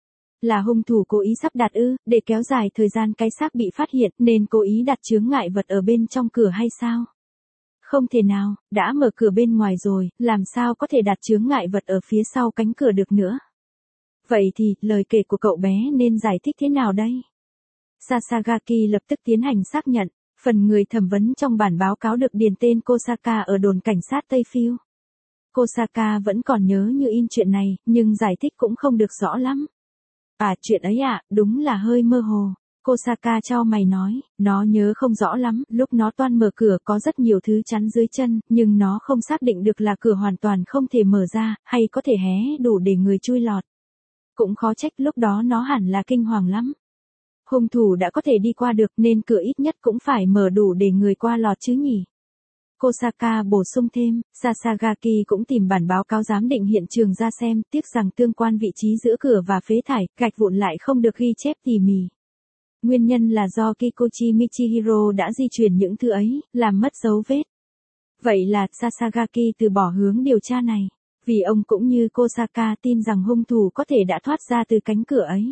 Là hung thủ cố ý sắp đặt ư, để kéo dài thời gian cái xác bị phát hiện nên cố ý đặt chướng ngại vật ở bên trong cửa hay sao? Không thể nào, đã mở cửa bên ngoài rồi, làm sao có thể đặt chướng ngại vật ở phía sau cánh cửa được nữa? Vậy thì, lời kể của cậu bé nên giải thích thế nào đây? Sasagaki lập tức tiến hành xác nhận. Phần người thẩm vấn trong bản báo cáo được điền tên Kosaka ở đồn cảnh sát Tây Phiêu. Kosaka vẫn còn nhớ như in chuyện này, nhưng giải thích cũng không được rõ lắm. À, chuyện ấy à, đúng là hơi mơ hồ. Kosaka chau mày nói, nó nhớ không rõ lắm, lúc nó toan mở cửa có rất nhiều thứ chắn dưới chân, nhưng nó không xác định được là cửa hoàn toàn không thể mở ra, hay có thể hé đủ để người chui lọt. Cũng khó trách lúc đó nó hẳn là kinh hoàng lắm. Hung thủ đã có thể đi qua được nên cửa ít nhất cũng phải mở đủ để người qua lọt chứ nhỉ. Kosaka bổ sung thêm, Sasagaki cũng tìm bản báo cáo giám định hiện trường ra xem, tiếc rằng tương quan vị trí giữa cửa và phế thải, gạch vụn lại không được ghi chép tỉ mỉ. Nguyên nhân là do Kikuchi Michihiro đã di chuyển những thứ ấy, làm mất dấu vết. Vậy là Sasagaki từ bỏ hướng điều tra này, vì ông cũng như Kosaka tin rằng hung thủ có thể đã thoát ra từ cánh cửa ấy.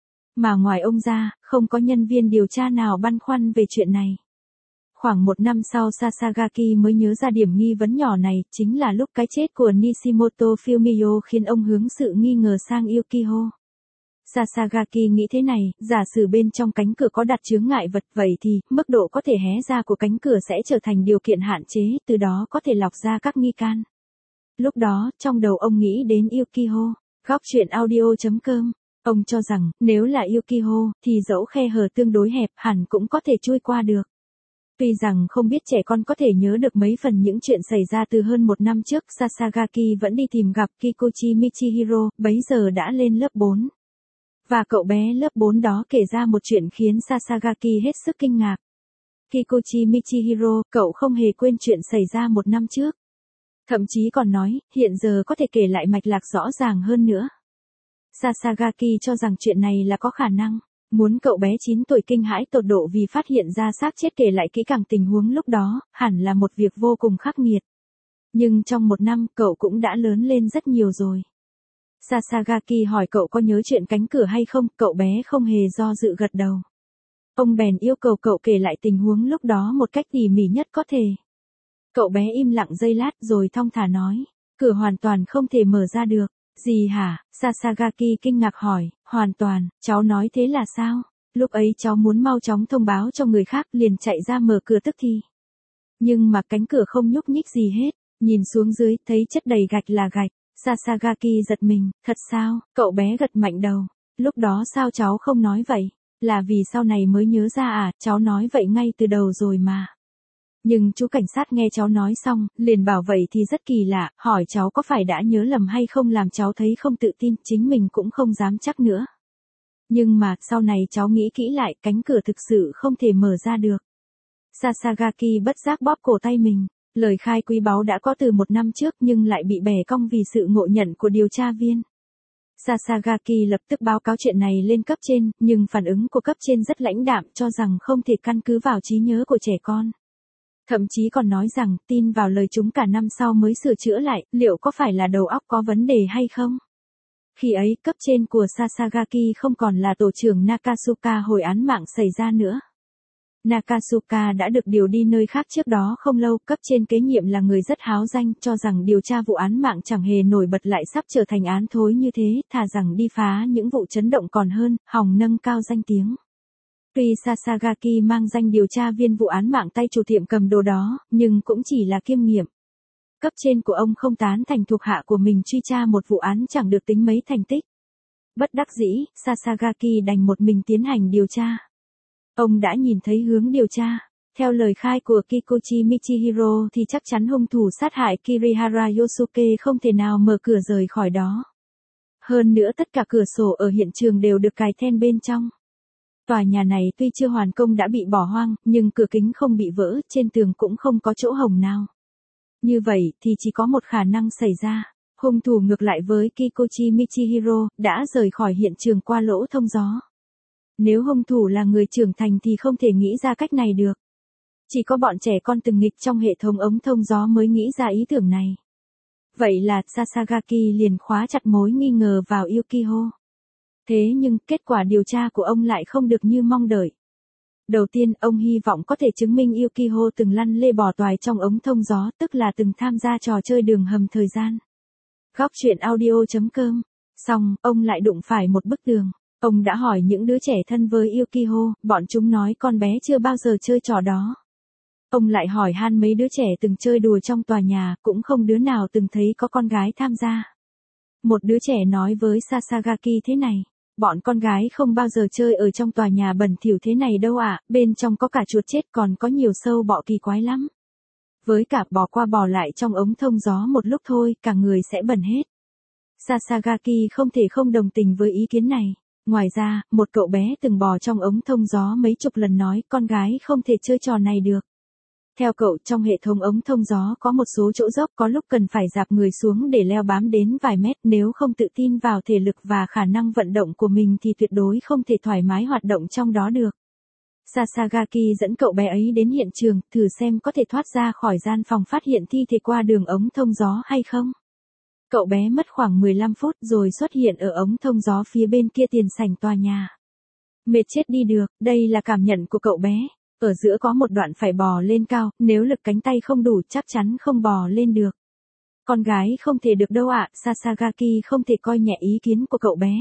Mà ngoài ông ra, không có nhân viên điều tra nào băn khoăn về chuyện này. Khoảng một năm sau Sasagaki mới nhớ ra điểm nghi vấn nhỏ này, chính là lúc cái chết của Nishimoto Fumio khiến ông hướng sự nghi ngờ sang Yukiho. Sasagaki nghĩ thế này, giả sử bên trong cánh cửa có đặt chướng ngại vật, vậy thì, mức độ có thể hé ra của cánh cửa sẽ trở thành điều kiện hạn chế, từ đó có thể lọc ra các nghi can. Lúc đó, trong đầu ông nghĩ đến Yukiho. Góc truyện audio chấm com. Ông cho rằng, nếu là Yukiho, thì dẫu khe hở tương đối hẹp, hẳn cũng có thể chui qua được. Tuy rằng không biết trẻ con có thể nhớ được mấy phần những chuyện xảy ra từ hơn một năm trước, Sasagaki vẫn đi tìm gặp Kikuchi Michihiro, bấy giờ đã lên lớp bốn. Và cậu bé lớp bốn đó kể ra một chuyện khiến Sasagaki hết sức kinh ngạc. Kikuchi Michihiro, cậu không hề quên chuyện xảy ra một năm trước. Thậm chí còn nói, hiện giờ có thể kể lại mạch lạc rõ ràng hơn nữa. Sasagaki cho rằng chuyện này là có khả năng. Muốn cậu bé chín tuổi kinh hãi tột độ vì phát hiện ra xác chết kể lại kỹ càng tình huống lúc đó, hẳn là một việc vô cùng khắc nghiệt. Nhưng trong một năm, cậu cũng đã lớn lên rất nhiều rồi. Sasagaki hỏi cậu có nhớ chuyện cánh cửa hay không, cậu bé không hề do dự gật đầu. Ông bèn yêu cầu cậu kể lại tình huống lúc đó một cách tỉ mỉ nhất có thể. Cậu bé im lặng giây lát rồi thong thả nói, cửa hoàn toàn không thể mở ra được. Gì hả? Sasagaki kinh ngạc hỏi, hoàn toàn, cháu nói thế là sao? Lúc ấy cháu muốn mau chóng thông báo cho người khác, liền chạy ra mở cửa tức thì. Nhưng mà cánh cửa không nhúc nhích gì hết, nhìn xuống dưới, thấy chất đầy gạch là gạch. Sasagaki giật mình, thật sao? Cậu bé gật mạnh đầu. Lúc đó sao cháu không nói vậy? Là vì sau này mới nhớ ra à, cháu nói vậy ngay từ đầu rồi mà. Nhưng chú cảnh sát nghe cháu nói xong, liền bảo vậy thì rất kỳ lạ, hỏi cháu có phải đã nhớ lầm hay không, làm cháu thấy không tự tin, chính mình cũng không dám chắc nữa. Nhưng mà, sau này cháu nghĩ kỹ lại, cánh cửa thực sự không thể mở ra được. Sasagaki bất giác bóp cổ tay mình, lời khai quý báu đã có từ một năm trước nhưng lại bị bẻ cong vì sự ngộ nhận của điều tra viên. Sasagaki lập tức báo cáo chuyện này lên cấp trên, nhưng phản ứng của cấp trên rất lãnh đạm, cho rằng không thể căn cứ vào trí nhớ của trẻ con. Thậm chí còn nói rằng, tin vào lời chúng cả năm sau mới sửa chữa lại, liệu có phải là đầu óc có vấn đề hay không? Khi ấy, cấp trên của Sasagaki không còn là tổ trưởng Nakasuka hồi án mạng xảy ra nữa. Nakasuka đã được điều đi nơi khác trước đó không lâu, cấp trên kế nhiệm là người rất háo danh, cho rằng điều tra vụ án mạng chẳng hề nổi bật lại sắp trở thành án thối như thế, thà rằng đi phá những vụ chấn động còn hơn, hòng nâng cao danh tiếng. Tuy Sasagaki mang danh điều tra viên vụ án mạng tay chủ tiệm cầm đồ đó, nhưng cũng chỉ là kiêm nhiệm. Cấp trên của ông không tán thành thuộc hạ của mình truy tra một vụ án chẳng được tính mấy thành tích. Bất đắc dĩ, Sasagaki đành một mình tiến hành điều tra. Ông đã nhìn thấy hướng điều tra. Theo lời khai của Kikuchi Michihiro thì chắc chắn hung thủ sát hại Kirihara Yosuke không thể nào mở cửa rời khỏi đó. Hơn nữa tất cả cửa sổ ở hiện trường đều được cài then bên trong. Tòa nhà này tuy chưa hoàn công đã bị bỏ hoang, nhưng cửa kính không bị vỡ, trên tường cũng không có chỗ hổng nào. Như vậy thì chỉ có một khả năng xảy ra. Hung thủ ngược lại với Kikuchi Michihiro, đã rời khỏi hiện trường qua lỗ thông gió. Nếu hung thủ là người trưởng thành thì không thể nghĩ ra cách này được. Chỉ có bọn trẻ con từng nghịch trong hệ thống ống thông gió mới nghĩ ra ý tưởng này. Vậy là Sasagaki liền khóa chặt mối nghi ngờ vào Yukiho. Thế nhưng kết quả điều tra của ông lại không được như mong đợi. Đầu tiên, ông hy vọng có thể chứng minh Yukiho từng lăn lê bò toài trong ống thông gió, tức là từng tham gia trò chơi đường hầm thời gian. Góc truyện audio chấm com. Xong, ông lại đụng phải một bức tường. Ông đã hỏi những đứa trẻ thân với Yukiho, bọn chúng nói con bé chưa bao giờ chơi trò đó. Ông lại hỏi han mấy đứa trẻ từng chơi đùa trong tòa nhà, cũng không đứa nào từng thấy có con gái tham gia. Một đứa trẻ nói với Sasagaki thế này, bọn con gái không bao giờ chơi ở trong tòa nhà bẩn thỉu thế này đâu ạ, à, bên trong có cả chuột chết còn có nhiều sâu bọ kỳ quái lắm. Với cả bò qua bò lại trong ống thông gió một lúc thôi, cả người sẽ bẩn hết. Sasagaki không thể không đồng tình với ý kiến này. Ngoài ra, một cậu bé từng bò trong ống thông gió mấy chục lần nói con gái không thể chơi trò này được. Theo cậu, trong hệ thống ống thông gió có một số chỗ dốc có lúc cần phải dạp người xuống để leo bám đến vài mét, nếu không tự tin vào thể lực và khả năng vận động của mình thì tuyệt đối không thể thoải mái hoạt động trong đó được. Sasagaki dẫn cậu bé ấy đến hiện trường, thử xem có thể thoát ra khỏi gian phòng phát hiện thi thể qua đường ống thông gió hay không. Cậu bé mất khoảng mười lăm phút rồi xuất hiện ở ống thông gió phía bên kia tiền sảnh tòa nhà. Mệt chết đi được, đây là cảm nhận của cậu bé. Ở giữa có một đoạn phải bò lên cao, nếu lực cánh tay không đủ chắc chắn không bò lên được. Con gái không thể được đâu ạ, à, Sasagaki không thể coi nhẹ ý kiến của cậu bé.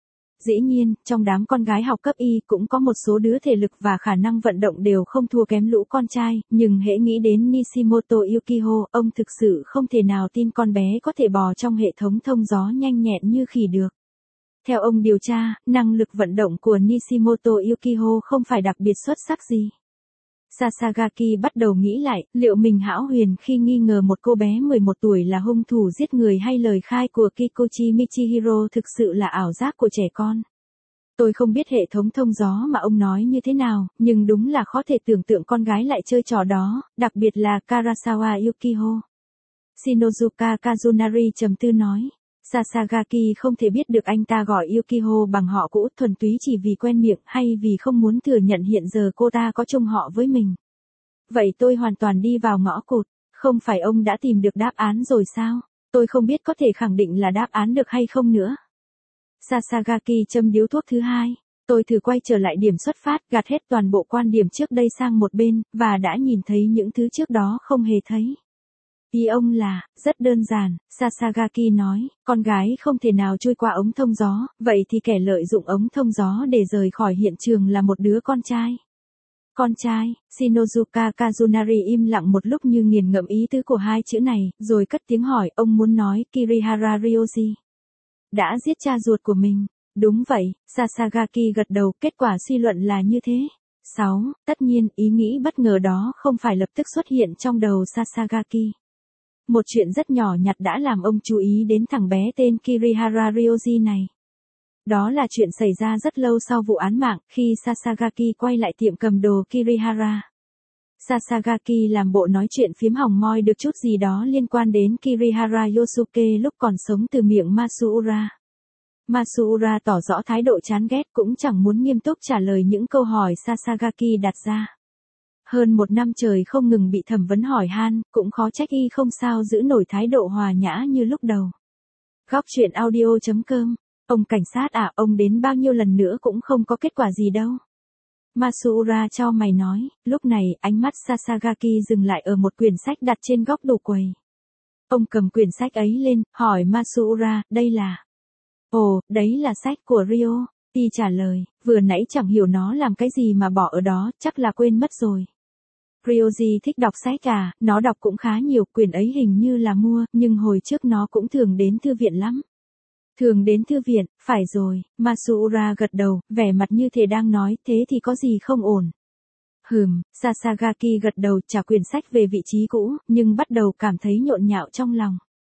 Dĩ nhiên, trong đám con gái học cấp Y cũng có một số đứa thể lực và khả năng vận động đều không thua kém lũ con trai, nhưng hễ nghĩ đến Nishimoto Yukiho, ông thực sự không thể nào tin con bé có thể bò trong hệ thống thông gió nhanh nhẹn như khỉ được. Theo ông điều tra, năng lực vận động của Nishimoto Yukiho không phải đặc biệt xuất sắc gì. Sasagaki bắt đầu nghĩ lại, liệu mình hão huyền khi nghi ngờ một cô bé mười một tuổi là hung thủ giết người hay lời khai của Kikuchi Michihiro thực sự là ảo giác của trẻ con. Tôi không biết hệ thống thông gió mà ông nói như thế nào, nhưng đúng là khó thể tưởng tượng con gái lại chơi trò đó, đặc biệt là Karasawa Yukiho. Shinozuka Kazunari trầm tư nói. Sasagaki không thể biết được anh ta gọi Yukiho bằng họ cũ thuần túy chỉ vì quen miệng hay vì không muốn thừa nhận hiện giờ cô ta có chung họ với mình. Vậy tôi hoàn toàn đi vào ngõ cụt, không phải ông đã tìm được đáp án rồi sao? Tôi không biết có thể khẳng định là đáp án được hay không nữa. Sasagaki châm điếu thuốc thứ hai. Tôi thử quay trở lại điểm xuất phát, gạt hết toàn bộ quan điểm trước đây sang một bên, và đã nhìn thấy những thứ trước đó không hề thấy. Ý ông là, rất đơn giản, Sasagaki nói, con gái không thể nào chui qua ống thông gió, vậy thì kẻ lợi dụng ống thông gió để rời khỏi hiện trường là một đứa con trai. Con trai, Shinozuka Kazunari im lặng một lúc như nghiền ngẫm ý tứ của hai chữ này, rồi cất tiếng hỏi, ông muốn nói Kirihara Ryoji đã giết cha ruột của mình. Đúng vậy, Sasagaki gật đầu, kết quả suy luận là như thế. sáu. Tất nhiên, ý nghĩ bất ngờ đó không phải lập tức xuất hiện trong đầu Sasagaki. Một chuyện rất nhỏ nhặt đã làm ông chú ý đến thằng bé tên Kirihara Ryoji này. Đó là chuyện xảy ra rất lâu sau vụ án mạng, khi Sasagaki quay lại tiệm cầm đồ Kirihara. Sasagaki làm bộ nói chuyện phiếm hỏng moi được chút gì đó liên quan đến Kirihara Yosuke lúc còn sống từ miệng Masuura. Masuura tỏ rõ thái độ chán ghét cũng chẳng muốn nghiêm túc trả lời những câu hỏi Sasagaki đặt ra. Hơn một năm trời không ngừng bị thẩm vấn hỏi han, cũng khó trách y không sao giữ nổi thái độ hòa nhã như lúc đầu. Góc truyện audio chấm com. Ông cảnh sát à, ông đến bao nhiêu lần nữa cũng không có kết quả gì đâu. Masura chau mày nói, lúc này ánh mắt Sasagaki dừng lại ở một quyển sách đặt trên góc đồ quầy. Ông cầm quyển sách ấy lên, hỏi Masura, đây là... Ồ, đấy là sách của Ryo. Y trả lời, vừa nãy chẳng hiểu nó làm cái gì mà bỏ ở đó, chắc là quên mất rồi. Ryoji thích đọc sách à, nó đọc cũng khá nhiều, quyển ấy hình như là mua, nhưng hồi trước nó cũng thường đến thư viện lắm. Thường đến thư viện, phải rồi, Masura gật đầu, vẻ mặt như thể đang nói, thế thì có gì không ổn. Hừm, Sasagaki gật đầu trả quyển sách về vị trí cũ, nhưng bắt đầu cảm thấy nhộn nhạo trong lòng.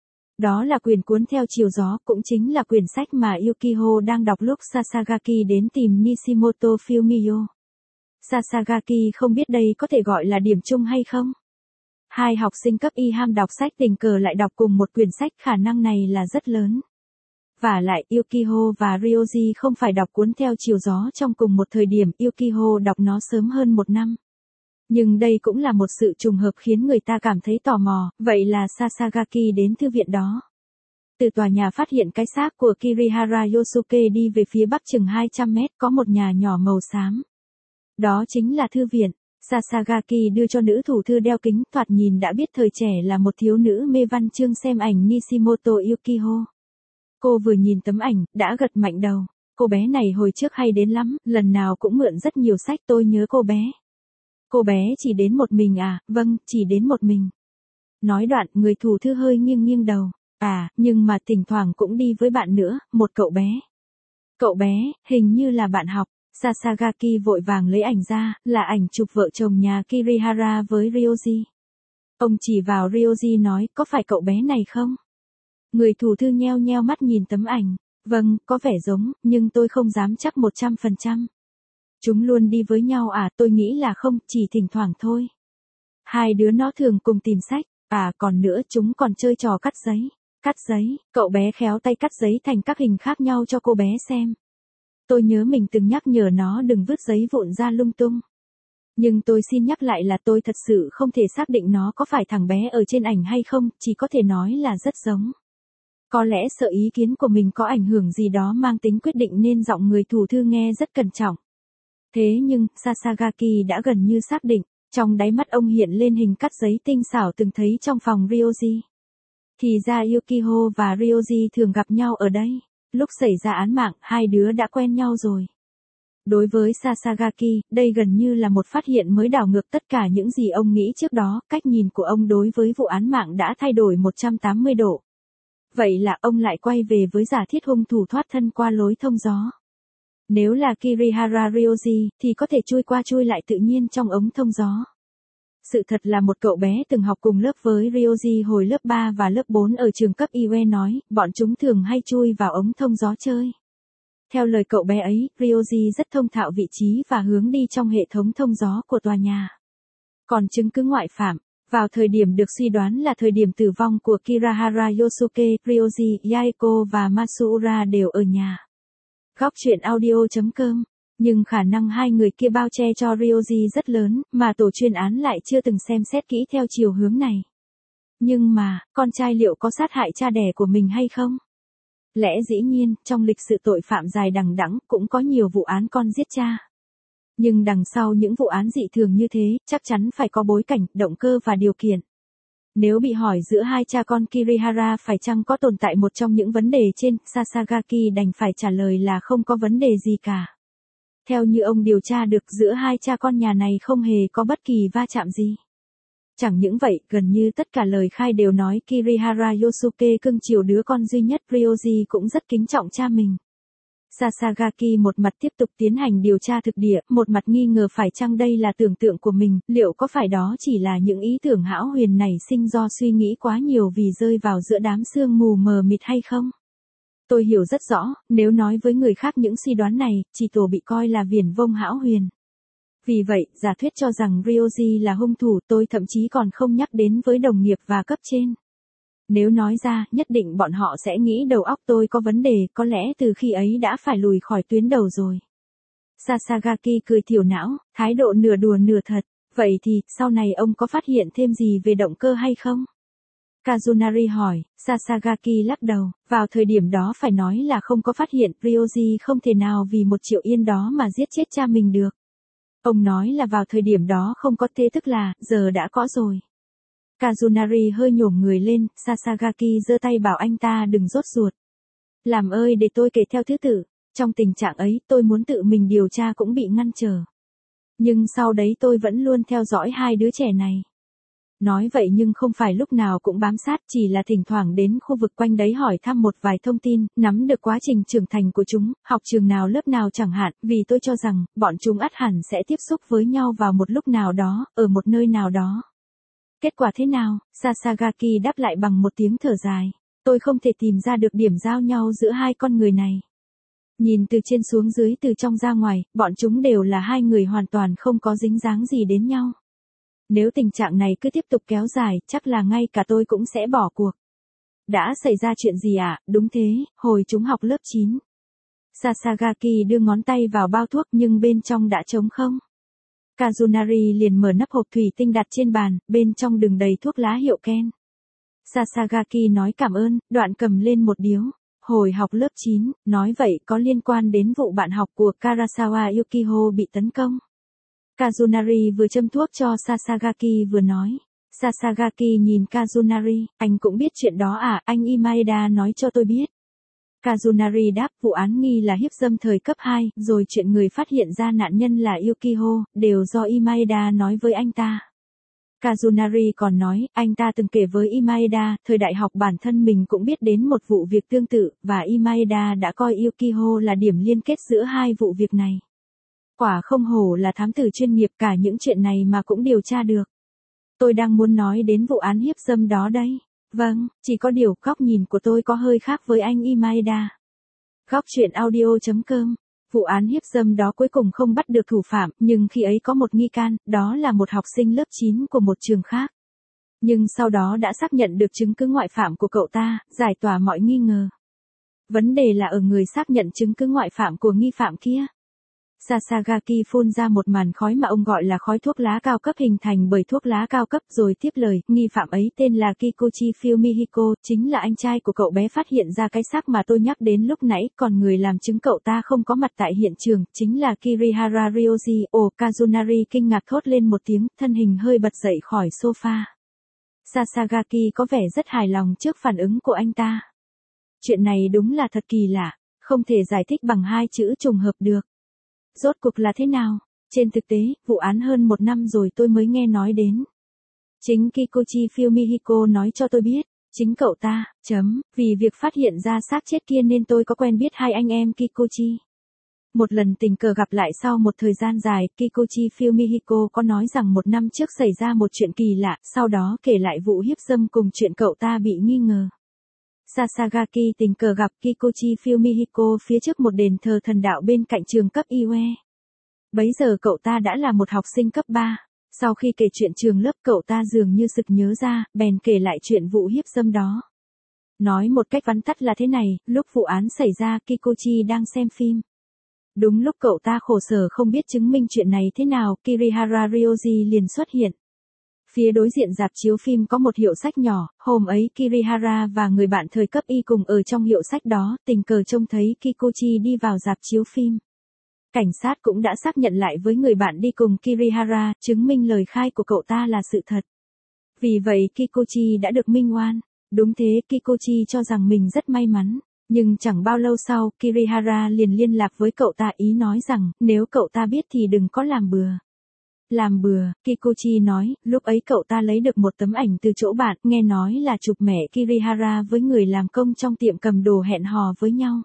Đó là quyển Cuốn theo chiều gió, cũng chính là quyển sách mà Yukiho đang đọc lúc Sasagaki đến tìm Nishimoto Fumio. Sasagaki không biết đây có thể gọi là điểm chung hay không? Hai học sinh cấp y ham đọc sách tình cờ lại đọc cùng một quyển sách, khả năng này là rất lớn. Vả lại Yukiho và Ryoji không phải đọc Cuốn theo chiều gió trong cùng một thời điểm, Yukiho đọc nó sớm hơn một năm. Nhưng đây cũng là một sự trùng hợp khiến người ta cảm thấy tò mò, vậy là Sasagaki đến thư viện đó. Từ tòa nhà phát hiện cái xác của Kirihara Yosuke đi về phía bắc chừng hai trăm mét có một nhà nhỏ màu xám. Đó chính là thư viện. Sasagaki đưa cho nữ thủ thư đeo kính, thoạt nhìn đã biết thời trẻ là một thiếu nữ mê văn chương xem ảnh Nishimoto Yukiho. Cô vừa nhìn tấm ảnh, đã gật mạnh đầu. Cô bé này hồi trước hay đến lắm, lần nào cũng mượn rất nhiều sách, tôi nhớ cô bé. Cô bé chỉ đến một mình à, vâng, chỉ đến một mình. Nói đoạn, người thủ thư hơi nghiêng nghiêng đầu. À, nhưng mà thỉnh thoảng cũng đi với bạn nữa, một cậu bé. Cậu bé, hình như là bạn học. Sasagaki vội vàng lấy ảnh ra, là ảnh chụp vợ chồng nhà Kirihara với Ryoji. Ông chỉ vào Ryoji nói, có phải cậu bé này không? Người thủ thư nheo nheo mắt nhìn tấm ảnh. Vâng, có vẻ giống, nhưng tôi không dám chắc một trăm phần trăm. Chúng luôn đi với nhau à, tôi nghĩ là không, chỉ thỉnh thoảng thôi. Hai đứa nó thường cùng tìm sách, à còn nữa chúng còn chơi trò cắt giấy. Cắt giấy, cậu bé khéo tay cắt giấy thành các hình khác nhau cho cô bé xem. Tôi nhớ mình từng nhắc nhở nó đừng vứt giấy vụn ra lung tung. Nhưng tôi xin nhắc lại là tôi thật sự không thể xác định nó có phải thằng bé ở trên ảnh hay không, chỉ có thể nói là rất giống. Có lẽ sợ ý kiến của mình có ảnh hưởng gì đó mang tính quyết định nên giọng người thủ thư nghe rất cẩn trọng. Thế nhưng, Sasagaki đã gần như xác định, trong đáy mắt ông hiện lên hình cắt giấy tinh xảo từng thấy trong phòng Ryoji. Thì ra Yukiho và Ryoji thường gặp nhau ở đây. Lúc xảy ra án mạng, hai đứa đã quen nhau rồi. Đối với Sasagaki, đây gần như là một phát hiện mới đảo ngược tất cả những gì ông nghĩ trước đó, cách nhìn của ông đối với vụ án mạng đã thay đổi một trăm tám mươi độ. Vậy là ông lại quay về với giả thiết hung thủ thoát thân qua lối thông gió. Nếu là Kirihara Ryoji, thì có thể chui qua chui lại tự nhiên trong ống thông gió. Sự thật là một cậu bé từng học cùng lớp với Ryoji hồi lớp ba và lớp bốn ở trường cấp Iwe nói, bọn chúng thường hay chui vào ống thông gió chơi. Theo lời cậu bé ấy, Ryoji rất thông thạo vị trí và hướng đi trong hệ thống thông gió của tòa nhà. Còn chứng cứ ngoại phạm, vào thời điểm được suy đoán là thời điểm tử vong của Kirihara Yosuke, Ryoji, Yaeko và Masura đều ở nhà. Góc truyện audio chấm com. Nhưng khả năng hai người kia bao che cho Ryoji rất lớn, mà tổ chuyên án lại chưa từng xem xét kỹ theo chiều hướng này. Nhưng mà, con trai liệu có sát hại cha đẻ của mình hay không? Lẽ dĩ nhiên, trong lịch sử tội phạm dài đằng đẵng cũng có nhiều vụ án con giết cha. Nhưng đằng sau những vụ án dị thường như thế, chắc chắn phải có bối cảnh, động cơ và điều kiện. Nếu bị hỏi giữa hai cha con Kirihara phải chăng có tồn tại một trong những vấn đề trên, Sasagaki đành phải trả lời là không có vấn đề gì cả. Theo như ông điều tra được, giữa hai cha con nhà này không hề có bất kỳ va chạm gì. Chẳng những vậy, gần như tất cả lời khai đều nói Kirihara Yosuke cưng chiều đứa con duy nhất, Ryoji cũng rất kính trọng cha mình. Sasagaki một mặt tiếp tục tiến hành điều tra thực địa, một mặt nghi ngờ phải chăng đây là tưởng tượng của mình, liệu có phải đó chỉ là những ý tưởng hão huyền nảy sinh do suy nghĩ quá nhiều vì rơi vào giữa đám sương mù mờ mịt hay không? Tôi hiểu rất rõ, nếu nói với người khác những suy đoán này, chỉ tổ bị coi là viển vông hão huyền. Vì vậy, giả thuyết cho rằng Ryoji là hung thủ, tôi thậm chí còn không nhắc đến với đồng nghiệp và cấp trên. Nếu nói ra, nhất định bọn họ sẽ nghĩ đầu óc tôi có vấn đề, có lẽ từ khi ấy đã phải lùi khỏi tuyến đầu rồi. Sasagaki cười thiểu não, thái độ nửa đùa nửa thật. Vậy thì, sau này ông có phát hiện thêm gì về động cơ hay không? Kazunari hỏi, Sasagaki lắc đầu, vào thời điểm đó phải nói là không có phát hiện, Ryoji không thể nào vì một triệu yên đó mà giết chết cha mình được. Ông nói là vào thời điểm đó không có, thế tức là, giờ đã có rồi. Kazunari hơi nhổm người lên, Sasagaki giơ tay bảo anh ta đừng rốt ruột. Làm ơi để tôi kể theo thứ tự, trong tình trạng ấy tôi muốn tự mình điều tra cũng bị ngăn trở. Nhưng sau đấy tôi vẫn luôn theo dõi hai đứa trẻ này. Nói vậy nhưng không phải lúc nào cũng bám sát, chỉ là thỉnh thoảng đến khu vực quanh đấy hỏi thăm một vài thông tin, nắm được quá trình trưởng thành của chúng, học trường nào lớp nào chẳng hạn, vì tôi cho rằng, bọn chúng ắt hẳn sẽ tiếp xúc với nhau vào một lúc nào đó, ở một nơi nào đó. Kết quả thế nào? Sasagaki đáp lại bằng một tiếng thở dài. Tôi không thể tìm ra được điểm giao nhau giữa hai con người này. Nhìn từ trên xuống dưới từ trong ra ngoài, bọn chúng đều là hai người hoàn toàn không có dính dáng gì đến nhau. Nếu tình trạng này cứ tiếp tục kéo dài, chắc là ngay cả tôi cũng sẽ bỏ cuộc. Đã xảy ra chuyện gì ạ? À? Đúng thế, hồi chúng học lớp chín. Sasagaki đưa ngón tay vào bao thuốc nhưng bên trong đã trống không. Kazunari liền mở nắp hộp thủy tinh đặt trên bàn, bên trong đựng đầy thuốc lá hiệu Ken. Sasagaki nói cảm ơn, đoạn cầm lên một điếu. Hồi học lớp chín, nói vậy có liên quan đến vụ bạn học của Karasawa Yukiho bị tấn công. Kazunari vừa châm thuốc cho Sasagaki vừa nói. Sasagaki nhìn Kazunari, anh cũng biết chuyện đó à, anh Imaeda nói cho tôi biết. Kazunari đáp, vụ án nghi là hiếp dâm thời cấp hai, rồi chuyện người phát hiện ra nạn nhân là Yukiho, đều do Imaeda nói với anh ta. Kazunari còn nói, anh ta từng kể với Imaeda, thời đại học bản thân mình cũng biết đến một vụ việc tương tự, và Imaeda đã coi Yukiho là điểm liên kết giữa hai vụ việc này. Quả không hổ là thám tử chuyên nghiệp, cả những chuyện này mà cũng điều tra được. Tôi đang muốn nói đến vụ án hiếp dâm đó đấy. Vâng, chỉ có điều góc nhìn của tôi có hơi khác với anh Imaeda. Góc truyện audio chấm com. Vụ án hiếp dâm đó cuối cùng không bắt được thủ phạm, nhưng khi ấy có một nghi can, đó là một học sinh lớp chín của một trường khác. Nhưng sau đó đã xác nhận được chứng cứ ngoại phạm của cậu ta, giải tỏa mọi nghi ngờ. Vấn đề là ở người xác nhận chứng cứ ngoại phạm của nghi phạm kia. Sasagaki phun ra một màn khói mà ông gọi là khói thuốc lá cao cấp hình thành bởi thuốc lá cao cấp, rồi tiếp lời, nghi phạm ấy tên là Kikuchi Fumihiko, chính là anh trai của cậu bé phát hiện ra cái xác mà tôi nhắc đến lúc nãy, còn người làm chứng cậu ta không có mặt tại hiện trường, chính là Kirihara Ryoji. Ồ, Kazunari kinh ngạc thốt lên một tiếng, thân hình hơi bật dậy khỏi sofa. Sasagaki có vẻ rất hài lòng trước phản ứng của anh ta. Chuyện này đúng là thật kỳ lạ, không thể giải thích bằng hai chữ trùng hợp được. Rốt cuộc là thế nào? Trên thực tế, vụ án hơn một năm rồi tôi mới nghe nói đến. Chính Kikuchi Fumihiko nói cho tôi biết, chính cậu ta, chấm, vì việc phát hiện ra xác chết kia nên tôi có quen biết hai anh em Kikuchi. Một lần tình cờ gặp lại sau một thời gian dài, Kikuchi Fumihiko có nói rằng một năm trước xảy ra một chuyện kỳ lạ, sau đó kể lại vụ hiếp dâm cùng chuyện cậu ta bị nghi ngờ. Sasagaki tình cờ gặp Kikuchi Fumihiko phía trước một đền thờ thần đạo bên cạnh trường cấp Iue. Bấy giờ cậu ta đã là một học sinh cấp ba. Sau khi kể chuyện trường lớp cậu ta dường như sực nhớ ra, bèn kể lại chuyện vụ hiếp dâm đó. Nói một cách vắn tắt là thế này, lúc vụ án xảy ra Kikuchi đang xem phim. Đúng lúc cậu ta khổ sở không biết chứng minh chuyện này thế nào, Kirihara Ryoji liền xuất hiện. Phía đối diện rạp chiếu phim có một hiệu sách nhỏ, hôm ấy Kirihara và người bạn thời cấp y cùng ở trong hiệu sách đó, tình cờ trông thấy Kikuchi đi vào rạp chiếu phim. Cảnh sát cũng đã xác nhận lại với người bạn đi cùng Kirihara, chứng minh lời khai của cậu ta là sự thật. Vì vậy Kikuchi đã được minh oan. Đúng thế, Kikuchi cho rằng mình rất may mắn. Nhưng chẳng bao lâu sau, Kirihara liền liên lạc với cậu ta ý nói rằng, nếu cậu ta biết thì đừng có làm bừa. Làm bừa, Kikuchi nói, lúc ấy cậu ta lấy được một tấm ảnh từ chỗ bạn, nghe nói là chụp mẹ Kirihara với người làm công trong tiệm cầm đồ hẹn hò với nhau.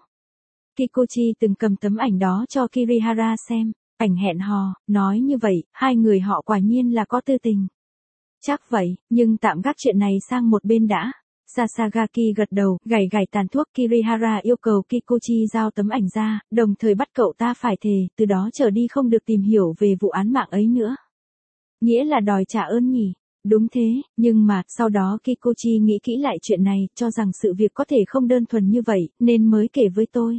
Kikuchi từng cầm tấm ảnh đó cho Kirihara xem, ảnh hẹn hò, nói như vậy, hai người họ quả nhiên là có tư tình. Chắc vậy, nhưng tạm gác chuyện này sang một bên đã. Sasagaki gật đầu, gảy gảy tàn thuốc. Kirihara yêu cầu Kikuchi giao tấm ảnh ra, đồng thời bắt cậu ta phải thề, từ đó trở đi không được tìm hiểu về vụ án mạng ấy nữa. Nghĩa là đòi trả ơn nhỉ? Đúng thế, nhưng mà, sau đó Kikuchi nghĩ kỹ lại chuyện này, cho rằng sự việc có thể không đơn thuần như vậy, nên mới kể với tôi.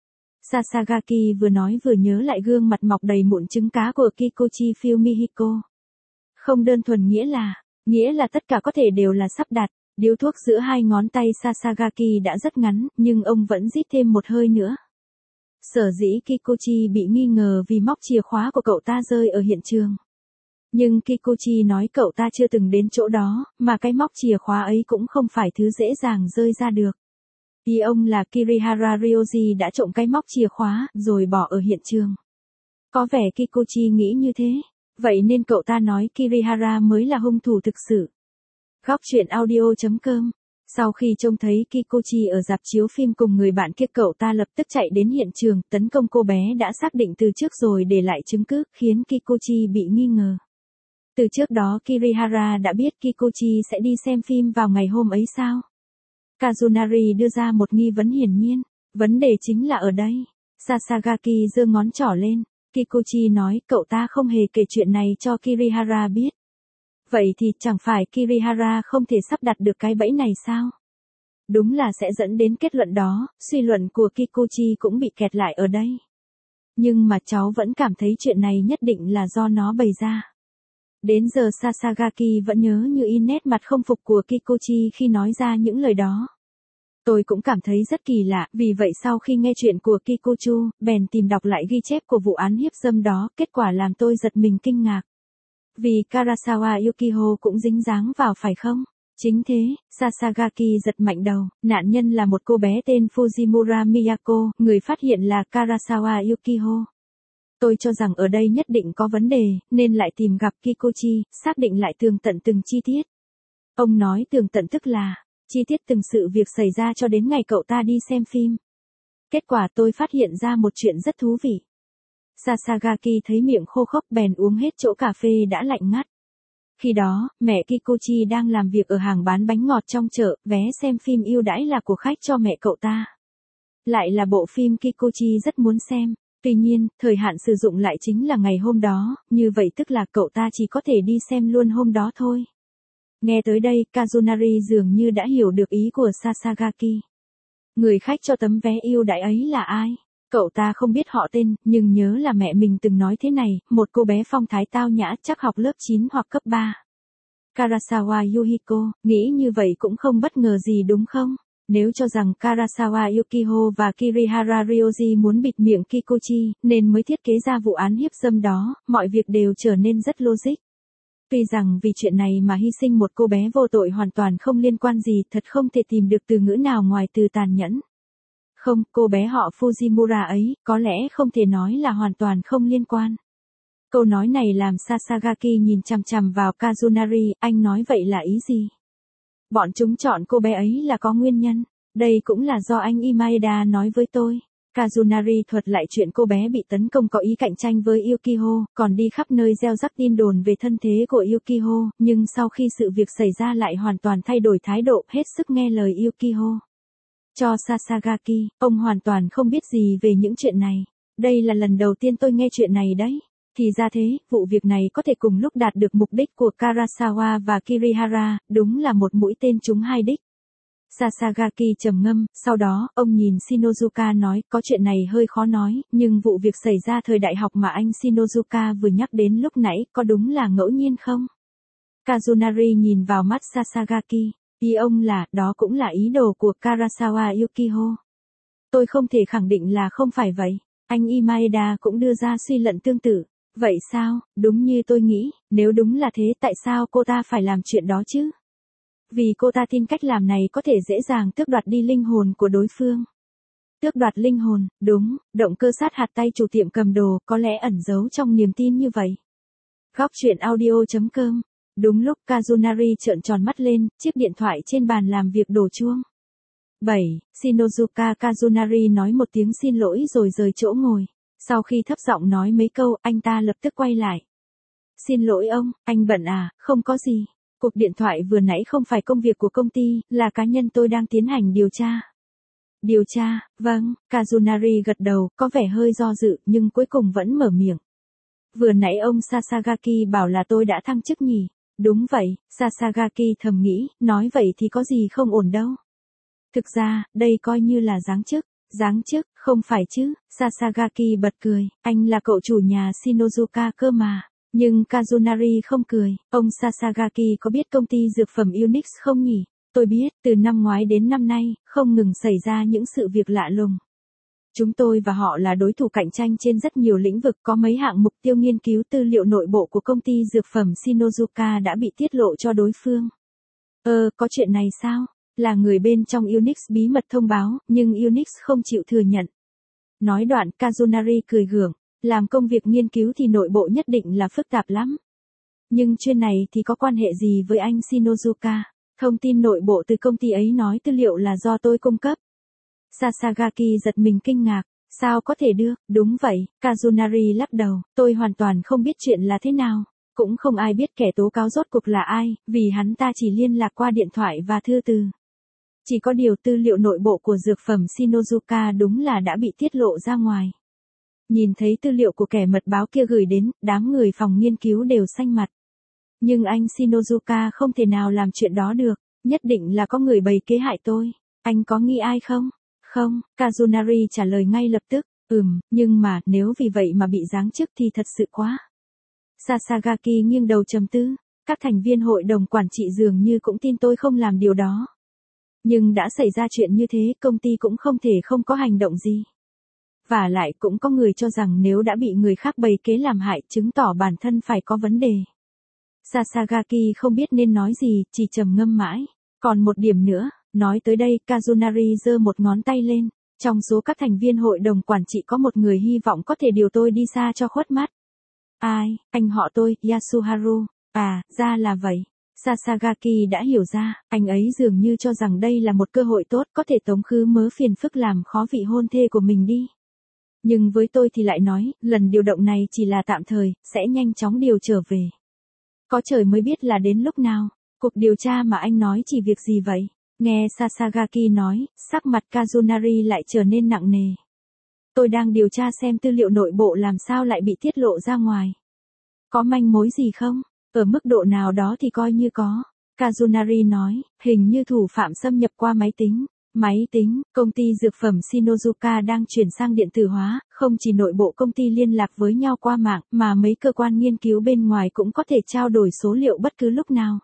Sasagaki vừa nói vừa nhớ lại gương mặt mọc đầy mụn trứng cá của Kikuchi Fumihiko. Không đơn thuần nghĩa là, nghĩa là tất cả có thể đều là sắp đặt. Điếu thuốc giữa hai ngón tay Sasagaki đã rất ngắn, nhưng ông vẫn rít thêm một hơi nữa. Sở dĩ Kikuchi bị nghi ngờ vì móc chìa khóa của cậu ta rơi ở hiện trường. Nhưng Kikuchi nói cậu ta chưa từng đến chỗ đó, mà cái móc chìa khóa ấy cũng không phải thứ dễ dàng rơi ra được. Ý ông là Kirihara Ryoji đã trộm cái móc chìa khóa, rồi bỏ ở hiện trường. Có vẻ Kikuchi nghĩ như thế, vậy nên cậu ta nói Kirihara mới là hung thủ thực sự. Góc truyện audio chấm com. Sau khi trông thấy Kikuchi ở rạp chiếu phim cùng người bạn kia, cậu ta lập tức chạy đến hiện trường, tấn công cô bé đã xác định từ trước rồi để lại chứng cứ, khiến Kikuchi bị nghi ngờ. Từ trước đó Kirihara đã biết Kikuchi sẽ đi xem phim vào ngày hôm ấy sao? Kazunari đưa ra một nghi vấn hiển nhiên. Vấn đề chính là ở đây. Sasagaki giơ ngón trỏ lên. Kikuchi nói cậu ta không hề kể chuyện này cho Kirihara biết. Vậy thì chẳng phải Kirihara không thể sắp đặt được cái bẫy này sao? Đúng là sẽ dẫn đến kết luận đó, suy luận của Kikuchi cũng bị kẹt lại ở đây. Nhưng mà cháu vẫn cảm thấy chuyện này nhất định là do nó bày ra. Đến giờ Sasagaki vẫn nhớ như in nét mặt không phục của Kikuchi khi nói ra những lời đó. Tôi cũng cảm thấy rất kỳ lạ, vì vậy sau khi nghe chuyện của Kikuchu, bèn tìm đọc lại ghi chép của vụ án hiếp dâm đó, kết quả làm tôi giật mình kinh ngạc. Vì Karasawa Yukiho cũng dính dáng vào phải không? Chính thế, Sasagaki giật mạnh đầu, nạn nhân là một cô bé tên Fujimura Miyako, người phát hiện là Karasawa Yukiho. Tôi cho rằng ở đây nhất định có vấn đề, nên lại tìm gặp Kikuchi, xác định lại tường tận từng chi tiết. Ông nói tường tận tức là, chi tiết từng sự việc xảy ra cho đến ngày cậu ta đi xem phim. Kết quả tôi phát hiện ra một chuyện rất thú vị. Sasagaki thấy miệng khô khốc bèn uống hết chỗ cà phê đã lạnh ngắt. Khi đó, mẹ Kikuchi đang làm việc ở hàng bán bánh ngọt trong chợ, vé xem phim ưu đãi là của khách cho mẹ cậu ta. Lại là bộ phim Kikuchi rất muốn xem. Tuy nhiên, thời hạn sử dụng lại chính là ngày hôm đó, như vậy tức là cậu ta chỉ có thể đi xem luôn hôm đó thôi. Nghe tới đây, Kazunari dường như đã hiểu được ý của Sasagaki. Người khách cho tấm vé ưu đãi ấy là ai? Cậu ta không biết họ tên, nhưng nhớ là mẹ mình từng nói thế này, một cô bé phong thái tao nhã chắc học lớp chín hoặc cấp ba. Karasawa Yuhiko, nghĩ như vậy cũng không bất ngờ gì đúng không? Nếu cho rằng Karasawa Yukiho và Kirihara Ryoji muốn bịt miệng Kikuchi, nên mới thiết kế ra vụ án hiếp dâm đó, mọi việc đều trở nên rất logic. Tuy rằng vì chuyện này mà hy sinh một cô bé vô tội hoàn toàn không liên quan gì, thật không thể tìm được từ ngữ nào ngoài từ tàn nhẫn. Không, cô bé họ Fujimura ấy, có lẽ không thể nói là hoàn toàn không liên quan. Câu nói này làm Sasagaki nhìn chằm chằm vào Kazunari, anh nói vậy là ý gì? Bọn chúng chọn cô bé ấy là có nguyên nhân. Đây cũng là do anh Imaeda nói với tôi. Kazunari thuật lại chuyện cô bé bị tấn công có ý cạnh tranh với Yukiho, còn đi khắp nơi gieo rắc tin đồn về thân thế của Yukiho, nhưng sau khi sự việc xảy ra lại hoàn toàn thay đổi thái độ, hết sức nghe lời Yukiho. Cho Sasagaki, ông hoàn toàn không biết gì về những chuyện này. Đây là lần đầu tiên tôi nghe chuyện này đấy. Thì ra thế, vụ việc này có thể cùng lúc đạt được mục đích của Karasawa và Kirihara, đúng là một mũi tên trúng hai đích. Sasagaki trầm ngâm, sau đó, ông nhìn Shinozuka nói, có chuyện này hơi khó nói, nhưng vụ việc xảy ra thời đại học mà anh Shinozuka vừa nhắc đến lúc nãy, có đúng là ngẫu nhiên không? Kazunari nhìn vào mắt Sasagaki, ý ông là, đó cũng là ý đồ của Karasawa Yukiho. Tôi không thể khẳng định là không phải vậy. Anh Imaeda cũng đưa ra suy luận tương tự. Vậy sao, đúng như tôi nghĩ, nếu đúng là thế tại sao cô ta phải làm chuyện đó chứ? Vì cô ta tin cách làm này có thể dễ dàng tước đoạt đi linh hồn của đối phương. Tước đoạt linh hồn, đúng, động cơ sát hạt tay chủ tiệm cầm đồ có lẽ ẩn giấu trong niềm tin như vậy. Góc truyện audio chấm com. Đúng lúc Kazunari trợn tròn mắt lên, chiếc điện thoại trên bàn làm việc đổ chuông. bảy. Shinozuka Kazunari nói một tiếng xin lỗi rồi rời chỗ ngồi. Sau khi thấp giọng nói mấy câu, anh ta lập tức quay lại. Xin lỗi ông, anh bận à, không có gì. Cuộc điện thoại vừa nãy không phải công việc của công ty, là cá nhân tôi đang tiến hành điều tra. Điều tra, vâng, Kazunari gật đầu, có vẻ hơi do dự, nhưng cuối cùng vẫn mở miệng. Vừa nãy ông Sasagaki bảo là tôi đã thăng chức nhỉ? Đúng vậy, Sasagaki thầm nghĩ, nói vậy thì có gì không ổn đâu. Thực ra, đây coi như là giáng chức. Giáng chức, không phải chứ, Sasagaki bật cười, anh là cậu chủ nhà Shinozuka cơ mà. Nhưng Kazunari không cười, ông Sasagaki có biết công ty dược phẩm Unix không nhỉ? Tôi biết, từ năm ngoái đến năm nay, không ngừng xảy ra những sự việc lạ lùng. Chúng tôi và họ là đối thủ cạnh tranh trên rất nhiều lĩnh vực, có mấy hạng mục tiêu nghiên cứu tư liệu nội bộ của công ty dược phẩm Shinozuka đã bị tiết lộ cho đối phương. Ơ, có chuyện này sao? Là người bên trong Unix bí mật thông báo, nhưng Unix không chịu thừa nhận. Nói đoạn, Kazunari cười gượng, làm công việc nghiên cứu thì nội bộ nhất định là phức tạp lắm. Nhưng chuyện này thì có quan hệ gì với anh Shinozuka? Thông tin nội bộ từ công ty ấy nói tư liệu là do tôi cung cấp. Sasagaki giật mình kinh ngạc, sao có thể được, đúng vậy, Kazunari lắc đầu, tôi hoàn toàn không biết chuyện là thế nào, cũng không ai biết kẻ tố cáo rốt cuộc là ai, vì hắn ta chỉ liên lạc qua điện thoại và thư từ. Chỉ có điều tư liệu nội bộ của dược phẩm Shinozuka đúng là đã bị tiết lộ ra ngoài. Nhìn thấy tư liệu của kẻ mật báo kia gửi đến, đám người phòng nghiên cứu đều xanh mặt. Nhưng anh Shinozuka không thể nào làm chuyện đó được, nhất định là có người bày kế hại tôi. Anh có nghi ai không? Không, Kazunari trả lời ngay lập tức, ừm, nhưng mà nếu vì vậy mà bị giáng chức thì thật sự quá. Sasagaki nghiêng đầu trầm tư, các thành viên hội đồng quản trị dường như cũng tin tôi không làm điều đó. Nhưng đã xảy ra chuyện như thế, công ty cũng không thể không có hành động gì. Và lại cũng có người cho rằng nếu đã bị người khác bày kế làm hại, chứng tỏ bản thân phải có vấn đề. Sasagaki không biết nên nói gì, chỉ trầm ngâm mãi. Còn một điểm nữa, nói tới đây, Kazunari giơ một ngón tay lên. Trong số các thành viên hội đồng quản trị có một người hy vọng có thể điều tôi đi xa cho khuất mắt. Ai, anh họ tôi, Yasuharu. À, ra là vậy. Sasagaki đã hiểu ra, anh ấy dường như cho rằng đây là một cơ hội tốt có thể tống khứ mớ phiền phức làm khó vị hôn thê của mình đi. Nhưng với tôi thì lại nói, lần điều động này chỉ là tạm thời, sẽ nhanh chóng điều trở về. Có trời mới biết là đến lúc nào. Cuộc điều tra mà anh nói chỉ việc gì vậy? Nghe Sasagaki nói, sắc mặt Kazunari lại trở nên nặng nề. Tôi đang điều tra xem tư liệu nội bộ làm sao lại bị tiết lộ ra ngoài. Có manh mối gì không? Ở mức độ nào đó thì coi như có. Kazunari nói, hình như thủ phạm xâm nhập qua máy tính. Máy tính, công ty dược phẩm Shinozuka đang chuyển sang điện tử hóa, không chỉ nội bộ công ty liên lạc với nhau qua mạng, mà mấy cơ quan nghiên cứu bên ngoài cũng có thể trao đổi số liệu bất cứ lúc nào.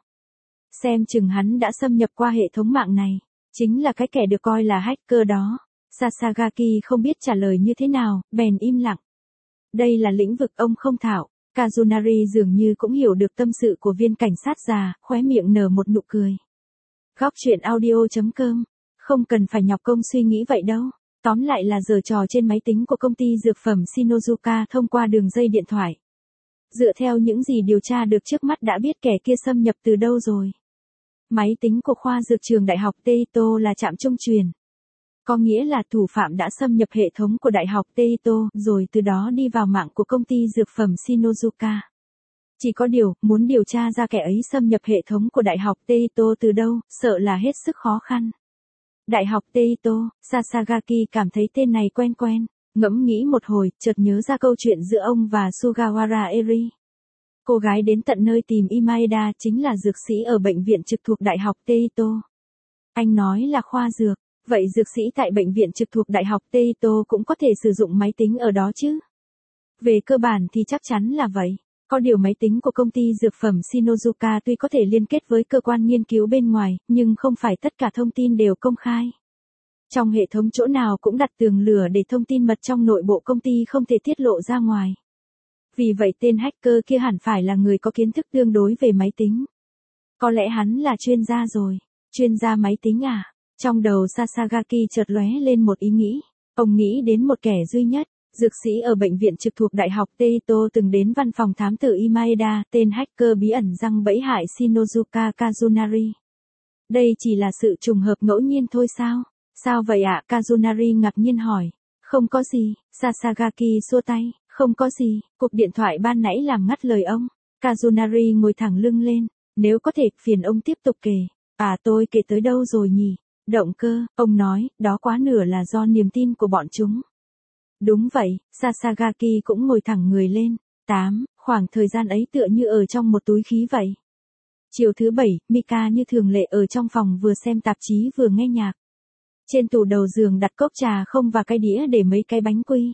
Xem chừng hắn đã xâm nhập qua hệ thống mạng này, chính là cái kẻ được coi là hacker đó. Sasagaki không biết trả lời như thế nào, bèn im lặng. Đây là lĩnh vực ông không thạo. Kazunari dường như cũng hiểu được tâm sự của viên cảnh sát già, khóe miệng nở một nụ cười. Góc chuyện audio chấm com. Không cần phải nhọc công suy nghĩ vậy đâu. Tóm lại là giở trò trên máy tính của công ty dược phẩm Shinozuka thông qua đường dây điện thoại. Dựa theo những gì điều tra được trước mắt đã biết kẻ kia xâm nhập từ đâu rồi. Máy tính của khoa dược trường Đại học Teito là trạm trung truyền. Có nghĩa là thủ phạm đã xâm nhập hệ thống của Đại học Teito rồi từ đó đi vào mạng của công ty dược phẩm Shinozuka. Chỉ có điều, muốn điều tra ra kẻ ấy xâm nhập hệ thống của Đại học Teito từ đâu, sợ là hết sức khó khăn. Đại học Teito, Sasagaki cảm thấy tên này quen quen, ngẫm nghĩ một hồi, chợt nhớ ra câu chuyện giữa ông và Sugawara Eri. Cô gái đến tận nơi tìm Imaeda chính là dược sĩ ở bệnh viện trực thuộc Đại học Teito. Anh nói là khoa dược, vậy dược sĩ tại bệnh viện trực thuộc Đại học Teito cũng có thể sử dụng máy tính ở đó chứ? Về cơ bản thì chắc chắn là vậy. Có điều máy tính của công ty dược phẩm Shinozuka tuy có thể liên kết với cơ quan nghiên cứu bên ngoài, nhưng không phải tất cả thông tin đều công khai. Trong hệ thống chỗ nào cũng đặt tường lửa để thông tin mật trong nội bộ công ty không thể tiết lộ ra ngoài. Vì vậy tên hacker kia hẳn phải là người có kiến thức tương đối về máy tính. Có lẽ hắn là chuyên gia rồi. Chuyên gia máy tính à? Trong đầu Sasagaki chợt lóe lên một ý nghĩ. Ông nghĩ đến một kẻ duy nhất. Dược sĩ ở bệnh viện trực thuộc Đại học Teito từng đến văn phòng thám tử Imaeda, tên hacker bí ẩn răng bẫy hại Shinozuka Kazunari. Đây chỉ là sự trùng hợp ngẫu nhiên thôi sao? Sao vậy ạ? Kazunari ngạc nhiên hỏi. Không có gì, Sasagaki xua tay, không có gì, cuộc điện thoại ban nãy làm ngắt lời ông. Kazunari ngồi thẳng lưng lên, nếu có thể phiền ông tiếp tục kể. À tôi kể tới đâu rồi nhỉ? Động cơ, ông nói, đó quá nửa là do niềm tin của bọn chúng. Đúng vậy, Sasagaki cũng ngồi thẳng người lên. tám. Khoảng thời gian ấy tựa như ở trong một túi khí vậy. Chiều thứ bảy, Mika như thường lệ ở trong phòng vừa xem tạp chí vừa nghe nhạc. Trên tủ đầu giường đặt cốc trà không và cái đĩa để mấy cái bánh quy.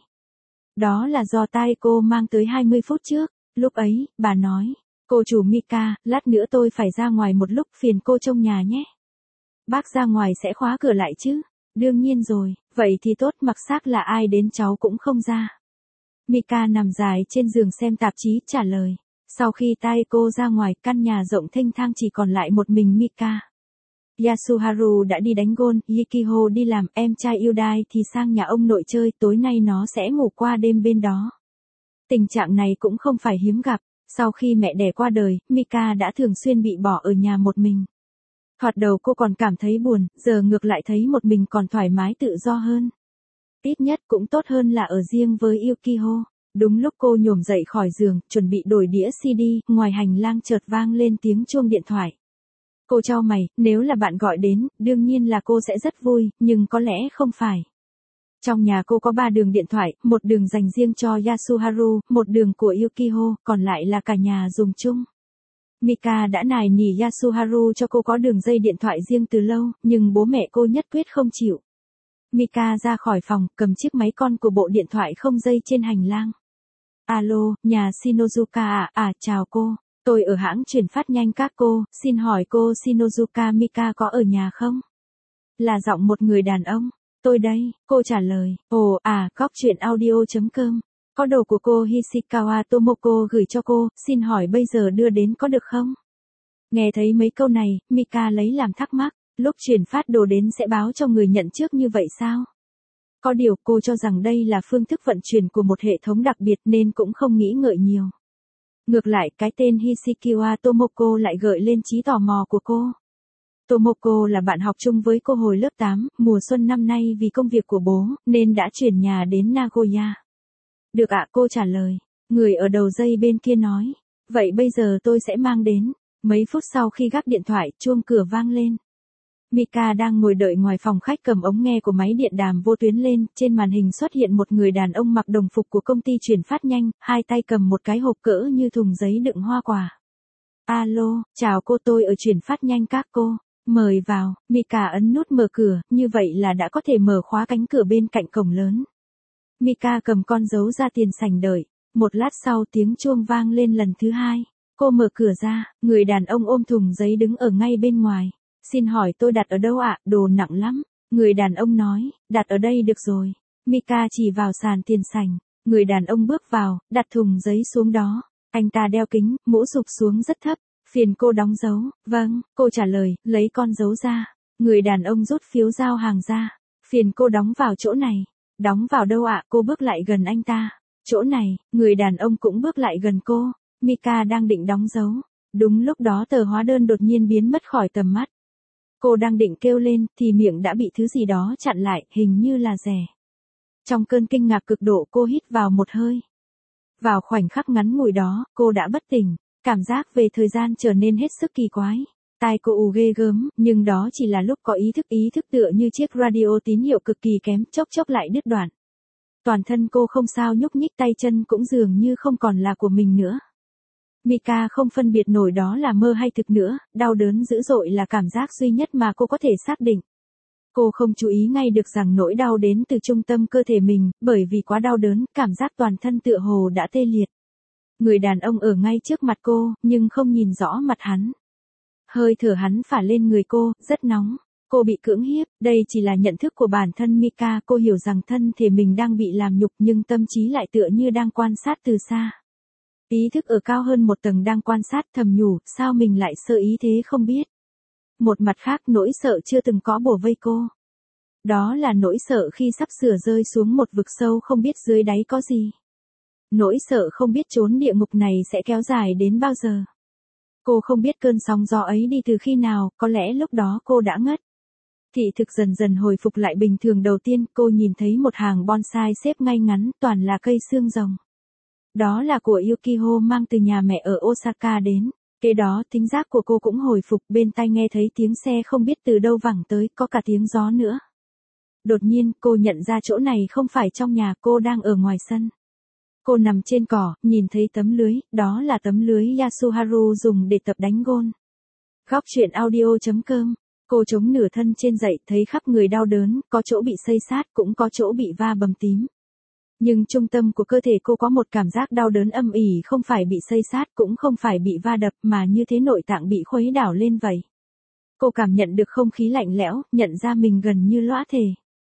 Đó là do tai cô mang tới hai mươi phút trước. Lúc ấy, bà nói, cô chủ Mika, lát nữa tôi phải ra ngoài một lúc, phiền cô trông nhà nhé. Bác ra ngoài sẽ khóa cửa lại chứ? Đương nhiên rồi, vậy thì tốt, mặc xác là ai đến cháu cũng không ra. Mika nằm dài trên giường xem tạp chí trả lời. Sau khi Taeko ra ngoài, căn nhà rộng thênh thang chỉ còn lại một mình Mika. Yasuharu đã đi đánh gôn, Yukiho đi làm, em trai Yudai thì sang nhà ông nội chơi, tối nay nó sẽ ngủ qua đêm bên đó. Tình trạng này cũng không phải hiếm gặp, sau khi mẹ đẻ qua đời, Mika đã thường xuyên bị bỏ ở nhà một mình. Thoạt đầu cô còn cảm thấy buồn, giờ ngược lại thấy một mình còn thoải mái tự do hơn. Ít nhất cũng tốt hơn là ở riêng với Yukiho. Đúng lúc cô nhổm dậy khỏi giường, chuẩn bị đổi đĩa xê đê, ngoài hành lang chợt vang lên tiếng chuông điện thoại. Cô chau mày, nếu là bạn gọi đến, đương nhiên là cô sẽ rất vui, nhưng có lẽ không phải. Trong nhà cô có ba đường điện thoại, một đường dành riêng cho Yasuharu, một đường của Yukiho, còn lại là cả nhà dùng chung. Mika đã nài nỉ Yasuharu cho cô có đường dây điện thoại riêng từ lâu, nhưng bố mẹ cô nhất quyết không chịu. Mika ra khỏi phòng, cầm chiếc máy con của bộ điện thoại không dây trên hành lang. Alo, nhà Shinozuka à, à, chào cô, tôi ở hãng chuyển phát nhanh các cô, xin hỏi cô Shinozuka Mika có ở nhà không? Là giọng một người đàn ông, tôi đây, cô trả lời, ồ, à, góc chuyện audio chấm com, có đồ của cô Hishikawa Tomoko gửi cho cô, xin hỏi bây giờ đưa đến có được không? Nghe thấy mấy câu này, Mika lấy làm thắc mắc, lúc chuyển phát đồ đến sẽ báo cho người nhận trước như vậy sao? Có điều cô cho rằng đây là phương thức vận chuyển của một hệ thống đặc biệt nên cũng không nghĩ ngợi nhiều. Ngược lại, cái tên Hishikawa Tomoko lại gợi lên trí tò mò của cô. Tomoko là bạn học chung với cô hồi lớp tám, mùa xuân năm nay vì công việc của bố, nên đã chuyển nhà đến Nagoya. Được ạ, cô trả lời. Người ở đầu dây bên kia nói. Vậy bây giờ tôi sẽ mang đến. Mấy phút sau khi gác điện thoại, chuông cửa vang lên. Mika đang ngồi đợi ngoài phòng khách cầm ống nghe của máy điện đàm vô tuyến lên, trên màn hình xuất hiện một người đàn ông mặc đồng phục của công ty chuyển phát nhanh, hai tay cầm một cái hộp cỡ như thùng giấy đựng hoa quả. Alo, chào cô, tôi ở chuyển phát nhanh các cô, mời vào. Mika ấn nút mở cửa, như vậy là đã có thể mở khóa cánh cửa bên cạnh cổng lớn. Mika cầm con dấu ra tiền sảnh đợi, một lát sau tiếng chuông vang lên lần thứ hai. Cô mở cửa ra, người đàn ông ôm thùng giấy đứng ở ngay bên ngoài. Xin hỏi tôi đặt ở đâu ạ, đồ nặng lắm. Người đàn ông nói, đặt ở đây được rồi. Mika chỉ vào sàn tiền sảnh. Người đàn ông bước vào, đặt thùng giấy xuống đó. Anh ta đeo kính, mũ sụp xuống rất thấp. Phiền cô đóng dấu. Vâng, cô trả lời, lấy con dấu ra. Người đàn ông rút phiếu giao hàng ra. Phiền cô đóng vào chỗ này. Đóng vào đâu ạ, cô bước lại gần anh ta. Chỗ này, người đàn ông cũng bước lại gần cô. Mika đang định đóng dấu. Đúng lúc đó tờ hóa đơn đột nhiên biến mất khỏi tầm mắt. Cô đang định kêu lên, thì miệng đã bị thứ gì đó chặn lại, hình như là rẻ. Trong cơn kinh ngạc cực độ cô hít vào một hơi. Vào khoảnh khắc ngắn ngủi đó, cô đã bất tỉnh, cảm giác về thời gian trở nên hết sức kỳ quái. Tai cô ù ghê gớm, nhưng đó chỉ là lúc có ý thức ý thức tựa như chiếc radio tín hiệu cực kỳ kém, chốc chốc lại đứt đoạn. Toàn thân cô không sao nhúc nhích, tay chân cũng dường như không còn là của mình nữa. Mika không phân biệt nổi đó là mơ hay thực nữa, đau đớn dữ dội là cảm giác duy nhất mà cô có thể xác định. Cô không chú ý ngay được rằng nỗi đau đến từ trung tâm cơ thể mình, bởi vì quá đau đớn, cảm giác toàn thân tựa hồ đã tê liệt. Người đàn ông ở ngay trước mặt cô, nhưng không nhìn rõ mặt hắn. Hơi thở hắn phả lên người cô, rất nóng. Cô bị cưỡng hiếp, đây chỉ là nhận thức của bản thân Mika, cô hiểu rằng thân thể mình đang bị làm nhục nhưng tâm trí lại tựa như đang quan sát từ xa. Ý thức ở cao hơn một tầng đang quan sát, thầm nhủ, sao mình lại sơ ý thế không biết. Một mặt khác, nỗi sợ chưa từng có bủa vây cô. Đó là nỗi sợ khi sắp sửa rơi xuống một vực sâu không biết dưới đáy có gì. Nỗi sợ không biết chốn địa ngục này sẽ kéo dài đến bao giờ. Cô không biết cơn sóng gió ấy đi từ khi nào, có lẽ lúc đó cô đã ngất. Thị thực dần dần hồi phục lại bình thường. Đầu tiên cô nhìn thấy một hàng bonsai xếp ngay ngắn, toàn là cây xương rồng. Đó là của Yukiho mang từ nhà mẹ ở Osaka đến. Kế đó thính giác của cô cũng hồi phục, bên tai nghe thấy tiếng xe không biết từ đâu vẳng tới, có cả tiếng gió nữa. Đột nhiên cô nhận ra chỗ này không phải trong nhà, cô đang ở ngoài sân. Cô nằm trên cỏ, nhìn thấy tấm lưới, đó là tấm lưới Yasuharu dùng để tập đánh gôn. Góc chuyện audio chấm com. Cô chống nửa thân trên dậy, thấy khắp người đau đớn, có chỗ bị xây sát, cũng có chỗ bị va bầm tím. Nhưng trung tâm của cơ thể cô có một cảm giác đau đớn âm ỉ, không phải bị xây sát, cũng không phải bị va đập, mà như thế nội tạng bị khuấy đảo lên vậy. Cô cảm nhận được không khí lạnh lẽo, nhận ra mình gần như lõa thể.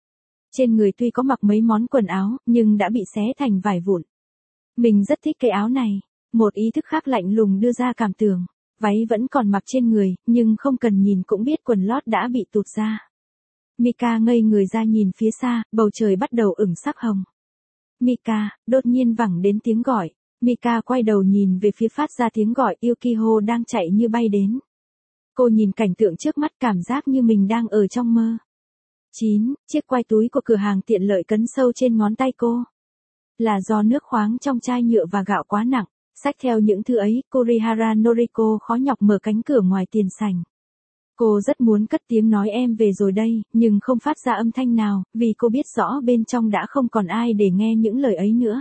Trên người tuy có mặc mấy món quần áo, nhưng đã bị xé thành vải vụn. Mình rất thích cái áo này. Một ý thức khác lạnh lùng đưa ra cảm tưởng. Váy vẫn còn mặc trên người, nhưng không cần nhìn cũng biết quần lót đã bị tụt ra. Mika ngây người ra nhìn phía xa, bầu trời bắt đầu ửng sắc hồng. Mika, đột nhiên vẳng đến tiếng gọi. Mika quay đầu nhìn về phía phát ra tiếng gọi, Yukiho đang chạy như bay đến. Cô nhìn cảnh tượng trước mắt cảm giác như mình đang ở trong mơ. chín. Chiếc quai túi của cửa hàng tiện lợi cấn sâu trên ngón tay cô. Là do nước khoáng trong chai nhựa và gạo quá nặng. Xách theo những thứ ấy, Kurihara Noriko khó nhọc mở cánh cửa ngoài tiền sảnh. Cô rất muốn cất tiếng nói em về rồi đây, nhưng không phát ra âm thanh nào, vì cô biết rõ bên trong đã không còn ai để nghe những lời ấy nữa.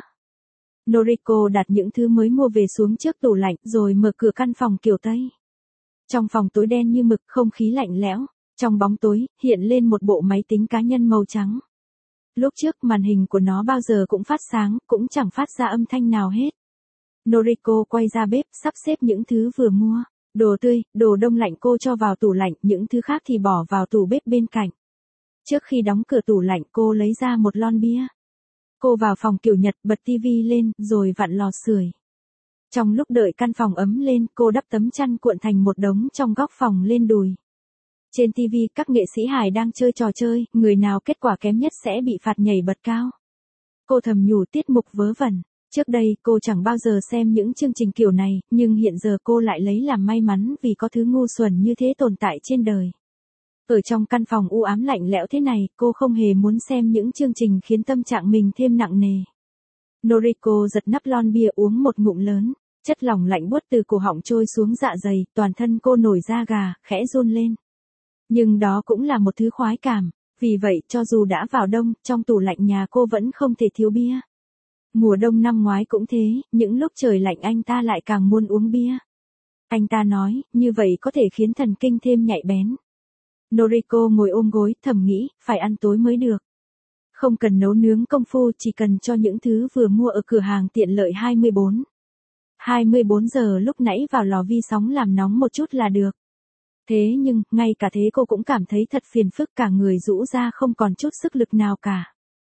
Noriko đặt những thứ mới mua về xuống trước tủ lạnh rồi mở cửa căn phòng kiểu Tây. Trong phòng tối đen như mực, không khí lạnh lẽo. Trong bóng tối, hiện lên một bộ máy tính cá nhân màu trắng. Lúc trước màn hình của nó bao giờ cũng phát sáng, cũng chẳng phát ra âm thanh nào hết. Noriko quay ra bếp, sắp xếp những thứ vừa mua. Đồ tươi, đồ đông lạnh cô cho vào tủ lạnh, những thứ khác thì bỏ vào tủ bếp bên cạnh. Trước khi đóng cửa tủ lạnh cô lấy ra một lon bia. Cô vào phòng kiểu Nhật, bật tivi lên, rồi vặn lò sưởi. Trong lúc đợi căn phòng ấm lên, cô đắp tấm chăn cuộn thành một đống trong góc phòng lên đùi. Trên tivi, các nghệ sĩ hài đang chơi trò chơi, người nào kết quả kém nhất sẽ bị phạt nhảy bật cao. Cô thầm nhủ tiết mục vớ vẩn. Trước đây, cô chẳng bao giờ xem những chương trình kiểu này, nhưng hiện giờ cô lại lấy làm may mắn vì có thứ ngu xuẩn như thế tồn tại trên đời. Ở trong căn phòng u ám lạnh lẽo thế này, cô không hề muốn xem những chương trình khiến tâm trạng mình thêm nặng nề. Noriko giật nắp lon bia uống một ngụm lớn, chất lỏng lạnh buốt từ cổ họng trôi xuống dạ dày, toàn thân cô nổi da gà, khẽ run lên. Nhưng đó cũng là một thứ khoái cảm, vì vậy cho dù đã vào đông, trong tủ lạnh nhà cô vẫn không thể thiếu bia. Mùa đông năm ngoái cũng thế, những lúc trời lạnh anh ta lại càng muốn uống bia. Anh ta nói, như vậy có thể khiến thần kinh thêm nhạy bén. Noriko ngồi ôm gối, thầm nghĩ, phải ăn tối mới được. Không cần nấu nướng công phu, chỉ cần cho những thứ vừa mua ở cửa hàng tiện lợi hai mươi bốn. hai mươi bốn giờ lúc nãy vào lò vi sóng làm nóng một chút là được. Thế nhưng, ngay cả thế cô cũng cảm thấy thật phiền phức, cả người rũ ra không còn chút sức lực nào cả.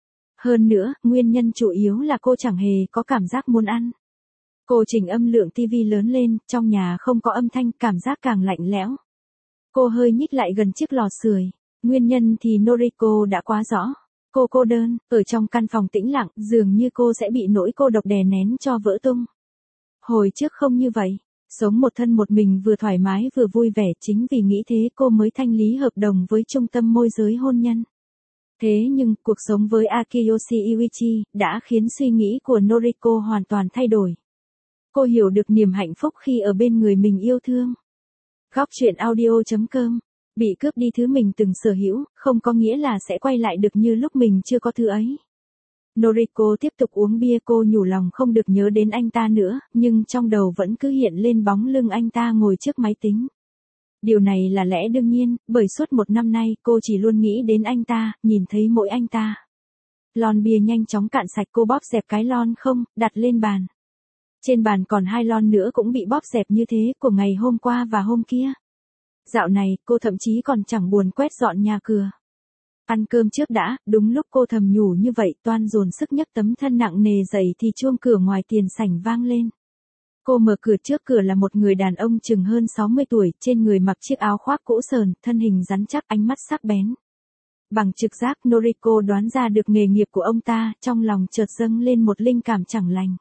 Hơn nữa, nguyên nhân chủ yếu là cô chẳng hề có cảm giác muốn ăn. Cô chỉnh âm lượng tivi lớn lên, trong nhà không có âm thanh, cảm giác càng lạnh lẽo. Cô hơi nhích lại gần chiếc lò sưởi. Nguyên nhân thì Noriko đã quá rõ. Cô cô đơn, ở trong căn phòng tĩnh lặng, dường như cô sẽ bị nỗi cô độc đè nén cho vỡ tung. Hồi trước không như vậy. Sống một thân một mình vừa thoải mái vừa vui vẻ, chính vì nghĩ thế cô mới thanh lý hợp đồng với trung tâm môi giới hôn nhân. Thế nhưng, cuộc sống với Akiyoshi Iwichi đã khiến suy nghĩ của Noriko hoàn toàn thay đổi. Cô hiểu được niềm hạnh phúc khi ở bên người mình yêu thương. Góc truyện audio chấm com. Bị cướp đi thứ mình từng sở hữu, không có nghĩa là sẽ quay lại được như lúc mình chưa có thứ ấy. Noriko tiếp tục uống bia, cô nhủ lòng không được nhớ đến anh ta nữa, nhưng trong đầu vẫn cứ hiện lên bóng lưng anh ta ngồi trước máy tính. Điều này là lẽ đương nhiên, bởi suốt một năm nay cô chỉ luôn nghĩ đến anh ta, nhìn thấy mỗi anh ta. Lon bia nhanh chóng cạn sạch, cô bóp dẹp cái lon không, đặt lên bàn. Trên bàn còn hai lon nữa cũng bị bóp dẹp như thế, của ngày hôm qua và hôm kia. Dạo này, cô thậm chí còn chẳng buồn quét dọn nhà cửa. Ăn cơm trước đã, đúng lúc cô thầm nhủ như vậy, toan dồn sức nhấc tấm thân nặng nề dậy thì chuông cửa ngoài tiền sảnh vang lên. Cô mở cửa, trước cửa là một người đàn ông chừng hơn sáu mươi tuổi, trên người mặc chiếc áo khoác cũ sờn, thân hình rắn chắc, ánh mắt sắc bén. Bằng trực giác, Noriko đoán ra được nghề nghiệp của ông ta, trong lòng chợt dâng lên một linh cảm chẳng lành.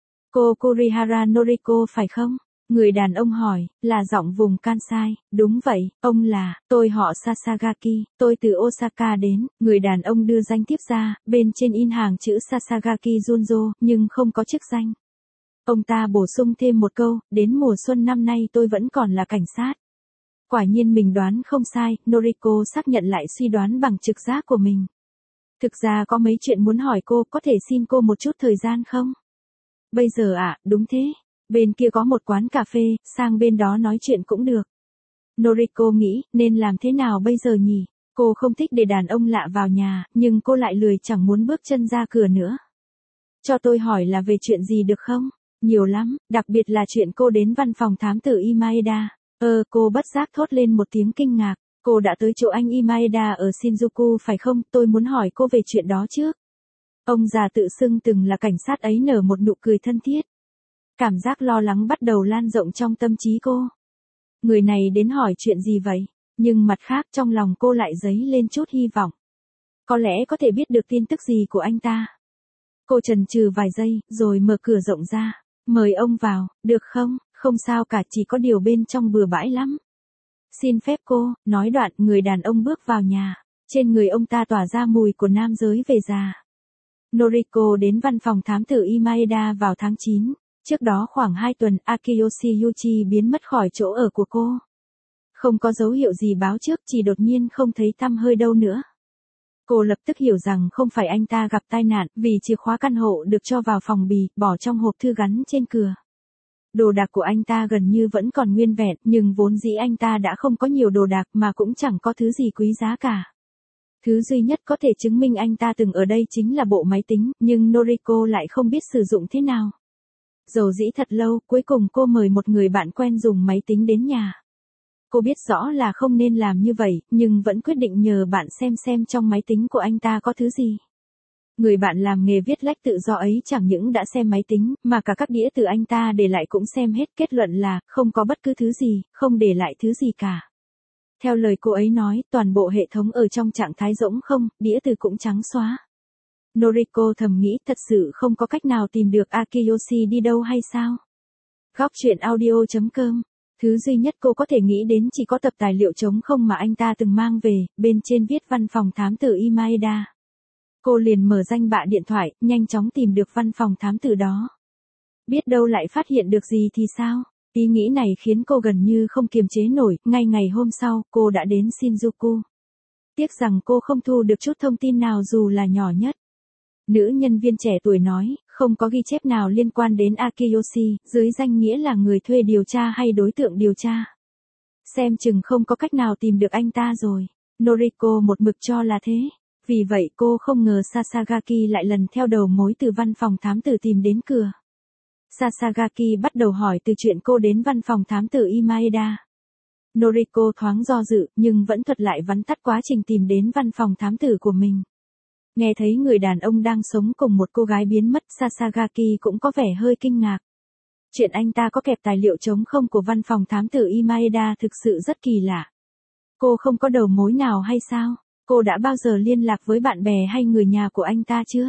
Cô Kurihara Noriko phải không? Người đàn ông hỏi, là giọng vùng Kansai. Đúng vậy, ông là, tôi họ Sasagaki, tôi từ Osaka đến. Người đàn ông đưa danh thiếp ra, bên trên in hàng chữ Sasagaki Junjo, nhưng không có chức danh. Ông ta bổ sung thêm một câu, đến mùa xuân năm nay tôi vẫn còn là cảnh sát. Quả nhiên mình đoán không sai, Noriko xác nhận lại suy đoán bằng trực giác của mình. Thực ra có mấy chuyện muốn hỏi cô, có thể xin cô một chút thời gian không? Bây giờ ạ, à, đúng thế. Bên kia có một quán cà phê, sang bên đó nói chuyện cũng được. Noriko nghĩ, nên làm thế nào bây giờ nhỉ? Cô không thích để đàn ông lạ vào nhà, nhưng cô lại lười chẳng muốn bước chân ra cửa nữa. Cho tôi hỏi là về chuyện gì được không? Nhiều lắm, đặc biệt là chuyện cô đến văn phòng thám tử Imaeda. Ờ, cô bất giác thốt lên một tiếng kinh ngạc. Cô đã tới chỗ anh Imaeda ở Shinjuku phải không? Tôi muốn hỏi cô về chuyện đó trước. Ông già tự xưng từng là cảnh sát ấy nở một nụ cười thân thiết. Cảm giác lo lắng bắt đầu lan rộng trong tâm trí cô. Người này đến hỏi chuyện gì vậy? Nhưng mặt khác trong lòng cô lại dấy lên chút hy vọng. Có lẽ có thể biết được tin tức gì của anh ta. Cô chần chừ vài giây, rồi mở cửa rộng ra. Mời ông vào, được không? Không sao cả, chỉ có điều bên trong bừa bãi lắm. Xin phép cô, nói đoạn người đàn ông bước vào nhà. Trên người ông ta tỏa ra mùi của nam giới về già. Noriko đến văn phòng thám tử Imaeda vào tháng chín. Trước đó khoảng hai tuần Akiyoshi Yuchi biến mất khỏi chỗ ở của cô. Không có dấu hiệu gì báo trước, chỉ đột nhiên không thấy tăm hơi đâu nữa. Cô lập tức hiểu rằng không phải anh ta gặp tai nạn, vì chìa khóa căn hộ được cho vào phòng bì, bỏ trong hộp thư gắn trên cửa. Đồ đạc của anh ta gần như vẫn còn nguyên vẹn, nhưng vốn dĩ anh ta đã không có nhiều đồ đạc mà cũng chẳng có thứ gì quý giá cả. Thứ duy nhất có thể chứng minh anh ta từng ở đây chính là bộ máy tính, nhưng Noriko lại không biết sử dụng thế nào. Dầu dĩ thật lâu, cuối cùng cô mời một người bạn quen dùng máy tính đến nhà. Cô biết rõ là không nên làm như vậy, nhưng vẫn quyết định nhờ bạn xem xem trong máy tính của anh ta có thứ gì. Người bạn làm nghề viết lách tự do ấy chẳng những đã xem máy tính, mà cả các đĩa từ anh ta để lại cũng xem hết, kết luận là không có bất cứ thứ gì, không để lại thứ gì cả. Theo lời cô ấy nói, toàn bộ hệ thống ở trong trạng thái rỗng không, đĩa từ cũng trắng xóa. Noriko thầm nghĩ thật sự không có cách nào tìm được Akiyoshi đi đâu hay sao? Góc truyện audio chấm com. Thứ duy nhất cô có thể nghĩ đến chỉ có tập tài liệu trống không mà anh ta từng mang về, bên trên viết văn phòng thám tử Imaeda. Cô liền mở danh bạ điện thoại, nhanh chóng tìm được văn phòng thám tử đó. Biết đâu lại phát hiện được gì thì sao? Ý nghĩ này khiến cô gần như không kiềm chế nổi, ngay ngày hôm sau, cô đã đến Shinjuku. Tiếc rằng cô không thu được chút thông tin nào dù là nhỏ nhất. Nữ nhân viên trẻ tuổi nói, không có ghi chép nào liên quan đến Akiyoshi, dưới danh nghĩa là người thuê điều tra hay đối tượng điều tra. Xem chừng không có cách nào tìm được anh ta rồi. Noriko một mực cho là thế. Vì vậy cô không ngờ Sasagaki lại lần theo đầu mối từ văn phòng thám tử tìm đến cửa. Sasagaki bắt đầu hỏi từ chuyện cô đến văn phòng thám tử Imaeda. Noriko thoáng do dự, nhưng vẫn thuật lại vắn tắt quá trình tìm đến văn phòng thám tử của mình. Nghe thấy người đàn ông đang sống cùng một cô gái biến mất, Sasagaki cũng có vẻ hơi kinh ngạc. Chuyện anh ta có kẹp tài liệu trống không của văn phòng thám tử Imaeda thực sự rất kỳ lạ. Cô không có đầu mối nào hay sao? Cô đã bao giờ liên lạc với bạn bè hay người nhà của anh ta chưa?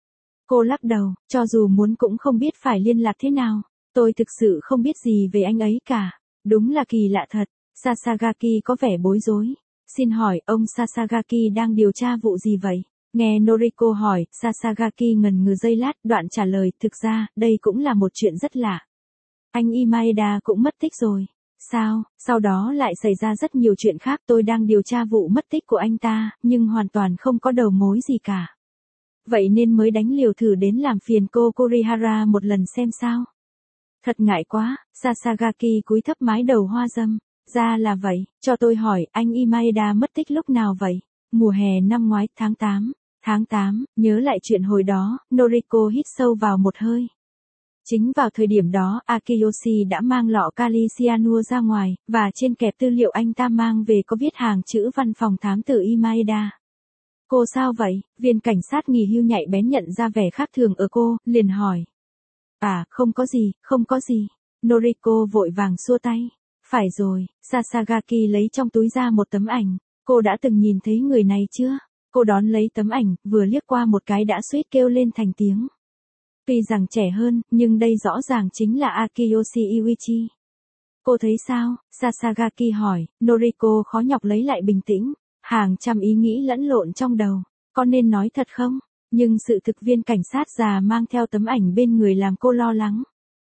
Cô lắc đầu, cho dù muốn cũng không biết phải liên lạc thế nào. Tôi thực sự không biết gì về anh ấy cả. Đúng là kỳ lạ thật. Sasagaki có vẻ bối rối. Xin hỏi, ông Sasagaki đang điều tra vụ gì vậy? Nghe Noriko hỏi, Sasagaki ngần ngừ giây lát, đoạn trả lời, thực ra, đây cũng là một chuyện rất lạ. Anh Imaeda cũng mất tích rồi. Sao, sau đó lại xảy ra rất nhiều chuyện khác, tôi đang điều tra vụ mất tích của anh ta, nhưng hoàn toàn không có đầu mối gì cả. Vậy nên mới đánh liều thử đến làm phiền cô Kurihara một lần xem sao. Thật ngại quá, Sasagaki cúi thấp mái đầu hoa dâm. Ra là vậy, cho tôi hỏi, anh Imaeda mất tích lúc nào vậy? Mùa hè năm ngoái, tháng tám. Tháng tám, nhớ lại chuyện hồi đó, Noriko hít sâu vào một hơi. Chính vào thời điểm đó, Akiyoshi đã mang lọ kali cyanua ra ngoài, và trên kẹp tư liệu anh ta mang về có viết hàng chữ văn phòng thám tử Imaeda. Cô sao vậy? Viên cảnh sát nghỉ hưu nhạy bén nhận ra vẻ khác thường ở cô, liền hỏi. À, không có gì, không có gì. Noriko vội vàng xua tay. Phải rồi, Sasagaki lấy trong túi ra một tấm ảnh. Cô đã từng nhìn thấy người này chưa? Cô đón lấy tấm ảnh, vừa liếc qua một cái đã suýt kêu lên thành tiếng. Tuy rằng trẻ hơn, nhưng đây rõ ràng chính là Akiyoshi Iuichi. Cô thấy sao? Sasagaki hỏi. Noriko khó nhọc lấy lại bình tĩnh. Hàng trăm ý nghĩ lẫn lộn trong đầu. Có nên nói thật không? Nhưng sự thực viên cảnh sát già mang theo tấm ảnh bên người làm cô lo lắng.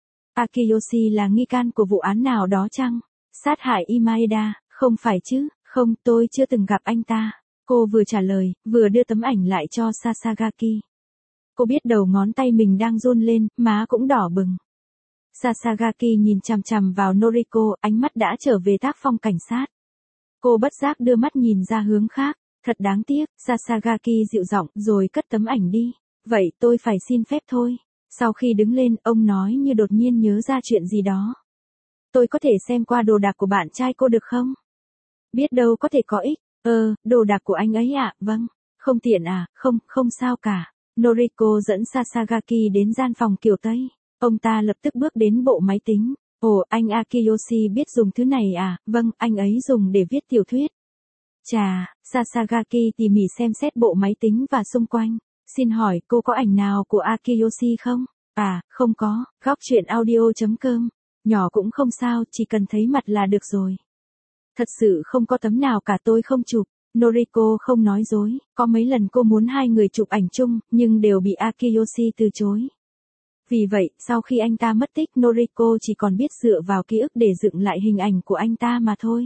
Akiyoshi là nghi can của vụ án nào đó chăng? Sát hại Imaeda, không phải chứ? Không, tôi chưa từng gặp anh ta. Cô vừa trả lời, vừa đưa tấm ảnh lại cho Sasagaki. Cô biết đầu ngón tay mình đang run lên, má cũng đỏ bừng. Sasagaki nhìn chằm chằm vào Noriko, ánh mắt đã trở về tác phong cảnh sát. Cô bất giác đưa mắt nhìn ra hướng khác. Thật đáng tiếc, Sasagaki dịu giọng rồi cất tấm ảnh đi. Vậy tôi phải xin phép thôi. Sau khi đứng lên, ông nói như đột nhiên nhớ ra chuyện gì đó. Tôi có thể xem qua đồ đạc của bạn trai cô được không? Biết đâu có thể có ích. Ơ, đồ đạc của anh ấy ạ, vâng. Không tiện à, không, không sao cả. Noriko dẫn Sasagaki đến gian phòng kiểu Tây. Ông ta lập tức bước đến bộ máy tính. Ồ, anh Akiyoshi biết dùng thứ này à, vâng, anh ấy dùng để viết tiểu thuyết. Chà, Sasagaki tỉ mỉ xem xét bộ máy tính và xung quanh. Xin hỏi cô có ảnh nào của Akiyoshi không? À, không có, góc chuyện audio.com. Nhỏ cũng không sao, chỉ cần thấy mặt là được rồi. Thật sự không có tấm nào cả tôi không chụp. Noriko không nói dối, có mấy lần cô muốn hai người chụp ảnh chung, nhưng đều bị Akiyoshi từ chối. Vì vậy, sau khi anh ta mất tích, Noriko chỉ còn biết dựa vào ký ức để dựng lại hình ảnh của anh ta mà thôi.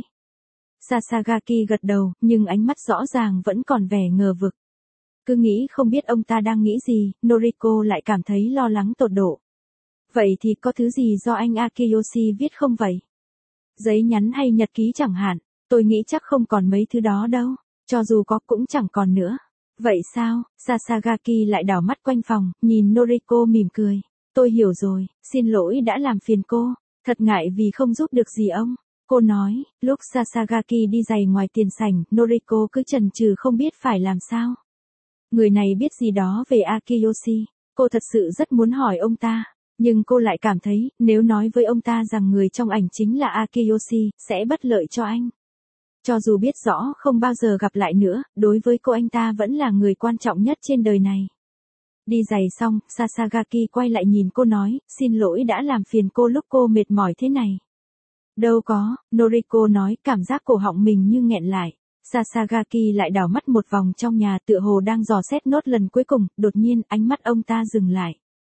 Sasagaki gật đầu, nhưng ánh mắt rõ ràng vẫn còn vẻ ngờ vực. Cứ nghĩ không biết ông ta đang nghĩ gì, Noriko lại cảm thấy lo lắng tột độ. Vậy thì có thứ gì do anh Akiyoshi viết không vậy? Giấy nhắn hay nhật ký chẳng hạn, tôi nghĩ chắc không còn mấy thứ đó đâu, cho dù có cũng chẳng còn nữa. Vậy sao? Sasagaki lại đảo mắt quanh phòng, nhìn Noriko mỉm cười. Tôi hiểu rồi, xin lỗi đã làm phiền cô, thật ngại vì không giúp được gì ông. Cô nói, lúc Sasagaki đi giày ngoài tiền sảnh, Noriko cứ chần chừ không biết phải làm sao. Người này biết gì đó về Akiyoshi, cô thật sự rất muốn hỏi ông ta. Nhưng cô lại cảm thấy, nếu nói với ông ta rằng người trong ảnh chính là Akiyoshi, sẽ bất lợi cho anh. Cho dù biết rõ không bao giờ gặp lại nữa, đối với cô anh ta vẫn là người quan trọng nhất trên đời này. Đi giày xong, Sasagaki quay lại nhìn cô nói, xin lỗi đã làm phiền cô lúc cô mệt mỏi thế này. Đâu có, Noriko nói, cảm giác cổ họng mình như nghẹn lại. Sasagaki lại đảo mắt một vòng trong nhà tựa hồ đang dò xét nốt lần cuối cùng, đột nhiên ánh mắt ông ta dừng lại.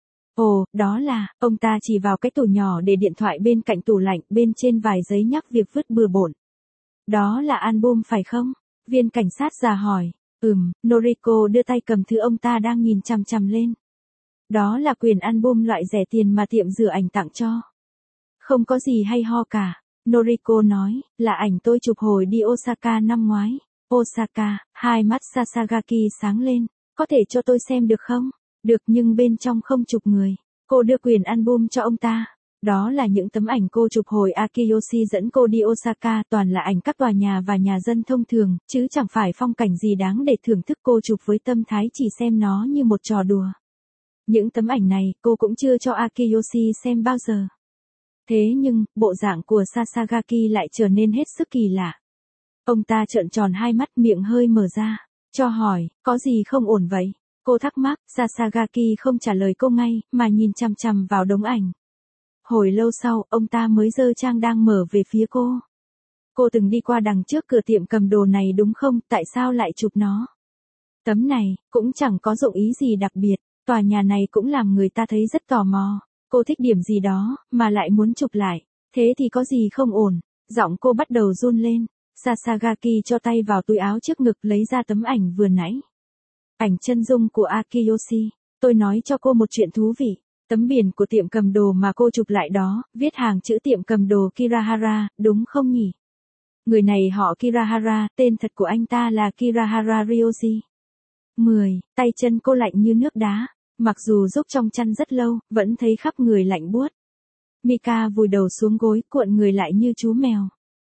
Ồ, đó là, ông ta chỉ vào cái tủ nhỏ để điện thoại bên cạnh tủ lạnh, bên trên vài giấy nhắc việc vứt bừa bộn. Đó là album phải không? Viên cảnh sát già hỏi. Ừm, Noriko đưa tay cầm thứ ông ta đang nhìn chằm chằm lên. Đó là quyển album loại rẻ tiền mà tiệm rửa ảnh tặng cho. Không có gì hay ho cả. Noriko nói, là ảnh tôi chụp hồi đi Osaka năm ngoái. Osaka, hai mắt Sasagaki sáng lên. Có thể cho tôi xem được không? Được, nhưng bên trong không chụp người. Cô đưa quyển album cho ông ta. Đó là những tấm ảnh cô chụp hồi Akiyoshi dẫn cô đi Osaka, toàn là ảnh các tòa nhà và nhà dân thông thường, chứ chẳng phải phong cảnh gì đáng để thưởng thức. Cô chụp với tâm thái chỉ xem nó như một trò đùa. Những tấm ảnh này, cô cũng chưa cho Akiyoshi xem bao giờ. Thế nhưng, bộ dạng của Sasagaki lại trở nên hết sức kỳ lạ. Ông ta trợn tròn hai mắt, miệng hơi mở ra. Cho hỏi, có gì không ổn vậy? Cô thắc mắc, Sasagaki không trả lời cô ngay, mà nhìn chằm chằm vào đống ảnh. Hồi lâu sau, ông ta mới giơ trang đang mở về phía cô. Cô từng đi qua đằng trước cửa tiệm cầm đồ này đúng không, tại sao lại chụp nó? Tấm này, cũng chẳng có dụng ý gì đặc biệt, tòa nhà này cũng làm người ta thấy rất tò mò. Cô thích điểm gì đó, mà lại muốn chụp lại, thế thì có gì không ổn? Giọng cô bắt đầu run lên. Sasagaki cho tay vào túi áo trước ngực lấy ra tấm ảnh vừa nãy. Ảnh chân dung của Akiyoshi. Tôi nói cho cô một chuyện thú vị. Tấm biển của tiệm cầm đồ mà cô chụp lại đó, viết hàng chữ tiệm cầm đồ Kirahara, đúng không nhỉ? Người này họ Kirahara, tên thật của anh ta là Kirahara Ryoji. mười. Tay chân cô lạnh như nước đá. Mặc dù rúc trong chăn rất lâu, vẫn thấy khắp người lạnh buốt. Mika vùi đầu xuống gối, cuộn người lại như chú mèo.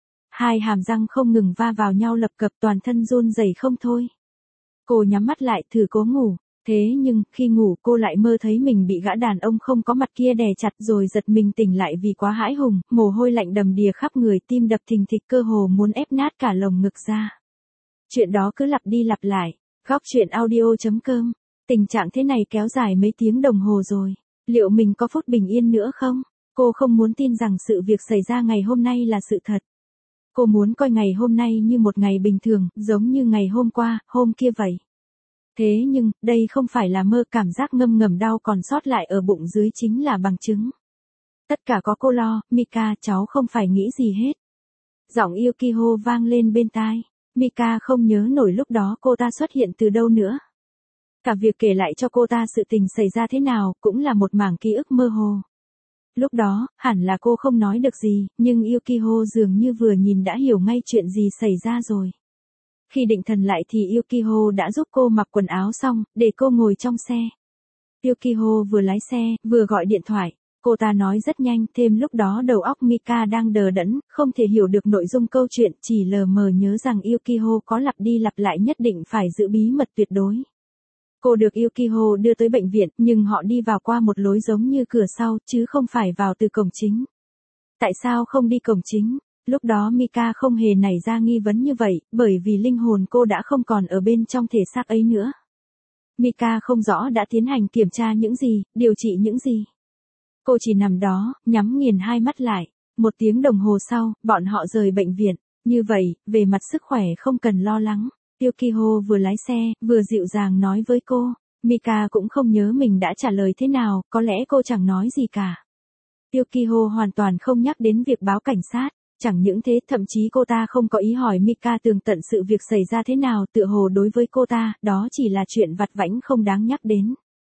Hai hàm răng không ngừng va vào nhau lập cập, toàn thân run rẩy không thôi. Cô nhắm mắt lại thử cố ngủ. Thế nhưng, khi ngủ cô lại mơ thấy mình bị gã đàn ông không có mặt kia đè chặt, rồi giật mình tỉnh lại vì quá hãi hùng, mồ hôi lạnh đầm đìa khắp người, tim đập thình thịch, cơ hồ muốn ép nát cả lồng ngực ra. Chuyện đó cứ lặp đi lặp lại. Góc chuyện audio.com. Tình trạng thế này kéo dài mấy tiếng đồng hồ rồi. Liệu mình có phút bình yên nữa không? Cô không muốn tin rằng sự việc xảy ra ngày hôm nay là sự thật. Cô muốn coi ngày hôm nay như một ngày bình thường, giống như ngày hôm qua, hôm kia vậy. Thế nhưng, đây không phải là mơ, cảm giác ngâm ngầm đau còn sót lại ở bụng dưới chính là bằng chứng. Tất cả có cô lo, Mika, cháu không phải nghĩ gì hết. Giọng Yukiho vang lên bên tai. Mika không nhớ nổi lúc đó cô ta xuất hiện từ đâu nữa. Cả việc kể lại cho cô ta sự tình xảy ra thế nào, cũng là một mảng ký ức mơ hồ. Lúc đó, hẳn là cô không nói được gì, nhưng Yukiho dường như vừa nhìn đã hiểu ngay chuyện gì xảy ra rồi. Khi định thần lại thì Yukiho đã giúp cô mặc quần áo xong, để cô ngồi trong xe. Yukiho vừa lái xe, vừa gọi điện thoại. Cô ta nói rất nhanh, thêm lúc đó đầu óc Mika đang đờ đẫn, không thể hiểu được nội dung câu chuyện, chỉ lờ mờ nhớ rằng Yukiko có lặp đi lặp lại nhất định phải giữ bí mật tuyệt đối. Cô được Yukiko đưa tới bệnh viện, nhưng họ đi vào qua một lối giống như cửa sau, chứ không phải vào từ cổng chính. Tại sao không đi cổng chính? Lúc đó Mika không hề nảy ra nghi vấn như vậy, bởi vì linh hồn cô đã không còn ở bên trong thể xác ấy nữa. Mika không rõ đã tiến hành kiểm tra những gì, điều trị những gì. Cô chỉ nằm đó, nhắm nghiền hai mắt lại. Một tiếng đồng hồ sau, bọn họ rời bệnh viện. Như vậy, về mặt sức khỏe không cần lo lắng. Yukiko vừa lái xe, vừa dịu dàng nói với cô. Mika cũng không nhớ mình đã trả lời thế nào, có lẽ cô chẳng nói gì cả. Yukiko hoàn toàn không nhắc đến việc báo cảnh sát. Chẳng những thế, thậm chí cô ta không có ý hỏi Mika tường tận sự việc xảy ra thế nào, tựa hồ đối với cô ta, đó chỉ là chuyện vặt vãnh không đáng nhắc đến.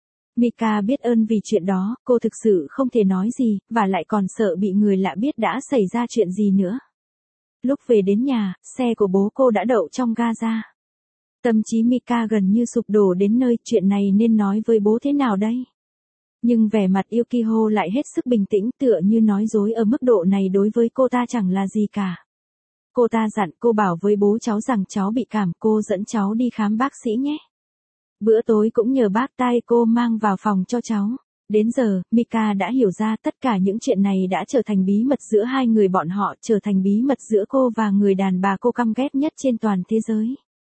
Mika biết ơn vì chuyện đó, cô thực sự không thể nói gì, và lại còn sợ bị người lạ biết đã xảy ra chuyện gì nữa. Lúc về đến nhà, xe của bố cô đã đậu trong ga-ra. Tâm trí Mika gần như sụp đổ đến nơi, chuyện này nên nói với bố thế nào đây? Nhưng vẻ mặt Yukiko lại hết sức bình tĩnh, tựa như nói dối ở mức độ này đối với cô ta chẳng là gì cả. Cô ta dặn, cô bảo với bố cháu rằng cháu bị cảm, cô dẫn cháu đi khám bác sĩ nhé. Bữa tối cũng nhờ bác tai cô mang vào phòng cho cháu. Đến giờ, Mika đã hiểu ra tất cả những chuyện này đã trở thành bí mật giữa hai người bọn họ, trở thành bí mật giữa cô và người đàn bà cô căm ghét nhất trên toàn thế giới.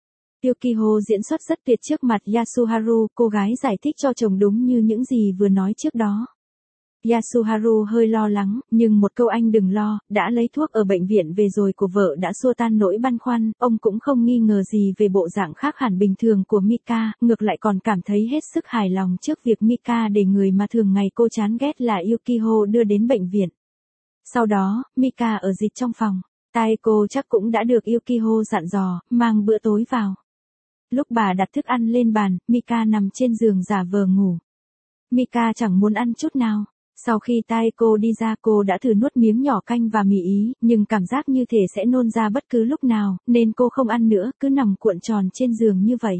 Yukiko diễn xuất rất tuyệt trước mặt Yasuharu, cô gái giải thích cho chồng đúng như những gì vừa nói trước đó. Yasuharu hơi lo lắng, nhưng một câu anh đừng lo, đã lấy thuốc ở bệnh viện về rồi của vợ đã xua tan nỗi băn khoăn, ông cũng không nghi ngờ gì về bộ dạng khác hẳn bình thường của Mika, ngược lại còn cảm thấy hết sức hài lòng trước việc Mika để người mà thường ngày cô chán ghét là Yukiko đưa đến bệnh viện. Sau đó, Mika ở dịch trong phòng, tai cô chắc cũng đã được Yukiko dặn dò, mang bữa tối vào. Lúc bà đặt thức ăn lên bàn, Mika nằm trên giường giả vờ ngủ. Mika chẳng muốn ăn chút nào. Sau khi tai cô đi ra, cô đã thử nuốt miếng nhỏ canh và mì ý, nhưng cảm giác như thể sẽ nôn ra bất cứ lúc nào, nên cô không ăn nữa, cứ nằm cuộn tròn trên giường như vậy.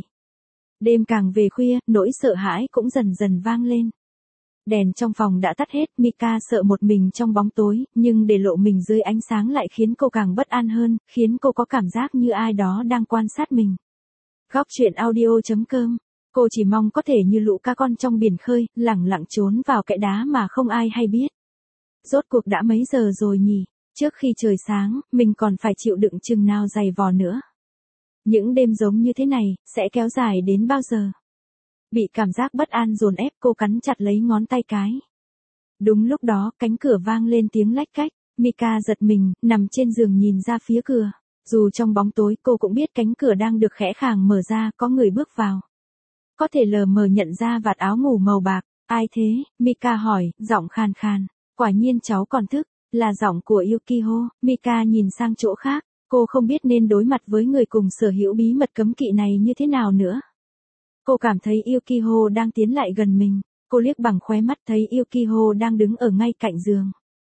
Đêm càng về khuya, nỗi sợ hãi cũng dần dần vang lên. Đèn trong phòng đã tắt hết, Mika sợ một mình trong bóng tối, nhưng để lộ mình dưới ánh sáng lại khiến cô càng bất an hơn, khiến cô có cảm giác như ai đó đang quan sát mình. Góc truyện audio chấm com. Cô chỉ mong có thể như lũ cá con trong biển khơi, lẳng lặng trốn vào kẽ đá mà không ai hay biết. Rốt cuộc đã mấy giờ rồi nhỉ? Trước khi trời sáng, mình còn phải chịu đựng chừng nào dày vò nữa. Những đêm giống như thế này, sẽ kéo dài đến bao giờ? Bị cảm giác bất an dồn ép, cô cắn chặt lấy ngón tay cái. Đúng lúc đó, cánh cửa vang lên tiếng lách cách. Mika giật mình, nằm trên giường nhìn ra phía cửa. Dù trong bóng tối, cô cũng biết cánh cửa đang được khẽ khàng mở ra, có người bước vào. Có thể lờ mờ nhận ra vạt áo ngủ màu bạc. Ai thế? Mika hỏi, giọng khàn khàn. Quả nhiên cháu còn thức. Là giọng của Yukiko. Mika nhìn sang chỗ khác. Cô không biết nên đối mặt với người cùng sở hữu bí mật cấm kỵ này như thế nào nữa. Cô cảm thấy Yukiko đang tiến lại gần mình. Cô liếc bằng khóe mắt thấy Yukiko đang đứng ở ngay cạnh giường.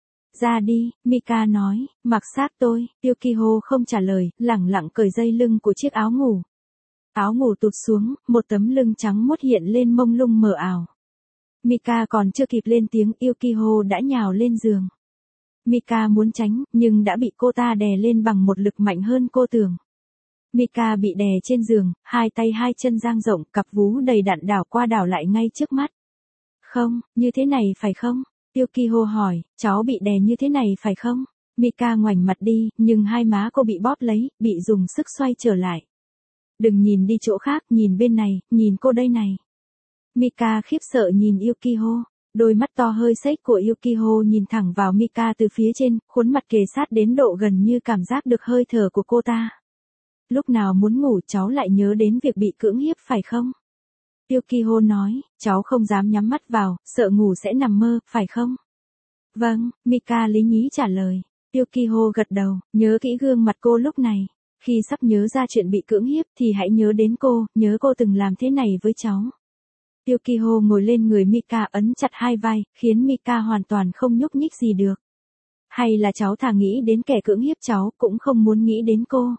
Ra đi, Mika nói, mặc sát tôi. Yukiko không trả lời, lẳng lặng cởi dây lưng của chiếc áo ngủ. Áo ngủ tụt xuống, một tấm lưng trắng muốt hiện lên mông lung mờ ảo. Mika còn chưa kịp lên tiếng, Yukiko đã nhào lên giường. Mika muốn tránh, nhưng đã bị cô ta đè lên bằng một lực mạnh hơn cô tưởng. Mika bị đè trên giường, hai tay hai chân dang rộng, cặp vú đầy đặn đảo qua đảo lại ngay trước mắt. Không, như thế này phải không? Yukiko hỏi, cháu bị đè như thế này phải không? Mika ngoảnh mặt đi, nhưng hai má cô bị bóp lấy, bị dùng sức xoay trở lại. Đừng nhìn đi chỗ khác, nhìn bên này, nhìn cô đây này. Mika khiếp sợ nhìn Yukiko. Đôi mắt to hơi xếch của Yukiko nhìn thẳng vào Mika từ phía trên, khuôn mặt kề sát đến độ gần như cảm giác được hơi thở của cô ta. Lúc nào muốn ngủ cháu lại nhớ đến việc bị cưỡng hiếp phải không? Yukiko nói, cháu không dám nhắm mắt vào, sợ ngủ sẽ nằm mơ, phải không? Vâng, Mika lý nhí trả lời. Yukiko gật đầu, nhớ kỹ gương mặt cô lúc này. Khi sắp nhớ ra chuyện bị cưỡng hiếp thì hãy nhớ đến cô, nhớ cô từng làm thế này với cháu. Yukiko ngồi lên người Mika ấn chặt hai vai, khiến Mika hoàn toàn không nhúc nhích gì được. Hay là cháu thà nghĩ đến kẻ cưỡng hiếp cháu, cũng không muốn nghĩ đến cô.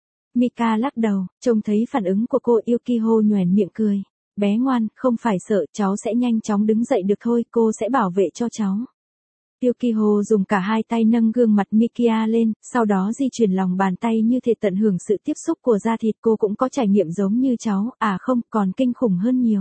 Mika lắc đầu, trông thấy phản ứng của cô, Yukiko nhoẻn miệng cười. Bé ngoan, không phải sợ, cháu sẽ nhanh chóng đứng dậy được thôi, cô sẽ bảo vệ cho cháu. Yukiko dùng cả hai tay nâng gương mặt Mikia lên, sau đó di chuyển lòng bàn tay như thể tận hưởng sự tiếp xúc của da thịt. Cô cũng có trải nghiệm giống như cháu, à không, còn kinh khủng hơn nhiều.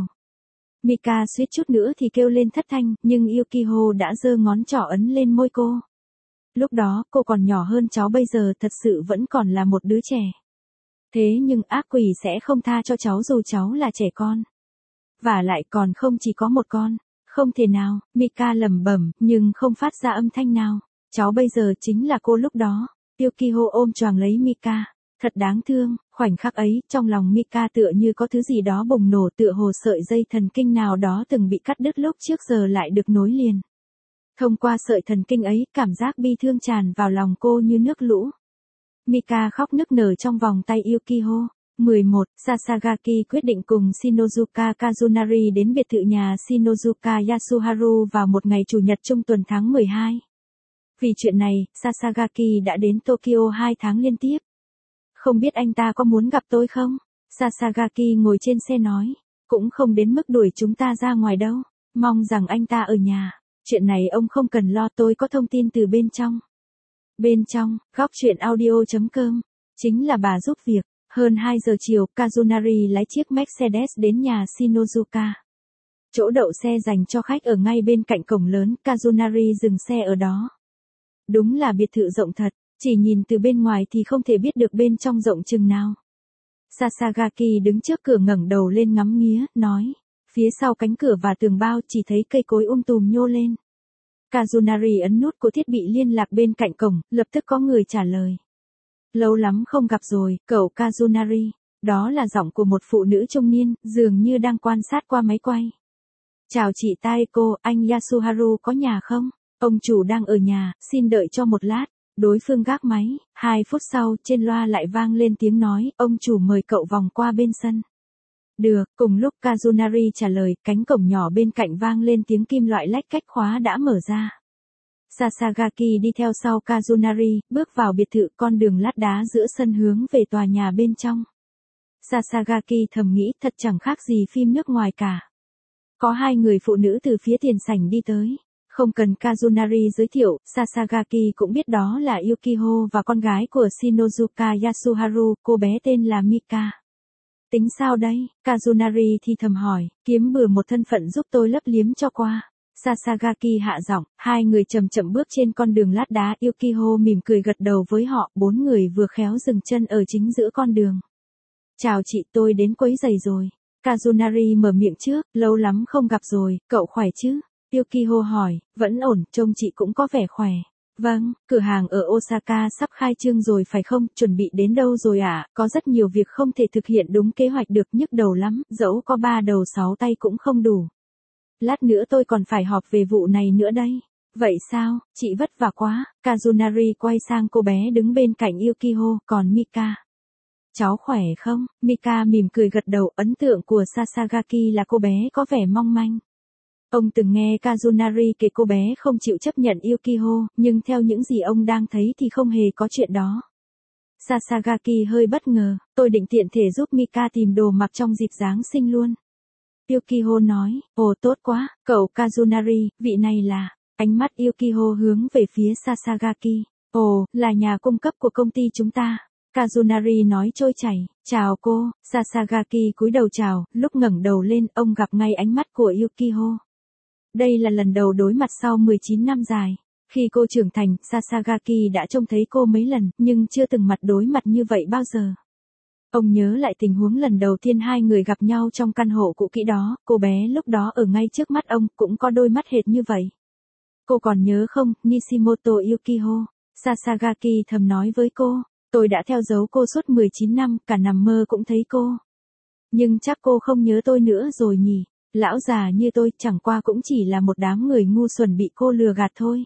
Mika suýt chút nữa thì kêu lên thất thanh, nhưng Yukiko đã giơ ngón trỏ ấn lên môi cô. Lúc đó, cô còn nhỏ hơn cháu bây giờ, thật sự vẫn còn là một đứa trẻ. Thế nhưng ác quỷ sẽ không tha cho cháu dù cháu là trẻ con. Và lại còn không chỉ có một con. Không thể nào, Mika lẩm bẩm, nhưng không phát ra âm thanh nào. Cháu bây giờ chính là cô lúc đó. Yukiko ôm choàng lấy Mika. Thật đáng thương, khoảnh khắc ấy, trong lòng Mika tựa như có thứ gì đó bùng nổ, tựa hồ sợi dây thần kinh nào đó từng bị cắt đứt lúc trước giờ lại được nối liền. Thông qua sợi thần kinh ấy, cảm giác bi thương tràn vào lòng cô như nước lũ. Mika khóc nức nở trong vòng tay Yukiko. mười một. Sasagaki quyết định cùng Shinozuka Kazunari đến biệt thự nhà Shinozuka Yasuharu vào một ngày Chủ nhật trung tuần tháng mười hai. Vì chuyện này, Sasagaki đã đến Tokyo hai tháng liên tiếp. Không biết anh ta có muốn gặp tôi không? Sasagaki ngồi trên xe nói. Cũng không đến mức đuổi chúng ta ra ngoài đâu. Mong rằng anh ta ở nhà. Chuyện này ông không cần lo, tôi có thông tin từ bên trong. Bên trong, góc chuyện audio chấm com. Chính là bà giúp việc. Hơn hai giờ chiều, Kazunari lái chiếc Mercedes đến nhà Shinozuka. Chỗ đậu xe dành cho khách ở ngay bên cạnh cổng lớn, Kazunari dừng xe ở đó. Đúng là biệt thự rộng thật, chỉ nhìn từ bên ngoài thì không thể biết được bên trong rộng chừng nào. Sasagaki đứng trước cửa ngẩng đầu lên ngắm nghía, nói. Phía sau cánh cửa và tường bao chỉ thấy cây cối um tùm nhô lên. Kazunari ấn nút của thiết bị liên lạc bên cạnh cổng, lập tức có người trả lời. Lâu lắm không gặp rồi, cậu Kazunari. Đó là giọng của một phụ nữ trung niên, dường như đang quan sát qua máy quay. Chào chị Taeko, anh Yasuharu có nhà không? Ông chủ đang ở nhà, xin đợi cho một lát. Đối phương gác máy, hai phút sau, trên loa lại vang lên tiếng nói, ông chủ mời cậu vòng qua bên sân. Được, cùng lúc Kazunari trả lời, cánh cổng nhỏ bên cạnh vang lên tiếng kim loại lách cách, khóa đã mở ra. Sasagaki đi theo sau Kazunari, bước vào biệt thự, con đường lát đá giữa sân hướng về tòa nhà bên trong. Sasagaki thầm nghĩ, thật chẳng khác gì phim nước ngoài cả. Có hai người phụ nữ từ phía tiền sảnh đi tới. Không cần Kazunari giới thiệu, Sasagaki cũng biết đó là Yukiko và con gái của Shinozuka Yasuharu, cô bé tên là Mika. Tính sao đây? Kazunari thì thầm hỏi, kiếm bừa một thân phận giúp tôi lấp liếm cho qua. Sasagaki hạ giọng, hai người chậm chậm bước trên con đường lát đá, Yukiko mỉm cười gật đầu với họ, bốn người vừa khéo dừng chân ở chính giữa con đường. Chào chị, tôi đến quấy giày rồi. Kazunari mở miệng trước, lâu lắm không gặp rồi, cậu khỏe chứ? Yukiko hỏi, vẫn ổn, trông chị cũng có vẻ khỏe. Vâng, cửa hàng ở Osaka sắp khai trương rồi phải không, chuẩn bị đến đâu rồi ạ? À? Có rất nhiều việc không thể thực hiện đúng kế hoạch được, nhức đầu lắm, dẫu có ba đầu sáu tay cũng không đủ. Lát nữa tôi còn phải họp về vụ này nữa đây. Vậy sao, chị vất vả quá. Kazunari quay sang cô bé đứng bên cạnh Yukiko, còn Mika. Cháu khỏe không? Mika mỉm cười gật đầu, ấn tượng của Sasagaki là cô bé có vẻ mong manh. Ông từng nghe Kazunari kể cô bé không chịu chấp nhận Yukiko, nhưng theo những gì ông đang thấy thì không hề có chuyện đó. Sasagaki hơi bất ngờ, tôi định tiện thể giúp Mika tìm đồ mặc trong dịp Giáng sinh luôn. Yukiko nói, ồ tốt quá, cậu Kazunari, vị này là, ánh mắt Yukiko hướng về phía Sasagaki. Ồ, là nhà cung cấp của công ty chúng ta. Kazunari nói trôi chảy, chào cô, Sasagaki cúi đầu chào, lúc ngẩng đầu lên, ông gặp ngay ánh mắt của Yukiko. Đây là lần đầu đối mặt sau mười chín năm dài. Khi cô trưởng thành, Sasagaki đã trông thấy cô mấy lần, nhưng chưa từng mặt đối mặt như vậy bao giờ. Ông nhớ lại tình huống lần đầu tiên hai người gặp nhau trong căn hộ cũ kỹ đó, cô bé lúc đó ở ngay trước mắt ông, cũng có đôi mắt hệt như vậy. Cô còn nhớ không, Nishimoto Yukiko? Sasagaki thầm nói với cô, tôi đã theo dấu cô suốt mười chín năm, cả nằm mơ cũng thấy cô. Nhưng chắc cô không nhớ tôi nữa rồi nhỉ? Lão già như tôi chẳng qua cũng chỉ là một đám người ngu xuẩn bị cô lừa gạt thôi.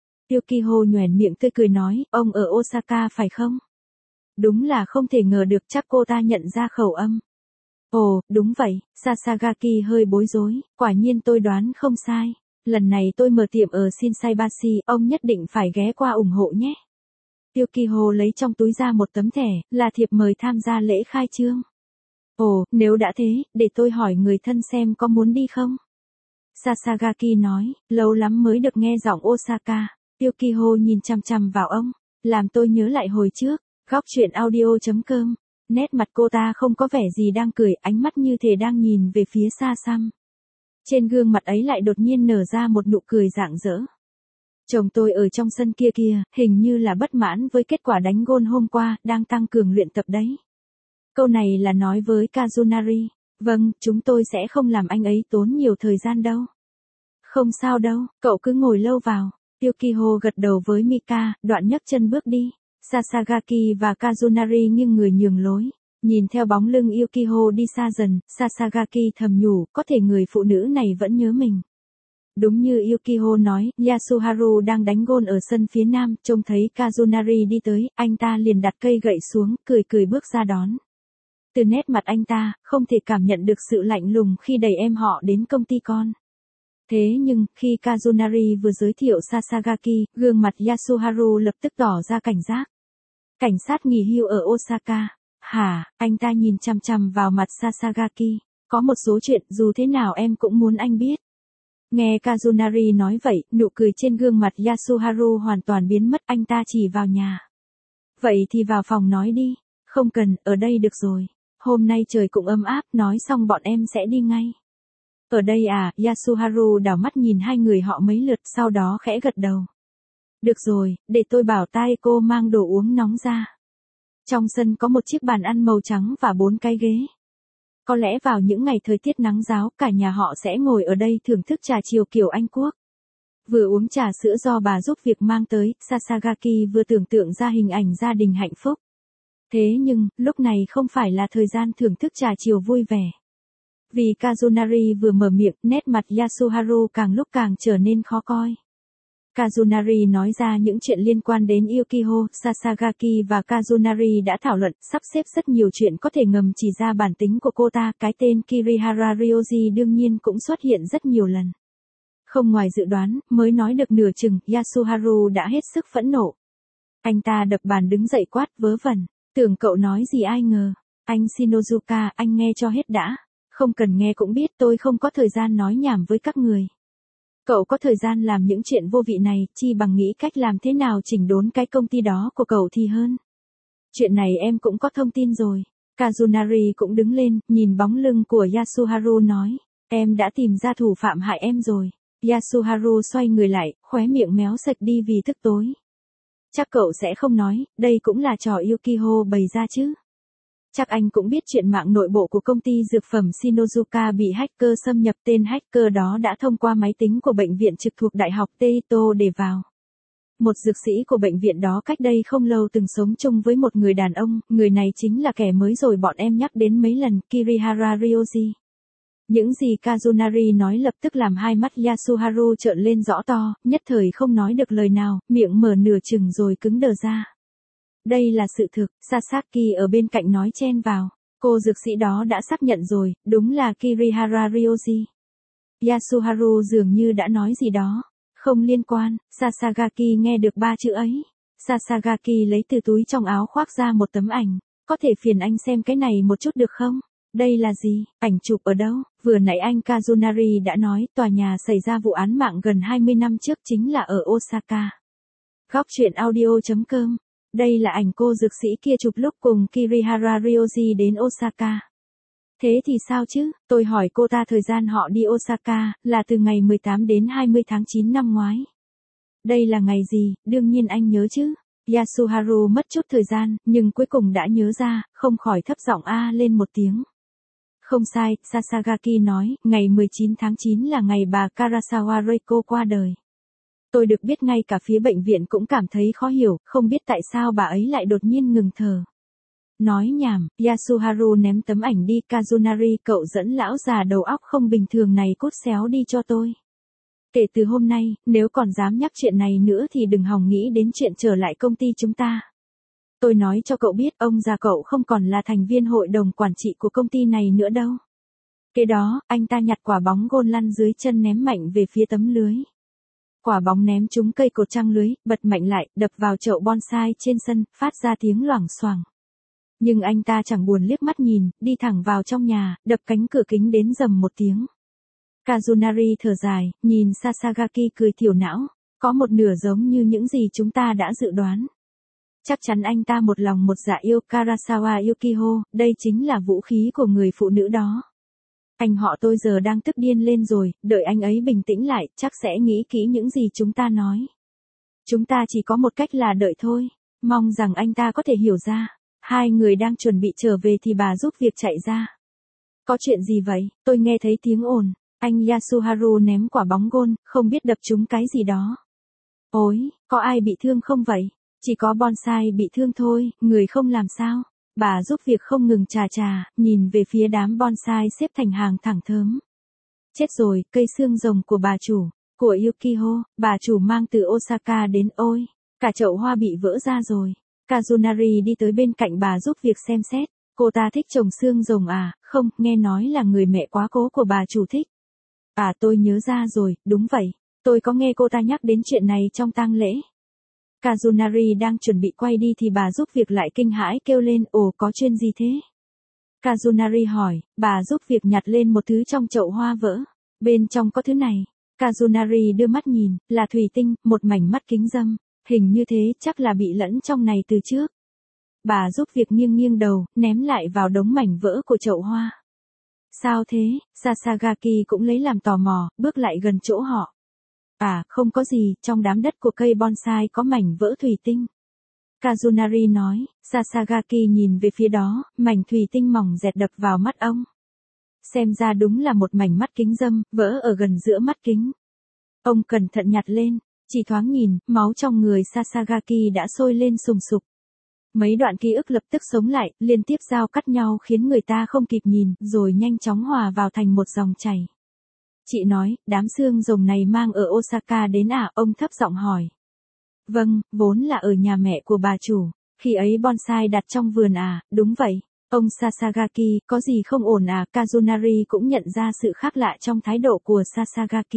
Yukiko nhoẻn miệng tươi cười nói, ông ở Osaka phải không? Đúng là không thể ngờ được, chắc cô ta nhận ra khẩu âm. Ồ, đúng vậy, Sasagaki hơi bối rối, quả nhiên tôi đoán không sai. Lần này tôi mở tiệm ở Shinsaibashi, ông nhất định phải ghé qua ủng hộ nhé. Yukiko lấy trong túi ra một tấm thẻ, là thiệp mời tham gia lễ khai trương. Ồ, nếu đã thế, để tôi hỏi người thân xem có muốn đi không? Sasagaki nói, lâu lắm mới được nghe giọng Osaka. Yukiho nhìn chằm chằm vào ông, làm tôi nhớ lại hồi trước. Góc chuyện audio.com. Nét mặt cô ta không có vẻ gì đang cười, ánh mắt như thể đang nhìn về phía xa xăm. Trên gương mặt ấy lại đột nhiên nở ra một nụ cười rạng rỡ. Chồng tôi ở trong sân kia kia, hình như là bất mãn với kết quả đánh gôn hôm qua, đang tăng cường luyện tập đấy. Câu này là nói với Kazunari. Vâng, chúng tôi sẽ không làm anh ấy tốn nhiều thời gian đâu. Không sao đâu, cậu cứ ngồi lâu vào. Yukiho gật đầu với Mika, đoạn nhấc chân bước đi. Sasagaki và Kazunari nghiêng người nhường lối. Nhìn theo bóng lưng Yukiho đi xa dần, Sasagaki thầm nhủ, có thể người phụ nữ này vẫn nhớ mình. Đúng như Yukiho nói, Yasuharu đang đánh gôn ở sân phía nam, trông thấy Kazunari đi tới, anh ta liền đặt cây gậy xuống, cười cười bước ra đón. Từ nét mặt anh ta, không thể cảm nhận được sự lạnh lùng khi đẩy em họ đến công ty con. Thế nhưng, khi Kazunari vừa giới thiệu Sasagaki, gương mặt Yasuharu lập tức tỏ ra cảnh giác. Cảnh sát nghỉ hưu ở Osaka. Hả, anh ta nhìn chằm chằm vào mặt Sasagaki. Có một số chuyện dù thế nào em cũng muốn anh biết. Nghe Kazunari nói vậy, nụ cười trên gương mặt Yasuharu hoàn toàn biến mất, anh ta chỉ vào nhà. Vậy thì vào phòng nói đi. Không cần, ở đây được rồi. Hôm nay trời cũng ấm áp, nói xong bọn em sẽ đi ngay. Ở đây à, Yasuharu đảo mắt nhìn hai người họ mấy lượt, sau đó khẽ gật đầu. Được rồi, để tôi bảo Taeko mang đồ uống nóng ra. Trong sân có một chiếc bàn ăn màu trắng và bốn cái ghế. Có lẽ vào những ngày thời tiết nắng ráo, cả nhà họ sẽ ngồi ở đây thưởng thức trà chiều kiểu Anh Quốc. Vừa uống trà sữa do bà giúp việc mang tới, Sasagaki vừa tưởng tượng ra hình ảnh gia đình hạnh phúc. Thế nhưng, lúc này không phải là thời gian thưởng thức trà chiều vui vẻ. Vì Kazunari vừa mở miệng, nét mặt Yasuharu càng lúc càng trở nên khó coi. Kazunari nói ra những chuyện liên quan đến Yukiho, Sasagaki và Kazunari đã thảo luận, sắp xếp rất nhiều chuyện có thể ngầm chỉ ra bản tính của cô ta, cái tên Kirihara Ryoji đương nhiên cũng xuất hiện rất nhiều lần. Không ngoài dự đoán, mới nói được nửa chừng, Yasuharu đã hết sức phẫn nộ. Anh ta đập bàn đứng dậy quát, vớ vẩn, tưởng cậu nói gì ai ngờ. Anh Shinozuka, anh nghe cho hết đã. Không cần nghe cũng biết tôi không có thời gian nói nhảm với các người. Cậu có thời gian làm những chuyện vô vị này, chi bằng nghĩ cách làm thế nào chỉnh đốn cái công ty đó của cậu thì hơn. Chuyện này em cũng có thông tin rồi. Kazunari cũng đứng lên, nhìn bóng lưng của Yasuharu nói. Em đã tìm ra thủ phạm hại em rồi. Yasuharu xoay người lại, khóe miệng méo sạch đi vì thức tối. Chắc cậu sẽ không nói, đây cũng là trò Yukiho bày ra chứ. Chắc anh cũng biết chuyện mạng nội bộ của công ty dược phẩm Shinozuka bị hacker xâm nhập, tên hacker đó đã thông qua máy tính của bệnh viện trực thuộc Đại học Teito để vào. Một dược sĩ của bệnh viện đó cách đây không lâu từng sống chung với một người đàn ông, người này chính là kẻ mới rồi bọn em nhắc đến mấy lần, Kirihara Ryoji. Những gì Kazunari nói lập tức làm hai mắt Yasuharu trợn lên rõ to, nhất thời không nói được lời nào, miệng mở nửa chừng rồi cứng đờ ra. Đây là sự thực, Sasaki ở bên cạnh nói chen vào. Cô dược sĩ đó đã xác nhận rồi, đúng là Kirihara Ryoji. Yasuharu dường như đã nói gì đó. Không liên quan, Sasagaki nghe được ba chữ ấy. Sasagaki lấy từ túi trong áo khoác ra một tấm ảnh. Có thể phiền anh xem cái này một chút được không? Đây là gì? Ảnh chụp ở đâu? Vừa nãy anh Kazunari đã nói tòa nhà xảy ra vụ án mạng gần hai mươi năm trước chính là ở Osaka. Góc chuyện audio.com. Đây là ảnh cô dược sĩ kia chụp lúc cùng Kirihara Ryoji đến Osaka. Thế thì sao chứ? Tôi hỏi cô ta thời gian họ đi Osaka là từ ngày mười tám đến hai mươi tháng chín năm ngoái. Đây là ngày gì? Đương nhiên anh nhớ chứ. Yasuharu mất chút thời gian, nhưng cuối cùng đã nhớ ra, không khỏi thấp giọng a lên một tiếng. Không sai, Sasagaki nói, ngày mười chín tháng chín là ngày bà Karasawa Reiko qua đời. Tôi được biết ngay cả phía bệnh viện cũng cảm thấy khó hiểu, không biết tại sao bà ấy lại đột nhiên ngừng thở. Nói nhảm, Yasuharu ném tấm ảnh đi, Kazunari, cậu dẫn lão già đầu óc không bình thường này cút xéo đi cho tôi. Kể từ hôm nay, nếu còn dám nhắc chuyện này nữa thì đừng hòng nghĩ đến chuyện trở lại công ty chúng ta. Tôi nói cho cậu biết, ông già cậu không còn là thành viên hội đồng quản trị của công ty này nữa đâu. Kế đó, anh ta nhặt quả bóng gôn lăn dưới chân ném mạnh về phía tấm lưới. Quả bóng ném trúng cây cột trăng lưới, bật mạnh lại, đập vào chậu bonsai trên sân, phát ra tiếng loảng xoảng. Nhưng anh ta chẳng buồn liếc mắt nhìn, đi thẳng vào trong nhà, đập cánh cửa kính đến rầm một tiếng. Kazunari thở dài, nhìn Sasagaki cười thiểu não, có một nửa giống như những gì chúng ta đã dự đoán. Chắc chắn anh ta một lòng một dạ yêu Karasawa Yukiho, đây chính là vũ khí của người phụ nữ đó. Anh họ tôi giờ đang tức điên lên rồi, đợi anh ấy bình tĩnh lại, chắc sẽ nghĩ kỹ những gì chúng ta nói. Chúng ta chỉ có một cách là đợi thôi, mong rằng anh ta có thể hiểu ra. Hai người đang chuẩn bị trở về thì bà giúp việc chạy ra. Có chuyện gì vậy? Tôi nghe thấy tiếng ồn. Anh Yasuharu ném quả bóng gôn, không biết đập trúng cái gì đó. Ôi, có ai bị thương không vậy? Chỉ có bonsai bị thương thôi, người không làm sao. Bà giúp việc không ngừng chà chà, nhìn về phía đám bonsai xếp thành hàng thẳng thớm. Chết rồi, cây xương rồng của bà chủ, của Yukiho, bà chủ mang từ Osaka đến, ôi, cả chậu hoa bị vỡ ra rồi. Kazunari đi tới bên cạnh bà giúp việc xem xét. Cô ta thích trồng xương rồng à? Không, nghe nói là người mẹ quá cố của bà chủ thích. À, tôi nhớ ra rồi, đúng vậy. Tôi có nghe cô ta nhắc đến chuyện này trong tang lễ. Kazunari đang chuẩn bị quay đi thì bà giúp việc lại kinh hãi kêu lên, ồ, có chuyện gì thế? Kazunari hỏi, bà giúp việc nhặt lên một thứ trong chậu hoa vỡ. Bên trong có thứ này. Kazunari đưa mắt nhìn, là thủy tinh, một mảnh mắt kính râm. Hình như thế chắc là bị lẫn trong này từ trước. Bà giúp việc nghiêng nghiêng đầu, ném lại vào đống mảnh vỡ của chậu hoa. Sao thế? Sasagaki cũng lấy làm tò mò, bước lại gần chỗ họ. À, không có gì, trong đám đất của cây bonsai có mảnh vỡ thủy tinh. Kazunari nói, Sasagaki nhìn về phía đó, mảnh thủy tinh mỏng dẹt đập vào mắt ông. Xem ra đúng là một mảnh mắt kính râm, vỡ ở gần giữa mắt kính. Ông cẩn thận nhặt lên, chỉ thoáng nhìn, máu trong người Sasagaki đã sôi lên sùng sục. Mấy đoạn ký ức lập tức sống lại, liên tiếp giao cắt nhau khiến người ta không kịp nhìn, rồi nhanh chóng hòa vào thành một dòng chảy. Chị nói, đám xương rồng này mang ở Osaka đến à? Ông thấp giọng hỏi. Vâng, vốn là ở nhà mẹ của bà chủ. Khi ấy bonsai đặt trong vườn à? Đúng vậy. Ông Sasagaki, có gì không ổn à? Kazunari cũng nhận ra sự khác lạ trong thái độ của Sasagaki.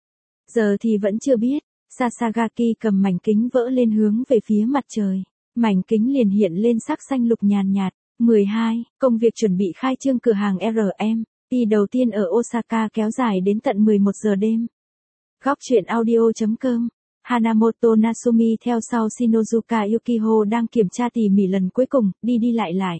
Giờ thì vẫn chưa biết. Sasagaki cầm mảnh kính vỡ lên hướng về phía mặt trời. Mảnh kính liền hiện lên sắc xanh lục nhàn nhạt. mười hai. Công việc chuẩn bị khai trương cửa hàng rờ em pê đầu tiên ở Osaka kéo dài đến tận mười một giờ đêm. Góc truyện audio chấm com. Hanamoto Nasumi theo sau Shinozuka Yukiho đang kiểm tra tỉ mỉ lần cuối cùng, đi đi lại lại.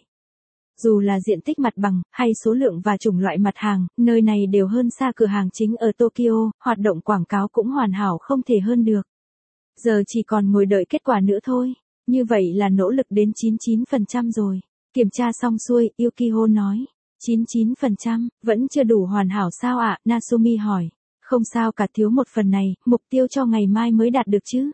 Dù là diện tích mặt bằng, hay số lượng và chủng loại mặt hàng, nơi này đều hơn xa cửa hàng chính ở Tokyo, hoạt động quảng cáo cũng hoàn hảo không thể hơn được. Giờ chỉ còn ngồi đợi kết quả nữa thôi. Như vậy là nỗ lực đến chín mươi chín phần trăm rồi. Kiểm tra xong xuôi, Yukiho nói. chín mươi chín phần trăm, vẫn chưa đủ hoàn hảo sao ạ? Nasumi hỏi. Không sao cả, thiếu một phần này, mục tiêu cho ngày mai mới đạt được chứ.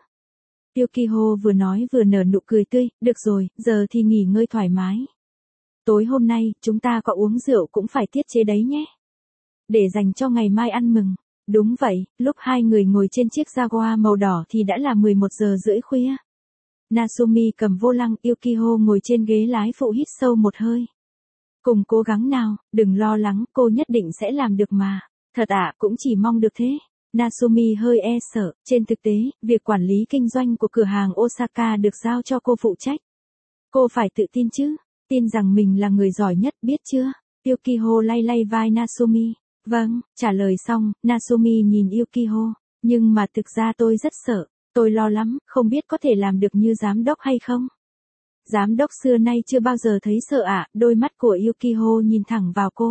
Yukiho vừa nói vừa nở nụ cười tươi, được rồi, giờ thì nghỉ ngơi thoải mái. Tối hôm nay, chúng ta có uống rượu cũng phải tiết chế đấy nhé. Để dành cho ngày mai ăn mừng. Đúng vậy, lúc hai người ngồi trên chiếc Jaguar màu đỏ thì đã là mười một giờ rưỡi khuya. Nasumi cầm vô lăng, Yukiho ngồi trên ghế lái phụ hít sâu một hơi. Cùng cố gắng nào, đừng lo lắng, cô nhất định sẽ làm được mà. Thật ạ, à, cũng chỉ mong được thế. Nasumi hơi e sợ, trên thực tế, việc quản lý kinh doanh của cửa hàng Osaka được giao cho cô phụ trách. Cô phải tự tin chứ, tin rằng mình là người giỏi nhất, biết chưa? Yukiho lay lay vai Nasumi. Vâng, trả lời xong, Nasumi nhìn Yukiho. Nhưng mà thực ra tôi rất sợ, tôi lo lắm, không biết có thể làm được như giám đốc hay không? Giám đốc xưa nay chưa bao giờ thấy sợ ạ, à, đôi mắt của Yukiho nhìn thẳng vào cô.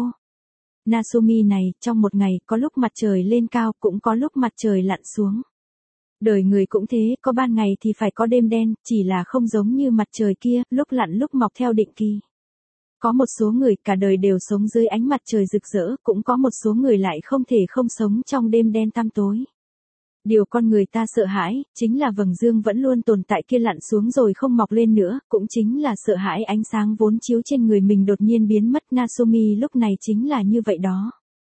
Nasumi này, trong một ngày, có lúc mặt trời lên cao, cũng có lúc mặt trời lặn xuống. Đời người cũng thế, có ban ngày thì phải có đêm đen, chỉ là không giống như mặt trời kia, lúc lặn lúc mọc theo định kỳ. Có một số người cả đời đều sống dưới ánh mặt trời rực rỡ, cũng có một số người lại không thể không sống trong đêm đen tăm tối. Điều con người ta sợ hãi, chính là vầng dương vẫn luôn tồn tại kia lặn xuống rồi không mọc lên nữa, cũng chính là sợ hãi ánh sáng vốn chiếu trên người mình đột nhiên biến mất. Nasumi lúc này chính là như vậy đó.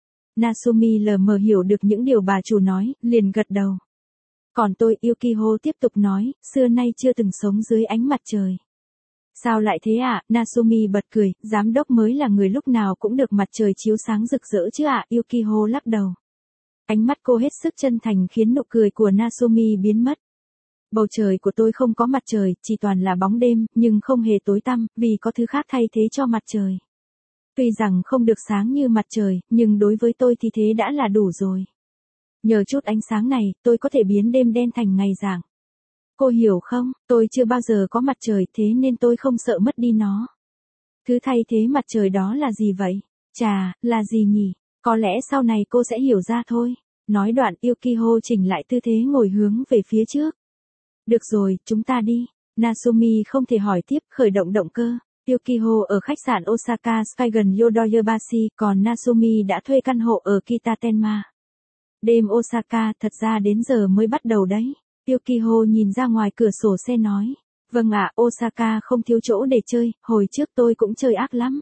Nasumi lờ mờ hiểu được những điều bà chủ nói, liền gật đầu. Còn tôi, Yukiho tiếp tục nói, xưa nay chưa từng sống dưới ánh mặt trời. Sao lại thế ạ? À? Nasumi bật cười, giám đốc mới là người lúc nào cũng được mặt trời chiếu sáng rực rỡ chứ ạ? À? Yukiho lắc đầu. Ánh mắt cô hết sức chân thành khiến nụ cười của Nasumi biến mất. Bầu trời của tôi không có mặt trời, chỉ toàn là bóng đêm, nhưng không hề tối tăm, vì có thứ khác thay thế cho mặt trời. Tuy rằng không được sáng như mặt trời, nhưng đối với tôi thì thế đã là đủ rồi. Nhờ chút ánh sáng này, tôi có thể biến đêm đen thành ngày rạng. Cô hiểu không, tôi chưa bao giờ có mặt trời thế nên tôi không sợ mất đi nó. Thứ thay thế mặt trời đó là gì vậy? Chà, là gì nhỉ? Có lẽ sau này cô sẽ hiểu ra thôi. Nói đoạn Yukiho chỉnh lại tư thế ngồi hướng về phía trước. Được rồi, chúng ta đi. Nasumi không thể hỏi tiếp, khởi động động cơ. Yukiho ở khách sạn Osaka Sky gần Yodoyobashi, còn Nasumi đã thuê căn hộ ở Kitatenma. Đêm Osaka thật ra đến giờ mới bắt đầu đấy. Yukiho nhìn ra ngoài cửa sổ xe nói. Vâng ạ, Osaka không thiếu chỗ để chơi, hồi trước tôi cũng chơi ác lắm.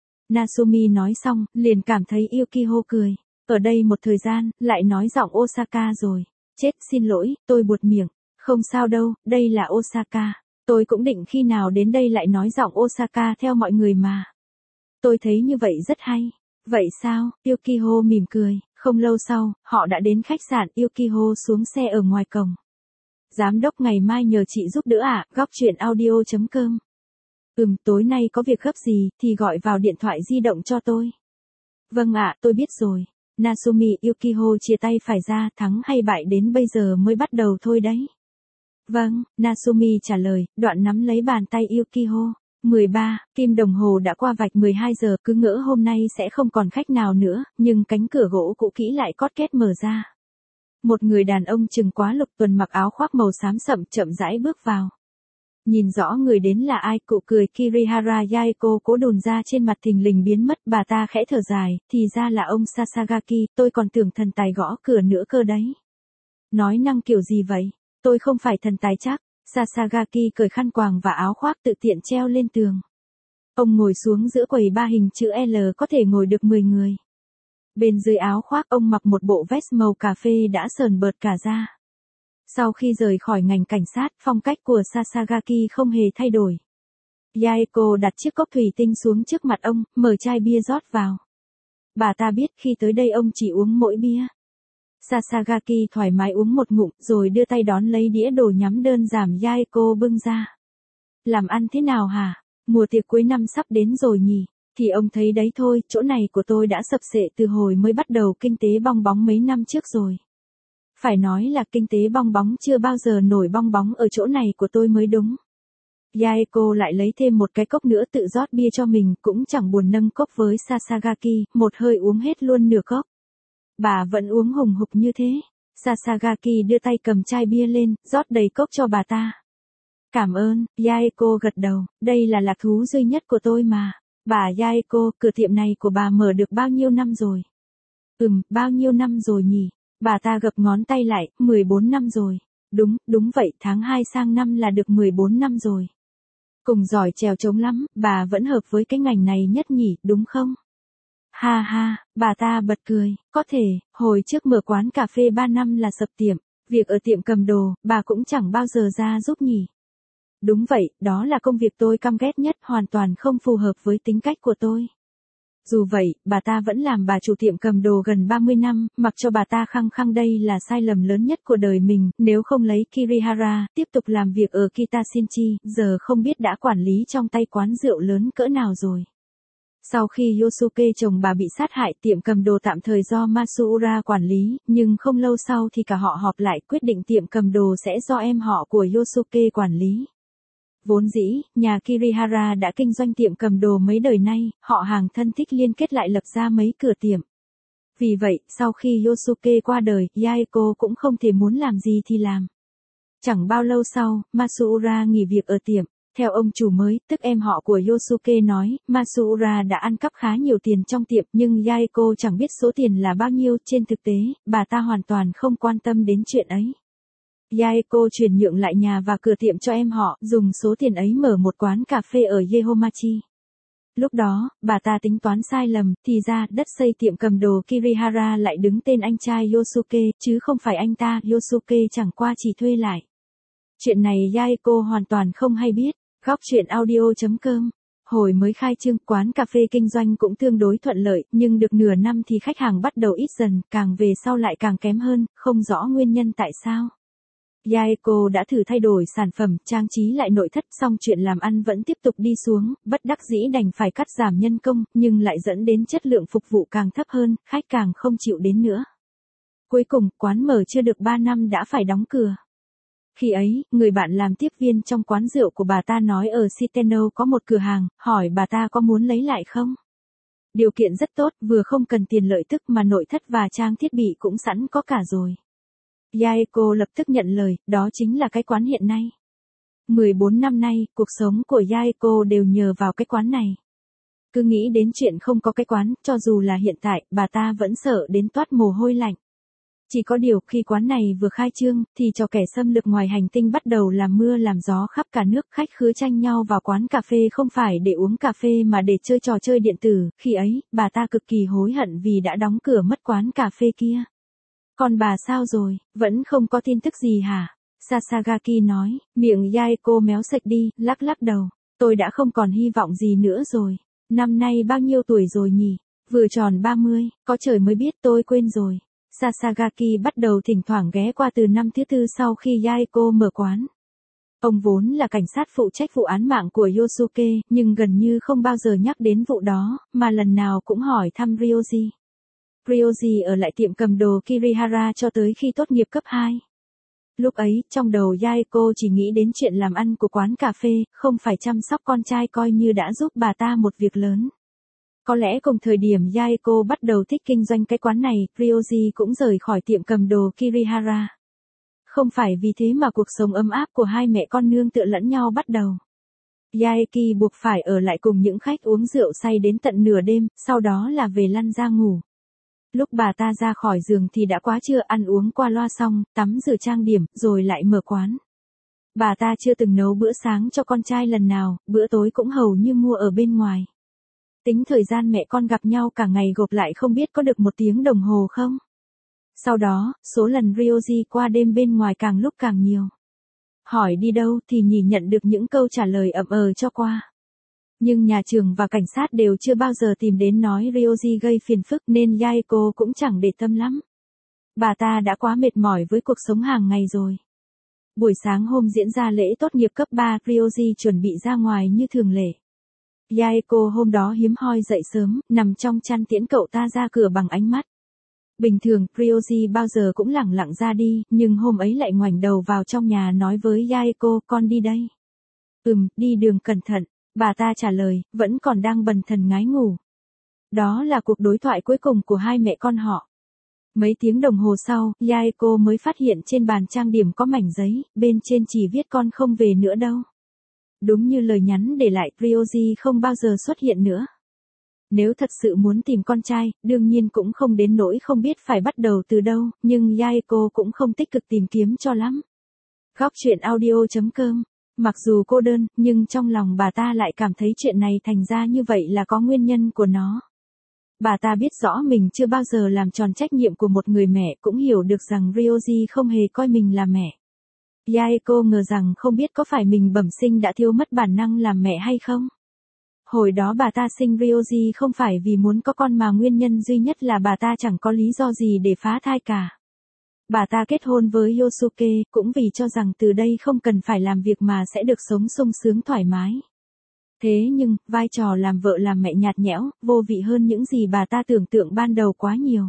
Nasumi nói xong, liền cảm thấy Yukiho cười. Ở đây một thời gian, lại nói giọng Osaka rồi. Chết, xin lỗi, tôi buột miệng. Không sao đâu, đây là Osaka. Tôi cũng định khi nào đến đây lại nói giọng Osaka theo mọi người mà. Tôi thấy như vậy rất hay. Vậy sao? Yukiho mỉm cười. Không lâu sau, họ đã đến khách sạn. Yukiho xuống xe ở ngoài cổng. Giám đốc ngày mai nhờ chị giúp đỡ ạ, à? Góc chuyện audio chấm com. Ừm, tối nay có việc gấp gì, thì gọi vào điện thoại di động cho tôi. Vâng ạ, tôi biết rồi. Nasumi Yukiho chia tay phải ra, thắng hay bại đến bây giờ mới bắt đầu thôi đấy. Vâng, Nasumi trả lời, đoạn nắm lấy bàn tay Yukiho. mười ba, kim đồng hồ đã qua vạch mười hai giờ, cứ ngỡ hôm nay sẽ không còn khách nào nữa, nhưng cánh cửa gỗ cũ kỹ lại cót két mở ra. Một người đàn ông chừng quá lục tuần mặc áo khoác màu xám sậm chậm rãi bước vào. Nhìn rõ người đến là ai, cụ cười Kirihara Yaeko cố đồn ra trên mặt thình lình biến mất, bà ta khẽ thở dài, thì ra là ông Sasagaki, tôi còn tưởng thần tài gõ cửa nữa cơ đấy. Nói năng kiểu gì vậy? Tôi không phải thần tài chắc. Sasagaki cởi khăn quàng và áo khoác tự tiện treo lên tường. Ông ngồi xuống giữa quầy ba hình chữ L có thể ngồi được mười người. Bên dưới áo khoác ông mặc một bộ vest màu cà phê đã sờn bợt cả da. Sau khi rời khỏi ngành cảnh sát, phong cách của Sasagaki không hề thay đổi. Yaeko đặt chiếc cốc thủy tinh xuống trước mặt ông, mở chai bia rót vào. Bà ta biết khi tới đây ông chỉ uống mỗi bia. Sasagaki thoải mái uống một ngụm, rồi đưa tay đón lấy đĩa đồ nhắm đơn giản Yaeko bưng ra. Làm ăn thế nào hả? Mùa tiệc cuối năm sắp đến rồi nhỉ? Thì ông thấy đấy thôi, chỗ này của tôi đã sập sệ từ hồi mới bắt đầu kinh tế bong bóng mấy năm trước rồi. Phải nói là kinh tế bong bóng chưa bao giờ nổi bong bóng ở chỗ này của tôi mới đúng. Yaeko lại lấy thêm một cái cốc nữa tự rót bia cho mình, cũng chẳng buồn nâng cốc với Sasagaki, một hơi uống hết luôn nửa cốc. Bà vẫn uống hùng hục như thế. Sasagaki đưa tay cầm chai bia lên, rót đầy cốc cho bà ta. Cảm ơn, Yaeko gật đầu, đây là lạc thú duy nhất của tôi mà. Bà Yaeko, cửa tiệm này của bà mở được bao nhiêu năm rồi? Ừm, bao nhiêu năm rồi nhỉ? Bà ta gập ngón tay lại, mười bốn năm rồi. Đúng, đúng vậy, tháng hai sang năm là được mười bốn năm rồi. Cùng giỏi chèo trống lắm, bà vẫn hợp với cái ngành này nhất nhỉ, đúng không? Ha ha, bà ta bật cười, có thể, hồi trước mở quán cà phê ba năm là sập tiệm, việc ở tiệm cầm đồ, bà cũng chẳng bao giờ ra giúp nhỉ. Đúng vậy, đó là công việc tôi căm ghét nhất, hoàn toàn không phù hợp với tính cách của tôi. Dù vậy, bà ta vẫn làm bà chủ tiệm cầm đồ gần ba mươi năm, mặc cho bà ta khăng khăng đây là sai lầm lớn nhất của đời mình, nếu không lấy Kirihara, tiếp tục làm việc ở Kitashinchi, giờ không biết đã quản lý trong tay quán rượu lớn cỡ nào rồi. Sau khi Yosuke chồng bà bị sát hại, tiệm cầm đồ tạm thời do Matsuura quản lý, nhưng không lâu sau thì cả họ họp lại quyết định tiệm cầm đồ sẽ do em họ của Yosuke quản lý. Vốn dĩ, nhà Kirihara đã kinh doanh tiệm cầm đồ mấy đời nay, họ hàng thân thích liên kết lại lập ra mấy cửa tiệm. Vì vậy, sau khi Yosuke qua đời, Yaeko cũng không thể muốn làm gì thì làm. Chẳng bao lâu sau, Matsuura nghỉ việc ở tiệm. Theo ông chủ mới, tức em họ của Yosuke nói, Matsuura đã ăn cắp khá nhiều tiền trong tiệm, nhưng Yaeko chẳng biết số tiền là bao nhiêu. Trên thực tế, bà ta hoàn toàn không quan tâm đến chuyện ấy. Yaeko chuyển nhượng lại nhà và cửa tiệm cho em họ, dùng số tiền ấy mở một quán cà phê ở Yehomachi. Lúc đó, bà ta tính toán sai lầm, thì ra đất xây tiệm cầm đồ Kirihara lại đứng tên anh trai Yosuke, chứ không phải anh ta. Yosuke chẳng qua chỉ thuê lại. Chuyện này Yaeko hoàn toàn không hay biết. Góc chuyện audio chấm com. Hồi mới khai trương, quán cà phê kinh doanh cũng tương đối thuận lợi, nhưng được nửa năm thì khách hàng bắt đầu ít dần, càng về sau lại càng kém hơn, không rõ nguyên nhân tại sao. Yaeko đã thử thay đổi sản phẩm, trang trí lại nội thất, song chuyện làm ăn vẫn tiếp tục đi xuống, bất đắc dĩ đành phải cắt giảm nhân công, nhưng lại dẫn đến chất lượng phục vụ càng thấp hơn, khách càng không chịu đến nữa. Cuối cùng, quán mở chưa được ba năm đã phải đóng cửa. Khi ấy, người bạn làm tiếp viên trong quán rượu của bà ta nói ở Citeno có một cửa hàng, hỏi bà ta có muốn lấy lại không? Điều kiện rất tốt, vừa không cần tiền lợi tức mà nội thất và trang thiết bị cũng sẵn có cả rồi. Yaeko lập tức nhận lời, đó chính là cái quán hiện nay. mười bốn năm nay, cuộc sống của Yaeko đều nhờ vào cái quán này. Cứ nghĩ đến chuyện không có cái quán, cho dù là hiện tại, bà ta vẫn sợ đến toát mồ hôi lạnh. Chỉ có điều, khi quán này vừa khai trương, thì cho kẻ xâm lược ngoài hành tinh bắt đầu làm mưa làm gió khắp cả nước, khách khứa tranh nhau vào quán cà phê không phải để uống cà phê mà để chơi trò chơi điện tử, khi ấy, bà ta cực kỳ hối hận vì đã đóng cửa mất quán cà phê kia. Còn bà sao rồi, vẫn không có tin tức gì hả? Sasagaki nói, miệng Yaeko méo sạch đi, lắc lắc đầu. Tôi đã không còn hy vọng gì nữa rồi. Năm nay bao nhiêu tuổi rồi nhỉ? Vừa tròn ba mươi, có trời mới biết tôi quên rồi. Sasagaki bắt đầu thỉnh thoảng ghé qua từ năm thứ tư sau khi Yaeko mở quán. Ông vốn là cảnh sát phụ trách vụ án mạng của Yosuke, nhưng gần như không bao giờ nhắc đến vụ đó, mà lần nào cũng hỏi thăm Ryoji. Ryoji ở lại tiệm cầm đồ Kirihara cho tới khi tốt nghiệp cấp hai. Lúc ấy, trong đầu Yaeko chỉ nghĩ đến chuyện làm ăn của quán cà phê, không phải chăm sóc con trai coi như đã giúp bà ta một việc lớn. Có lẽ cùng thời điểm Yaeko bắt đầu thích kinh doanh cái quán này, Ryoji cũng rời khỏi tiệm cầm đồ Kirihara. Không phải vì thế mà cuộc sống ấm áp của hai mẹ con nương tựa lẫn nhau bắt đầu. Yaeki buộc phải ở lại cùng những khách uống rượu say đến tận nửa đêm, sau đó là về lăn ra ngủ. Lúc bà ta ra khỏi giường thì đã quá trưa, ăn uống qua loa xong, tắm rửa trang điểm, rồi lại mở quán. Bà ta chưa từng nấu bữa sáng cho con trai lần nào, bữa tối cũng hầu như mua ở bên ngoài. Tính thời gian mẹ con gặp nhau cả ngày gộp lại không biết có được một tiếng đồng hồ không? Sau đó, số lần Ryoji qua đêm bên ngoài càng lúc càng nhiều. Hỏi đi đâu thì nhỉ nhận được những câu trả lời ậm ờ cho qua. Nhưng nhà trường và cảnh sát đều chưa bao giờ tìm đến nói Ryoji gây phiền phức nên Yaeko cũng chẳng để tâm lắm. Bà ta đã quá mệt mỏi với cuộc sống hàng ngày rồi. Buổi sáng hôm diễn ra lễ tốt nghiệp cấp ba, Ryoji chuẩn bị ra ngoài như thường lệ. Yaeko hôm đó hiếm hoi dậy sớm, nằm trong chăn tiễn cậu ta ra cửa bằng ánh mắt. Bình thường, Ryoji bao giờ cũng lẳng lặng ra đi, nhưng hôm ấy lại ngoảnh đầu vào trong nhà nói với Yaeko, con đi đây. Ừm, đi đường cẩn thận, bà ta trả lời, vẫn còn đang bần thần ngái ngủ. Đó là cuộc đối thoại cuối cùng của hai mẹ con họ. Mấy tiếng đồng hồ sau, Yaeko mới phát hiện trên bàn trang điểm có mảnh giấy, bên trên chỉ viết con không về nữa đâu. Đúng như lời nhắn để lại, Ryoji không bao giờ xuất hiện nữa. Nếu thật sự muốn tìm con trai, đương nhiên cũng không đến nỗi không biết phải bắt đầu từ đâu, nhưng Yaeko cũng không tích cực tìm kiếm cho lắm. Góc truyện audio chấm com. Mặc dù cô đơn, nhưng trong lòng bà ta lại cảm thấy chuyện này thành ra như vậy là có nguyên nhân của nó. Bà ta biết rõ mình chưa bao giờ làm tròn trách nhiệm của một người mẹ, cũng hiểu được rằng Ryoji không hề coi mình là mẹ. Yaeko ngờ rằng không biết có phải mình bẩm sinh đã thiếu mất bản năng làm mẹ hay không. Hồi đó bà ta sinh Ryoji không phải vì muốn có con mà nguyên nhân duy nhất là bà ta chẳng có lý do gì để phá thai cả. Bà ta kết hôn với Yosuke cũng vì cho rằng từ đây không cần phải làm việc mà sẽ được sống sung sướng thoải mái. Thế nhưng, vai trò làm vợ làm mẹ nhạt nhẽo, vô vị hơn những gì bà ta tưởng tượng ban đầu quá nhiều.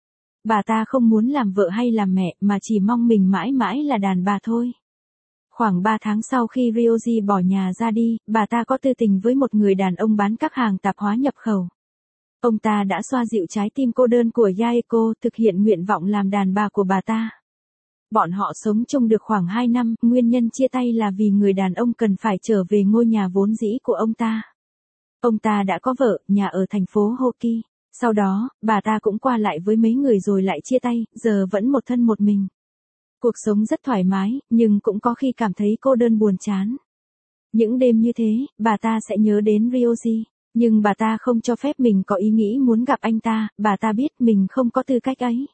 Bà ta không muốn làm vợ hay làm mẹ mà chỉ mong mình mãi mãi là đàn bà thôi. Khoảng ba tháng sau khi Ryoji bỏ nhà ra đi, bà ta có tư tình với một người đàn ông bán các hàng tạp hóa nhập khẩu. Ông ta đã xoa dịu trái tim cô đơn của Yaeko, thực hiện nguyện vọng làm đàn bà của bà ta. Bọn họ sống chung được khoảng hai năm, nguyên nhân chia tay là vì người đàn ông cần phải trở về ngôi nhà vốn dĩ của ông ta. Ông ta đã có vợ, nhà ở thành phố Hoki. Sau đó, bà ta cũng qua lại với mấy người rồi lại chia tay, giờ vẫn một thân một mình. Cuộc sống rất thoải mái, nhưng cũng có khi cảm thấy cô đơn buồn chán. Những đêm như thế, bà ta sẽ nhớ đến Ryoji. Nhưng bà ta không cho phép mình có ý nghĩ muốn gặp anh ta, bà ta biết mình không có tư cách ấy.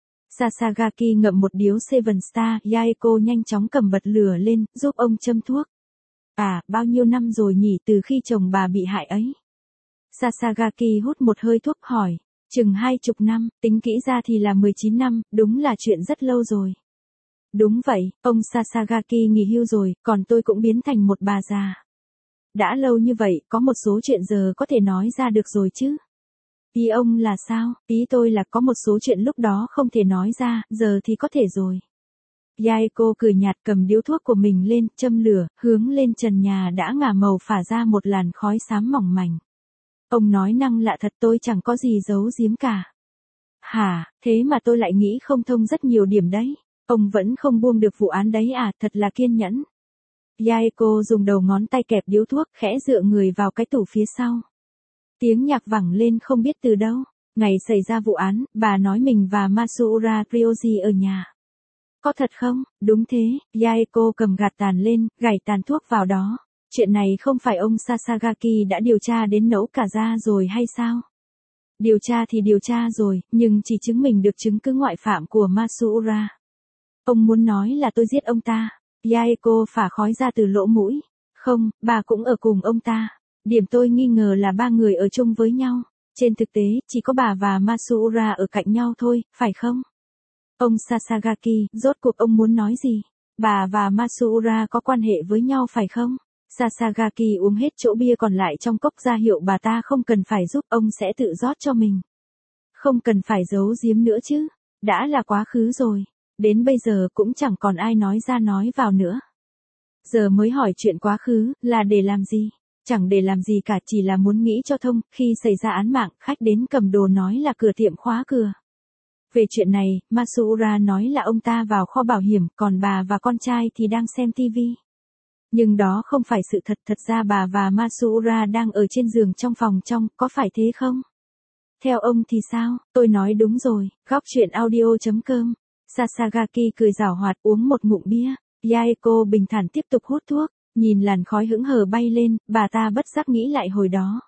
Sasagaki ngậm một điếu Seven Star, Yaeko nhanh chóng cầm bật lửa lên, giúp ông châm thuốc. À, bao nhiêu năm rồi nhỉ từ khi chồng bà bị hại ấy? Sasagaki hút một hơi thuốc hỏi. Chừng hai chục năm, tính kỹ ra thì là mười chín năm, đúng là chuyện rất lâu rồi. Đúng vậy, ông Sasagaki nghỉ hưu rồi, còn tôi cũng biến thành một bà già. Đã lâu như vậy, có một số chuyện giờ có thể nói ra được rồi chứ. Ý ông là sao? Ý tôi là có một số chuyện lúc đó không thể nói ra, giờ thì có thể rồi. Yaeko cười nhạt cầm điếu thuốc của mình lên, châm lửa, hướng lên trần nhà đã ngả màu phả ra một làn khói xám mỏng mảnh. Ông nói năng lạ thật, tôi chẳng có gì giấu giếm cả. Hả, thế mà tôi lại nghĩ không thông rất nhiều điểm đấy. Ông vẫn không buông được vụ án đấy à, thật là kiên nhẫn. Yaeko dùng đầu ngón tay kẹp điếu thuốc, khẽ dựa người vào cái tủ phía sau. Tiếng nhạc vẳng lên không biết từ đâu. Ngày xảy ra vụ án, bà nói mình và Masura Ryoji ở nhà. Có thật không? Đúng thế, Yaeko cầm gạt tàn lên, gảy tàn thuốc vào đó. Chuyện này không phải ông Sasagaki đã điều tra đến nẫu cả ra rồi hay sao? Điều tra thì điều tra rồi, nhưng chỉ chứng minh được chứng cứ ngoại phạm của Masura. Ông muốn nói là tôi giết ông ta. Yaeko phả khói ra từ lỗ mũi. Không, bà cũng ở cùng ông ta. Điểm tôi nghi ngờ là ba người ở chung với nhau. Trên thực tế, chỉ có bà và Masura ở cạnh nhau thôi, phải không? Ông Sasagaki, rốt cuộc ông muốn nói gì? Bà và Masura có quan hệ với nhau phải không? Sasagaki uống hết chỗ bia còn lại trong cốc ra hiệu bà ta không cần phải giúp, ông sẽ tự rót cho mình. Không cần phải giấu giếm nữa chứ. Đã là quá khứ rồi. Đến bây giờ cũng chẳng còn ai nói ra nói vào nữa. Giờ mới hỏi chuyện quá khứ, là để làm gì? Chẳng để làm gì cả, chỉ là muốn nghĩ cho thông, khi xảy ra án mạng, khách đến cầm đồ nói là cửa tiệm khóa cửa. Về chuyện này, Masura nói là ông ta vào kho bảo hiểm, còn bà và con trai thì đang xem tivi. Nhưng đó không phải sự thật, thật ra bà và Masura đang ở trên giường trong phòng trong, có phải thế không? Theo ông thì sao? Tôi nói đúng rồi, góc chuyện audio chấm com. Sasagaki cười giảo hoạt uống một ngụm bia. Yaeko bình thản tiếp tục hút thuốc, nhìn làn khói hững hờ bay lên, bà ta bất giác nghĩ lại hồi đó.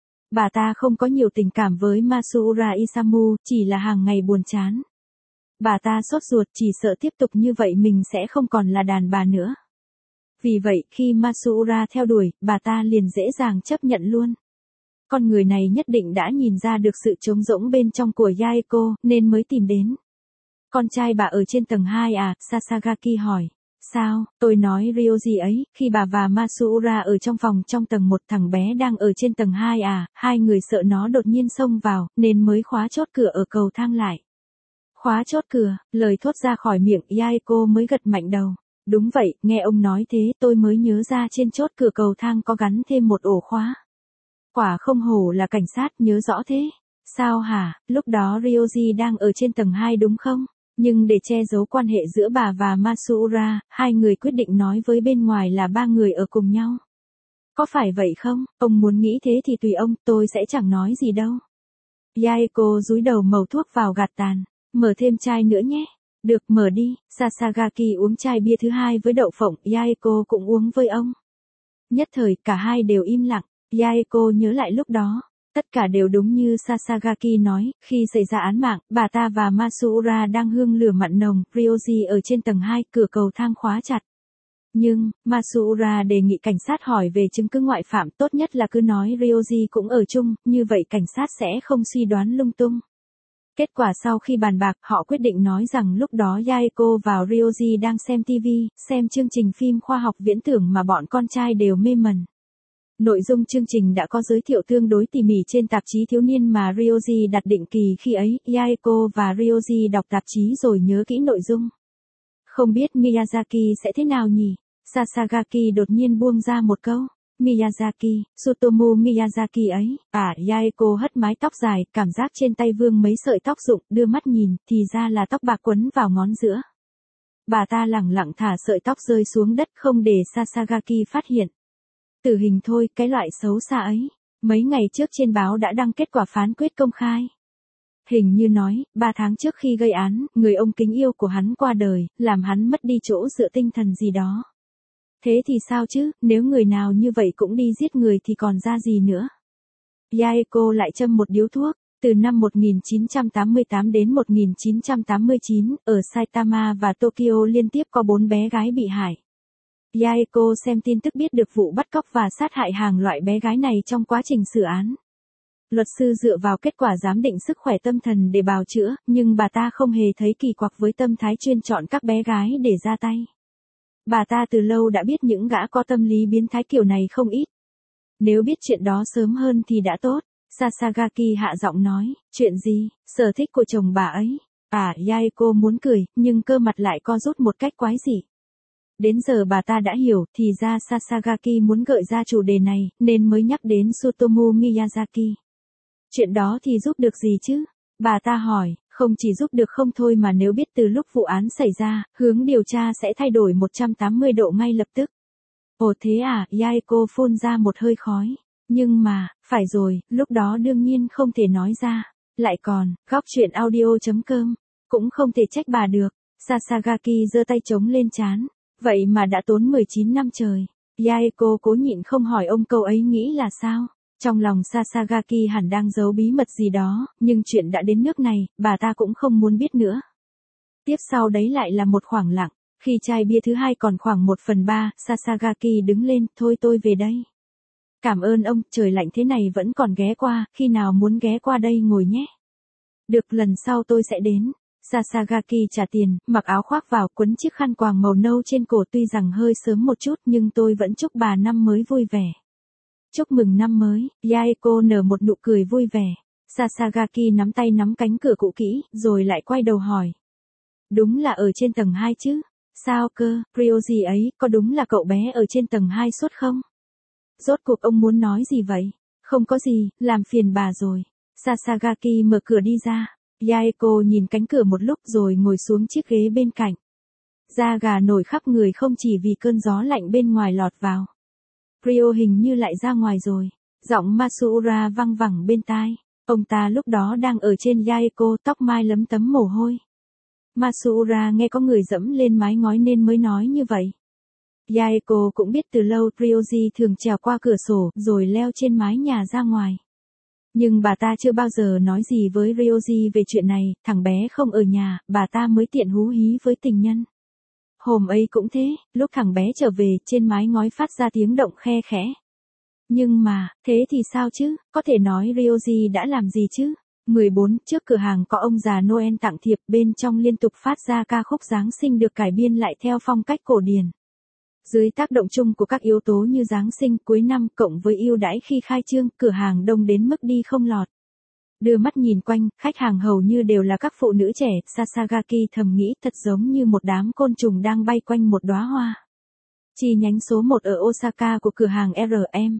Bà ta không có nhiều tình cảm với Masura Isamu, chỉ là hàng ngày buồn chán. Bà ta sốt ruột chỉ sợ tiếp tục như vậy mình sẽ không còn là đàn bà nữa. Vì vậy khi Masura theo đuổi, bà ta liền dễ dàng chấp nhận luôn. Con người này nhất định đã nhìn ra được sự trống rỗng bên trong của Yaeko, nên mới tìm đến. Con trai bà ở trên tầng hai à? Sasagaki hỏi. Sao? Tôi nói Ryoji ấy, khi bà và Masura ở trong phòng trong tầng một, thằng bé đang ở trên tầng hai à, hai người sợ nó đột nhiên xông vào, nên mới khóa chốt cửa ở cầu thang lại. Khóa chốt cửa, lời thốt ra khỏi miệng Yaeko mới gật mạnh đầu. Đúng vậy, nghe ông nói thế tôi mới nhớ ra trên chốt cửa cầu thang có gắn thêm một ổ khóa. Quả không hổ là cảnh sát, nhớ rõ thế. Sao hả, lúc đó Ryoji đang ở trên tầng hai đúng không? Nhưng để che giấu quan hệ giữa bà và Masura, hai người quyết định nói với bên ngoài là ba người ở cùng nhau. Có phải vậy không? Ông muốn nghĩ thế thì tùy ông, tôi sẽ chẳng nói gì đâu. Yaeko dúi đầu màu thuốc vào gạt tàn. Mở thêm chai nữa nhé. Được, mở đi. Sasagaki uống chai bia thứ hai với đậu phộng, Yaeko cũng uống với ông. Nhất thời, cả hai đều im lặng. Yaeko nhớ lại lúc đó. Tất cả đều đúng như Sasagaki nói, khi xảy ra án mạng, bà ta và Masura đang hương lửa mặn nồng, Ryoji ở trên tầng hai, cửa cầu thang khóa chặt. Nhưng, Masura đề nghị cảnh sát hỏi về chứng cứ ngoại phạm, tốt nhất là cứ nói Ryoji cũng ở chung, như vậy cảnh sát sẽ không suy đoán lung tung. Kết quả sau khi bàn bạc, họ quyết định nói rằng lúc đó Yaeko và Ryoji đang xem tivi, xem chương trình phim khoa học viễn tưởng mà bọn con trai đều mê mẩn. Nội dung chương trình đã có giới thiệu tương đối tỉ mỉ trên tạp chí thiếu niên mà Ryoji đặt định kỳ khi ấy, Yaeko và Ryoji đọc tạp chí rồi nhớ kỹ nội dung. Không biết Miyazaki sẽ thế nào nhỉ? Sasagaki đột nhiên buông ra một câu. Miyazaki, Tsutomu Miyazaki ấy, à, Yaeko hất mái tóc dài, cảm giác trên tay vương mấy sợi tóc rụng, đưa mắt nhìn, thì ra là tóc bạc quấn vào ngón giữa. Bà ta lẳng lặng thả sợi tóc rơi xuống đất không để Sasagaki phát hiện. Tử hình thôi, cái loại xấu xa ấy. Mấy ngày trước trên báo đã đăng kết quả phán quyết công khai. Hình như nói, ba tháng trước khi gây án, người ông kính yêu của hắn qua đời, làm hắn mất đi chỗ dựa tinh thần gì đó. Thế thì sao chứ, nếu người nào như vậy cũng đi giết người thì còn ra gì nữa. Yaeko lại châm một điếu thuốc. Từ năm một nghìn chín trăm tám mươi tám đến một nghìn chín trăm tám mươi chín, ở Saitama và Tokyo liên tiếp có bốn bé gái bị hại. Yaeko xem tin tức biết được vụ bắt cóc và sát hại hàng loại bé gái này trong quá trình xử án. Luật sư dựa vào kết quả giám định sức khỏe tâm thần để bào chữa, nhưng bà ta không hề thấy kỳ quặc với tâm thái chuyên chọn các bé gái để ra tay. Bà ta từ lâu đã biết những gã có tâm lý biến thái kiểu này không ít. Nếu biết chuyện đó sớm hơn thì đã tốt. Sasagaki hạ giọng nói, chuyện gì, sở thích của chồng bà ấy. À, Yaeko muốn cười, nhưng cơ mặt lại co rút một cách quái dị. Đến giờ bà ta đã hiểu, thì ra Sasagaki muốn gợi ra chủ đề này, nên mới nhắc đến Tsutomu Miyazaki. Chuyện đó thì giúp được gì chứ? Bà ta hỏi, không chỉ giúp được không thôi mà nếu biết từ lúc vụ án xảy ra, hướng điều tra sẽ thay đổi một trăm tám mươi độ ngay lập tức. Ồ thế à, Yaeko phun ra một hơi khói. Nhưng mà, phải rồi, lúc đó đương nhiên không thể nói ra. Lại còn, góc chuyện audio.com, cũng không thể trách bà được. Sasagaki giơ tay trống lên trán. Vậy mà đã tốn mười chín năm trời. Yaeko cố nhịn không hỏi ông câu ấy nghĩ là sao. Trong lòng Sasagaki hẳn đang giấu bí mật gì đó, nhưng chuyện đã đến nước này, bà ta cũng không muốn biết nữa. Tiếp sau đấy lại là một khoảng lặng. Khi chai bia thứ hai còn khoảng một phần ba, Sasagaki đứng lên, thôi tôi về đây. Cảm ơn ông, trời lạnh thế này vẫn còn ghé qua, khi nào muốn ghé qua đây ngồi nhé. Được, lần sau tôi sẽ đến. Sasagaki trả tiền, mặc áo khoác vào, quấn chiếc khăn quàng màu nâu trên cổ, tuy rằng hơi sớm một chút nhưng tôi vẫn chúc bà năm mới vui vẻ. Chúc mừng năm mới, Yaeko nở một nụ cười vui vẻ. Sasagaki nắm tay nắm cánh cửa cũ kỹ, rồi lại quay đầu hỏi. Đúng là ở trên tầng hai chứ? Sao cơ, Ryoji ấy, có đúng là cậu bé ở trên tầng hai suốt không? Rốt cuộc ông muốn nói gì vậy? Không có gì, làm phiền bà rồi. Sasagaki mở cửa đi ra. Yaeko nhìn cánh cửa một lúc rồi ngồi xuống chiếc ghế bên cạnh. Da gà nổi khắp người không chỉ vì cơn gió lạnh bên ngoài lọt vào. Ryo hình như lại ra ngoài rồi. Giọng Masura văng vẳng bên tai. Ông ta lúc đó đang ở trên Yaeko, tóc mai lấm tấm mồ hôi. Masura nghe có người dẫm lên mái ngói nên mới nói như vậy. Yaeko cũng biết từ lâu Ryoji thường trèo qua cửa sổ rồi leo trên mái nhà ra ngoài. Nhưng bà ta chưa bao giờ nói gì với Ryoji về chuyện này, thằng bé không ở nhà, bà ta mới tiện hú hí với tình nhân. Hôm ấy cũng thế, lúc thằng bé trở về, trên mái ngói phát ra tiếng động khe khẽ. Nhưng mà, thế thì sao chứ, có thể nói Ryoji đã làm gì chứ? mười bốn, trước cửa hàng có ông già Noel tặng thiệp, bên trong liên tục phát ra ca khúc Giáng sinh được cải biên lại theo phong cách cổ điển. Dưới tác động chung của các yếu tố như Giáng sinh cuối năm cộng với ưu đãi khi khai trương, cửa hàng đông đến mức đi không lọt. Đưa mắt nhìn quanh, khách hàng hầu như đều là các phụ nữ trẻ, Sasagaki thầm nghĩ thật giống như một đám côn trùng đang bay quanh một đóa hoa. Chi nhánh số một ở Osaka của cửa hàng rờ em.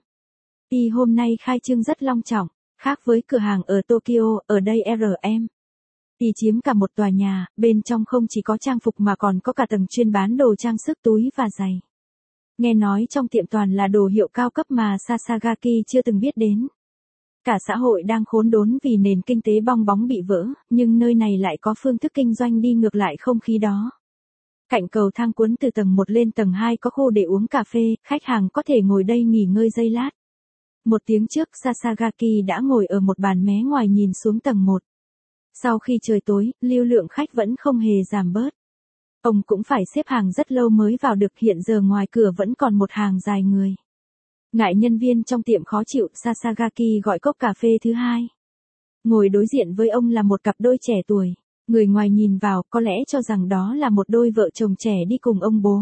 Y hôm nay khai trương rất long trọng, khác với cửa hàng ở Tokyo, ở đây rờ em. Y chiếm cả một tòa nhà, bên trong không chỉ có trang phục mà còn có cả tầng chuyên bán đồ trang sức túi và giày. Nghe nói trong tiệm toàn là đồ hiệu cao cấp mà Sasagaki chưa từng biết đến. Cả xã hội đang khốn đốn vì nền kinh tế bong bóng bị vỡ, nhưng nơi này lại có phương thức kinh doanh đi ngược lại không khí đó. Cạnh cầu thang cuốn từ tầng một lên tầng hai có khu để uống cà phê, khách hàng có thể ngồi đây nghỉ ngơi giây lát. Một tiếng trước Sasagaki đã ngồi ở một bàn mé ngoài nhìn xuống tầng một. Sau khi trời tối, lưu lượng khách vẫn không hề giảm bớt. Ông cũng phải xếp hàng rất lâu mới vào được, hiện giờ ngoài cửa vẫn còn một hàng dài người. Ngại nhân viên trong tiệm khó chịu, Sasagaki gọi cốc cà phê thứ hai. Ngồi đối diện với ông là một cặp đôi trẻ tuổi. Người ngoài nhìn vào có lẽ cho rằng đó là một đôi vợ chồng trẻ đi cùng ông bố.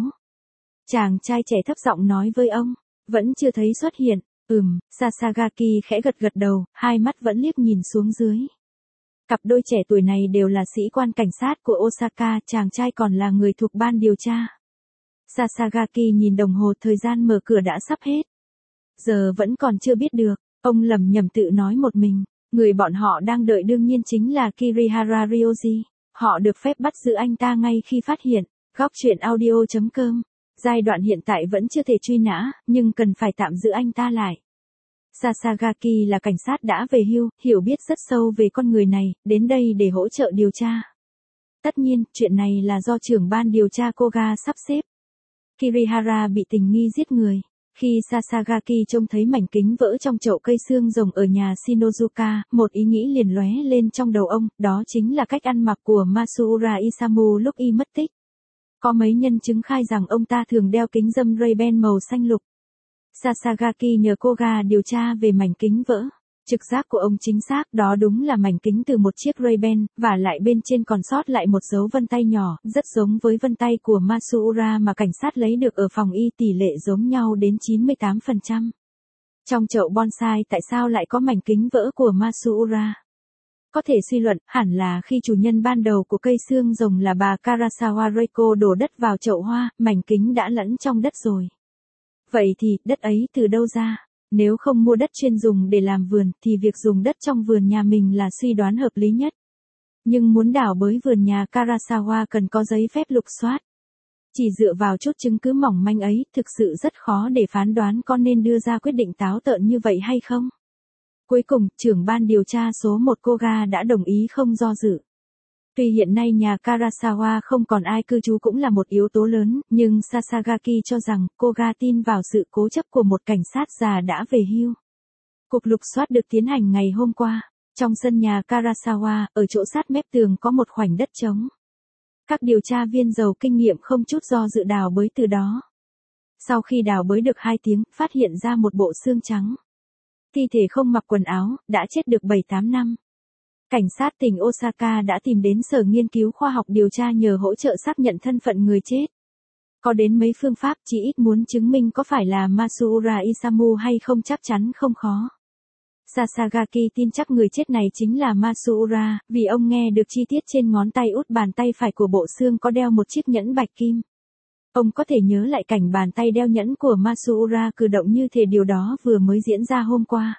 Chàng trai trẻ thấp giọng nói với ông, vẫn chưa thấy xuất hiện. Ừm, Sasagaki khẽ gật gật đầu, hai mắt vẫn liếc nhìn xuống dưới. Cặp đôi trẻ tuổi này đều là sĩ quan cảnh sát của Osaka, chàng trai còn là người thuộc ban điều tra. Sasagaki nhìn đồng hồ, thời gian mở cửa đã sắp hết. Giờ vẫn còn chưa biết được, ông lẩm nhẩm tự nói một mình. Người bọn họ đang đợi đương nhiên chính là Kirihara Ryoji. Họ được phép bắt giữ anh ta ngay khi phát hiện. Góc chuyện audio.com. Giai đoạn hiện tại vẫn chưa thể truy nã, nhưng cần phải tạm giữ anh ta lại. Sasagaki là cảnh sát đã về hưu, hiểu biết rất sâu về con người này, đến đây để hỗ trợ điều tra. Tất nhiên, chuyện này là do trưởng ban điều tra Koga sắp xếp. Kirihara bị tình nghi giết người. Khi Sasagaki trông thấy mảnh kính vỡ trong chậu cây xương rồng ở nhà Shinozuka, một ý nghĩ liền lóe lên trong đầu ông, đó chính là cách ăn mặc của Masura Isamu lúc y mất tích. Có mấy nhân chứng khai rằng ông ta thường đeo kính râm Ray-Ban màu xanh lục. Sasagaki nhờ Koga điều tra về mảnh kính vỡ. Trực giác của ông chính xác, đó đúng là mảnh kính từ một chiếc Ray-Ban, và lại bên trên còn sót lại một dấu vân tay nhỏ, rất giống với vân tay của Matsuura mà cảnh sát lấy được ở phòng y, tỷ lệ giống nhau đến chín mươi tám phần trăm. Trong chậu bonsai tại sao lại có mảnh kính vỡ của Matsuura? Có thể suy luận, hẳn là khi chủ nhân ban đầu của cây xương rồng là bà Karasawa Reiko đổ đất vào chậu hoa, mảnh kính đã lẫn trong đất rồi. Vậy thì, đất ấy từ đâu ra? Nếu không mua đất chuyên dùng để làm vườn, thì việc dùng đất trong vườn nhà mình là suy đoán hợp lý nhất. Nhưng muốn đào bới vườn nhà Karasawa cần có giấy phép lục soát. Chỉ dựa vào chút chứng cứ mỏng manh ấy, thực sự rất khó để phán đoán có nên đưa ra quyết định táo tợn như vậy hay không. Cuối cùng, trưởng ban điều tra số một Koga đã đồng ý không do dự. Tuy hiện nay nhà Karasawa không còn ai cư trú cũng là một yếu tố lớn, nhưng Sasagaki cho rằng Koga tin vào sự cố chấp của một cảnh sát già đã về hưu. Cuộc lục soát được tiến hành ngày hôm qua. Trong sân nhà Karasawa, ở chỗ sát mép tường có một khoảnh đất trống. Các điều tra viên giàu kinh nghiệm không chút do dự đào bới từ đó. Sau khi đào bới được hai tiếng, phát hiện ra một bộ xương trắng. Thi thể không mặc quần áo, đã chết được bảy tám năm. Cảnh sát tỉnh Osaka đã tìm đến Sở Nghiên cứu Khoa học điều tra nhờ hỗ trợ xác nhận thân phận người chết. Có đến mấy phương pháp, chỉ ít muốn chứng minh có phải là Matsuura Isamu hay không chắc chắn không khó. Sasagaki tin chắc người chết này chính là Matsuura, vì ông nghe được chi tiết trên ngón tay út bàn tay phải của bộ xương có đeo một chiếc nhẫn bạch kim. Ông có thể nhớ lại cảnh bàn tay đeo nhẫn của Matsuura cử động như thể điều đó vừa mới diễn ra hôm qua.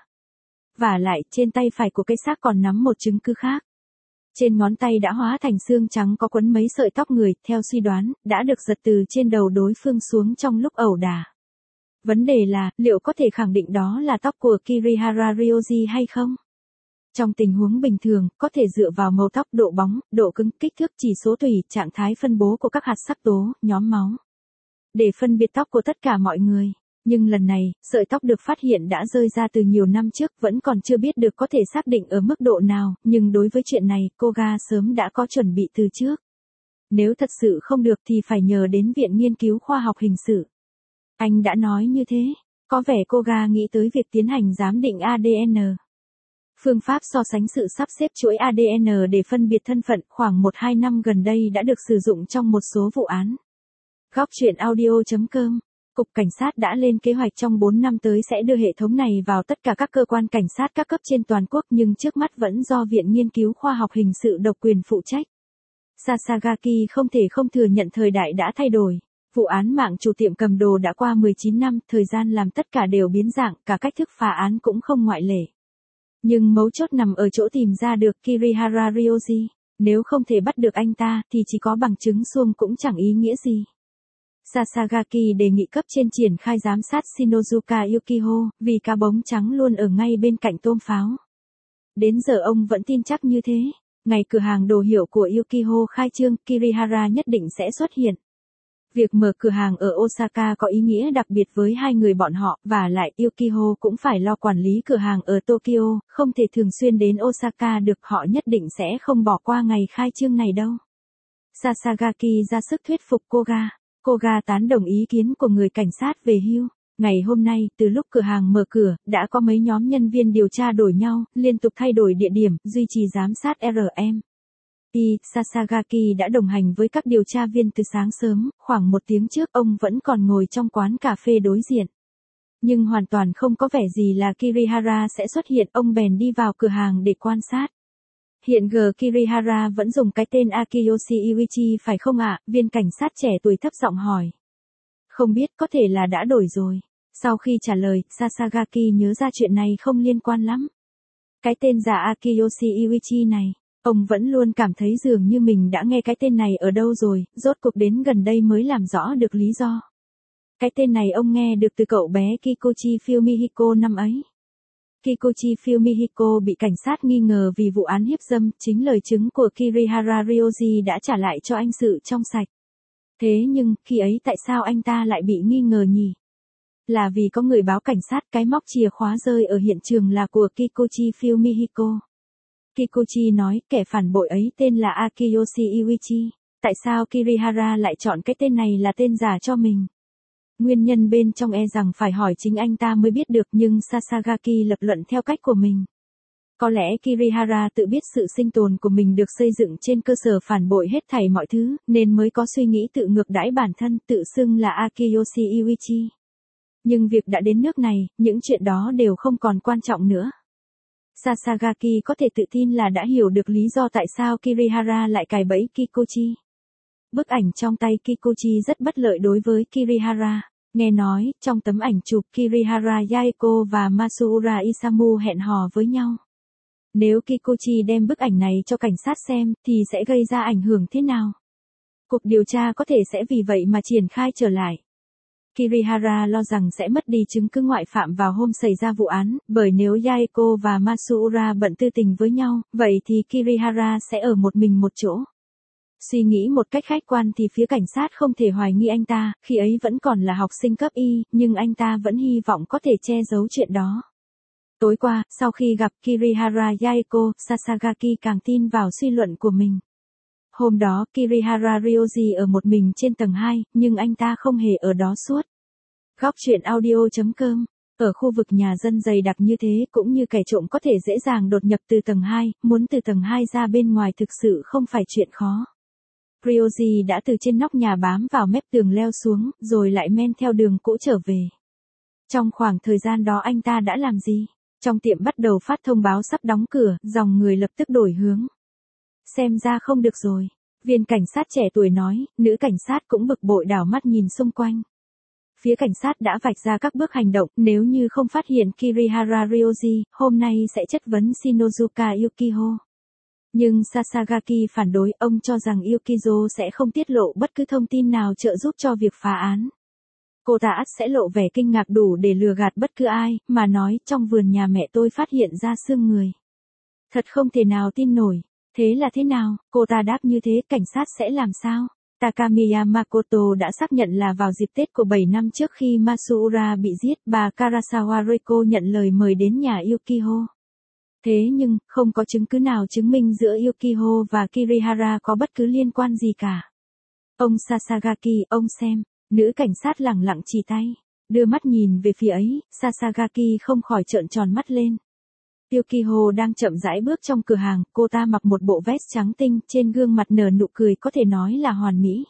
Vả lại, trên tay phải của cái xác còn nắm một chứng cứ khác. Trên ngón tay đã hóa thành xương trắng có quấn mấy sợi tóc người, theo suy đoán, đã được giật từ trên đầu đối phương xuống trong lúc ẩu đả. Vấn đề là, liệu có thể khẳng định đó là tóc của Kirihara Ryoji hay không? Trong tình huống bình thường, có thể dựa vào màu tóc, độ bóng, độ cứng, kích thước, chỉ số tủy, trạng thái phân bố của các hạt sắc tố, nhóm máu. Để phân biệt tóc của tất cả mọi người. Nhưng lần này, sợi tóc được phát hiện đã rơi ra từ nhiều năm trước, vẫn còn chưa biết được có thể xác định ở mức độ nào, nhưng đối với chuyện này, Koga sớm đã có chuẩn bị từ trước. Nếu thật sự không được thì phải nhờ đến Viện Nghiên cứu Khoa học Hình sự. Anh đã nói như thế, có vẻ Koga nghĩ tới việc tiến hành giám định a đê en. Phương pháp so sánh sự sắp xếp chuỗi a đê en để phân biệt thân phận khoảng một hai năm gần đây đã được sử dụng trong một số vụ án. Góc truyện audio chấm com. Cục Cảnh sát đã lên kế hoạch trong bốn năm tới sẽ đưa hệ thống này vào tất cả các cơ quan cảnh sát các cấp trên toàn quốc, nhưng trước mắt vẫn do Viện Nghiên cứu Khoa học Hình sự độc quyền phụ trách. Sasagaki không thể không thừa nhận thời đại đã thay đổi. Vụ án mạng chủ tiệm cầm đồ đã qua mười chín năm, thời gian làm tất cả đều biến dạng, cả cách thức phá án cũng không ngoại lệ. Nhưng mấu chốt nằm ở chỗ tìm ra được Kirihara Ryoji. Nếu không thể bắt được anh ta, thì chỉ có bằng chứng suông cũng chẳng ý nghĩa gì. Sasagaki đề nghị cấp trên triển khai giám sát Shinozuka Yukiho, vì cá bống trắng luôn ở ngay bên cạnh tôm pháo. Đến giờ ông vẫn tin chắc như thế. Ngày cửa hàng đồ hiệu của Yukiho khai trương, Kirihara nhất định sẽ xuất hiện. Việc mở cửa hàng ở Osaka có ý nghĩa đặc biệt với hai người bọn họ, và lại Yukiho cũng phải lo quản lý cửa hàng ở Tokyo, không thể thường xuyên đến Osaka được, họ nhất định sẽ không bỏ qua ngày khai trương này đâu. Sasagaki ra sức thuyết phục Koga. Koga tán đồng ý kiến của người cảnh sát về hưu. Ngày hôm nay, từ lúc cửa hàng mở cửa, đã có mấy nhóm nhân viên điều tra đổi nhau, liên tục thay đổi địa điểm, duy trì giám sát rờ em. Y, Sasagaki đã đồng hành với các điều tra viên từ sáng sớm, khoảng một tiếng trước ông vẫn còn ngồi trong quán cà phê đối diện. Nhưng hoàn toàn không có vẻ gì là Kirihara sẽ xuất hiện, ông bèn đi vào cửa hàng để quan sát. Hiện giờ Kirihara vẫn dùng cái tên Akiyoshi Iwichi phải không ạ? Viên cảnh sát trẻ tuổi thấp giọng hỏi. Không biết, có thể là đã đổi rồi. Sau khi trả lời, Sasagaki nhớ ra chuyện này không liên quan lắm. Cái tên giả Akiyoshi Iwichi này, ông vẫn luôn cảm thấy dường như mình đã nghe cái tên này ở đâu rồi, rốt cuộc đến gần đây mới làm rõ được lý do. Cái tên này ông nghe được từ cậu bé Kikuchi Fumihiko năm ấy. Kikuchi Fumihiko bị cảnh sát nghi ngờ vì vụ án hiếp dâm, chính lời chứng của Kirihara Ryoji đã trả lại cho anh sự trong sạch. Thế nhưng, khi ấy tại sao anh ta lại bị nghi ngờ nhỉ? Là vì có người báo cảnh sát cái móc chìa khóa rơi ở hiện trường là của Kikuchi Fumihiko. Kikuchi nói, kẻ phản bội ấy tên là Akiyoshi Iwichi. Tại sao Kirihara lại chọn cái tên này là tên giả cho mình? Nguyên nhân bên trong e rằng phải hỏi chính anh ta mới biết được, nhưng Sasagaki lập luận theo cách của mình. Có lẽ Kirihara tự biết sự sinh tồn của mình được xây dựng trên cơ sở phản bội hết thảy mọi thứ, nên mới có suy nghĩ tự ngược đãi bản thân, tự xưng là Akiyoshi Iuichi. Nhưng việc đã đến nước này, những chuyện đó đều không còn quan trọng nữa. Sasagaki có thể tự tin là đã hiểu được lý do tại sao Kirihara lại cài bẫy Kikuchi. Bức ảnh trong tay Kikuchi rất bất lợi đối với Kirihara. Nghe nói, trong tấm ảnh chụp Kirihara Yaeko và Masura Isamu hẹn hò với nhau. Nếu Kikuchi đem bức ảnh này cho cảnh sát xem, thì sẽ gây ra ảnh hưởng thế nào? Cuộc điều tra có thể sẽ vì vậy mà triển khai trở lại. Kirihara lo rằng sẽ mất đi chứng cứ ngoại phạm vào hôm xảy ra vụ án, bởi nếu Yaeko và Masura bận tư tình với nhau, vậy thì Kirihara sẽ ở một mình một chỗ. Suy nghĩ một cách khách quan thì phía cảnh sát không thể hoài nghi anh ta, khi ấy vẫn còn là học sinh cấp Y, nhưng anh ta vẫn hy vọng có thể che giấu chuyện đó. Tối qua, sau khi gặp Kirihara Yaeko, Sasagaki càng tin vào suy luận của mình. Hôm đó Kirihara Ryoji ở một mình trên tầng hai, nhưng anh ta không hề ở đó suốt. Góc truyện audio chấm com. Ở khu vực nhà dân dày đặc như thế cũng như kẻ trộm có thể dễ dàng đột nhập từ tầng hai, muốn từ tầng hai ra bên ngoài thực sự không phải chuyện khó. Ryoji đã từ trên nóc nhà bám vào mép tường leo xuống, rồi lại men theo đường cũ trở về. Trong khoảng thời gian đó anh ta đã làm gì? Trong tiệm bắt đầu phát thông báo sắp đóng cửa, dòng người lập tức đổi hướng. Xem ra không được rồi. Viên cảnh sát trẻ tuổi nói, nữ cảnh sát cũng bực bội đảo mắt nhìn xung quanh. Phía cảnh sát đã vạch ra các bước hành động, nếu như không phát hiện Kirihara Ryoji, hôm nay sẽ chất vấn Shinozuka Yukiho. Nhưng Sasagaki phản đối, ông cho rằng Yukizo sẽ không tiết lộ bất cứ thông tin nào trợ giúp cho việc phá án. Cô ta ắt sẽ lộ vẻ kinh ngạc đủ để lừa gạt bất cứ ai, mà nói trong vườn nhà mẹ tôi phát hiện ra xương người. Thật không thể nào tin nổi. Thế là thế nào? Cô ta đáp như thế, cảnh sát sẽ làm sao? Takamiya Makoto đã xác nhận là vào dịp Tết của bảy năm trước khi Masura bị giết, bà Karasawa Reiko nhận lời mời đến nhà Yukiho. Thế nhưng, không có chứng cứ nào chứng minh giữa Yukiho và Kirihara có bất cứ liên quan gì cả. Ông Sasagaki, ông xem, nữ cảnh sát lẳng lặng chỉ tay, đưa mắt nhìn về phía ấy, Sasagaki không khỏi trợn tròn mắt lên. Yukiho đang chậm rãi bước trong cửa hàng, cô ta mặc một bộ vest trắng tinh, trên gương mặt nở nụ cười có thể nói là hoàn mỹ.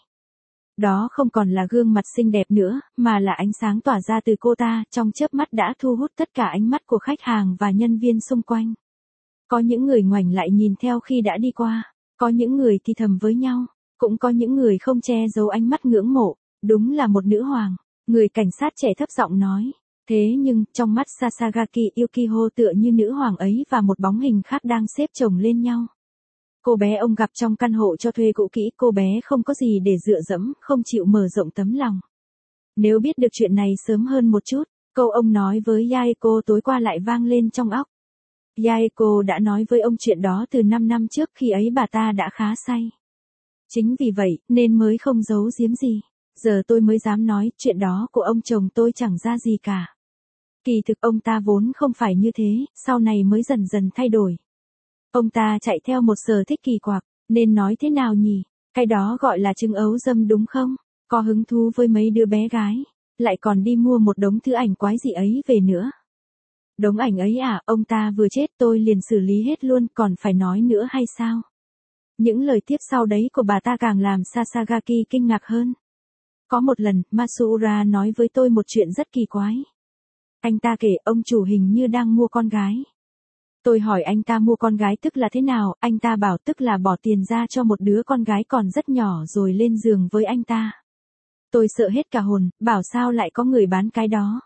Đó không còn là gương mặt xinh đẹp nữa, mà là ánh sáng tỏa ra từ cô ta, trong chớp mắt đã thu hút tất cả ánh mắt của khách hàng và nhân viên xung quanh. Có những người ngoảnh lại nhìn theo khi đã đi qua, có những người thì thầm với nhau, cũng có những người không che giấu ánh mắt ngưỡng mộ, đúng là một nữ hoàng, người cảnh sát trẻ thấp giọng nói. Thế nhưng, trong mắt Sasagaki, Yukiho tựa như nữ hoàng ấy và một bóng hình khác đang xếp chồng lên nhau. Cô bé ông gặp trong căn hộ cho thuê cũ kỹ, cô bé không có gì để dựa dẫm, không chịu mở rộng tấm lòng. Nếu biết được chuyện này sớm hơn một chút, câu ông nói với Yaeko tối qua lại vang lên trong óc. Yaeko đã nói với ông chuyện đó từ năm năm trước, khi ấy bà ta đã khá say. Chính vì vậy, nên mới không giấu giếm gì. Giờ tôi mới dám nói, chuyện đó của ông chồng tôi chẳng ra gì cả. Kỳ thực ông ta vốn không phải như thế, sau này mới dần dần thay đổi. Ông ta chạy theo một sở thích kỳ quặc, nên nói thế nào nhỉ? Cái đó gọi là trứng ấu dâm đúng không? Có hứng thú với mấy đứa bé gái, lại còn đi mua một đống thứ ảnh quái gì ấy về nữa. Đống ảnh ấy à, ông ta vừa chết tôi liền xử lý hết luôn, còn phải nói nữa hay sao? Những lời tiếp sau đấy của bà ta càng làm Sasagaki kinh ngạc hơn. Có một lần, Masura nói với tôi một chuyện rất kỳ quái. Anh ta kể ông chủ hình như đang mua con gái. Tôi hỏi anh ta mua con gái tức là thế nào, anh ta bảo tức là bỏ tiền ra cho một đứa con gái còn rất nhỏ rồi lên giường với anh ta. Tôi sợ hết cả hồn, bảo sao lại có người bán cái đó.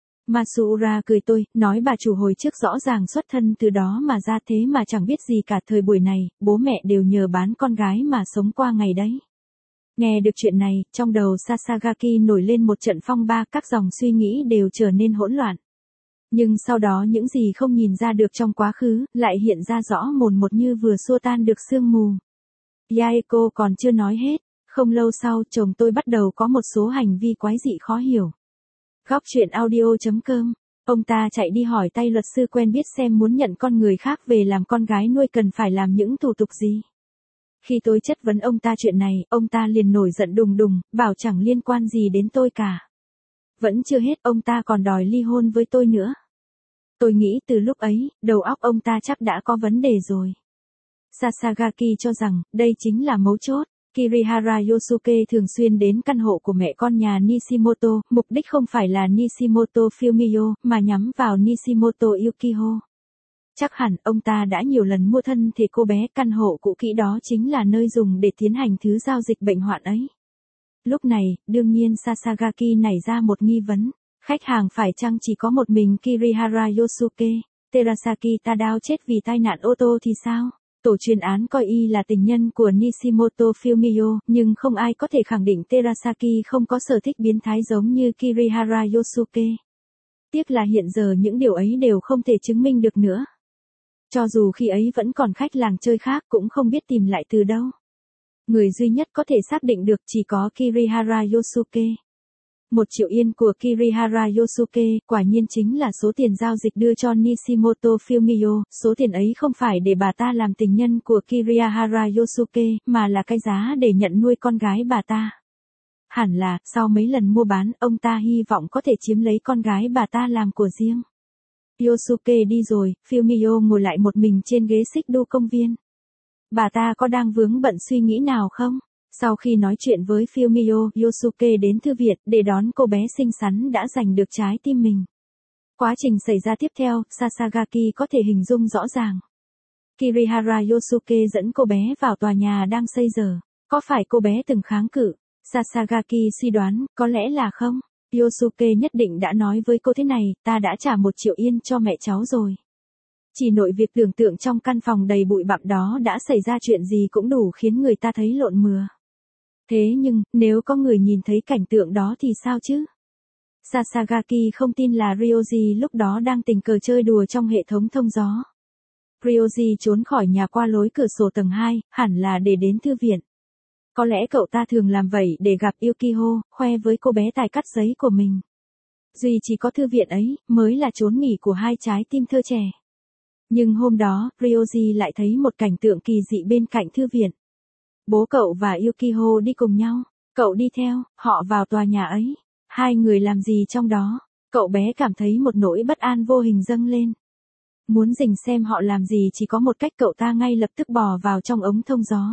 Masura cười tôi, nói bà chủ hồi trước rõ ràng xuất thân từ đó mà ra, thế mà chẳng biết gì cả. Thời buổi này, bố mẹ đều nhờ bán con gái mà sống qua ngày đấy. Nghe được chuyện này, trong đầu Sasagaki nổi lên một trận phong ba, các dòng suy nghĩ đều trở nên hỗn loạn. Nhưng sau đó những gì không nhìn ra được trong quá khứ, lại hiện ra rõ mồn một như vừa xua tan được sương mù. Yaeko còn chưa nói hết, không lâu sau chồng tôi bắt đầu có một số hành vi quái dị khó hiểu. Góc truyện audio chấm com, ông ta chạy đi hỏi tay luật sư quen biết xem muốn nhận con người khác về làm con gái nuôi cần phải làm những thủ tục gì. Khi tôi chất vấn ông ta chuyện này, ông ta liền nổi giận đùng đùng, bảo chẳng liên quan gì đến tôi cả. Vẫn chưa hết, ông ta còn đòi ly hôn với tôi nữa. Tôi nghĩ từ lúc ấy, đầu óc ông ta chắc đã có vấn đề rồi. Sasagaki cho rằng, đây chính là mấu chốt. Kirihara Yosuke thường xuyên đến căn hộ của mẹ con nhà Nishimoto, mục đích không phải là Nishimoto Fumio, mà nhắm vào Nishimoto Yukiho. Chắc hẳn ông ta đã nhiều lần mua thân thể cô bé, căn hộ cũ kỹ đó chính là nơi dùng để tiến hành thứ giao dịch bệnh hoạn ấy. Lúc này, đương nhiên Sasagaki nảy ra một nghi vấn. Khách hàng phải chăng chỉ có một mình Kirihara Yosuke? Terasaki Tadao chết vì tai nạn ô tô thì sao? Tổ chuyên án coi y là tình nhân của Nishimoto Fumio, nhưng không ai có thể khẳng định Terasaki không có sở thích biến thái giống như Kirihara Yosuke. Tiếc là hiện giờ những điều ấy đều không thể chứng minh được nữa. Cho dù khi ấy vẫn còn khách làng chơi khác cũng không biết tìm lại từ đâu. Người duy nhất có thể xác định được chỉ có Kirihara Yosuke. Một triệu yên của Kirihara Yosuke quả nhiên chính là số tiền giao dịch đưa cho Nishimoto Fumio, số tiền ấy không phải để bà ta làm tình nhân của Kirihara Yosuke, mà là cái giá để nhận nuôi con gái bà ta. Hẳn là, sau mấy lần mua bán, ông ta hy vọng có thể chiếm lấy con gái bà ta làm của riêng. Yosuke đi rồi, Fumio ngồi lại một mình trên ghế xích đu công viên. Bà ta có đang vướng bận suy nghĩ nào không? Sau khi nói chuyện với Fumio, Yosuke đến thư viện để đón cô bé xinh xắn đã giành được trái tim mình. Quá trình xảy ra tiếp theo, Sasagaki có thể hình dung rõ ràng. Kirihara Yosuke dẫn cô bé vào tòa nhà đang xây dở. Có phải cô bé từng kháng cự? Sasagaki suy đoán, có lẽ là không. Yosuke nhất định đã nói với cô thế này, ta đã trả một triệu yên cho mẹ cháu rồi. Chỉ nội việc tưởng tượng trong căn phòng đầy bụi bặm đó đã xảy ra chuyện gì cũng đủ khiến người ta thấy lộn mừa. Thế nhưng, nếu có người nhìn thấy cảnh tượng đó thì sao chứ? Sasagaki không tin là Ryoji lúc đó đang tình cờ chơi đùa trong hệ thống thông gió. Ryoji trốn khỏi nhà qua lối cửa sổ tầng hai, hẳn là để đến thư viện. Có lẽ cậu ta thường làm vậy để gặp Yukiho, khoe với cô bé tài cắt giấy của mình. Duy chỉ có thư viện ấy, mới là chốn nghỉ của hai trái tim thơ trẻ. Nhưng hôm đó, Ryoji lại thấy một cảnh tượng kỳ dị bên cạnh thư viện. Bố cậu và Yukiho đi cùng nhau, cậu đi theo, họ vào tòa nhà ấy. Hai người làm gì trong đó? Cậu bé cảm thấy một nỗi bất an vô hình dâng lên. Muốn rình xem họ làm gì chỉ có một cách, cậu ta ngay lập tức bò vào trong ống thông gió.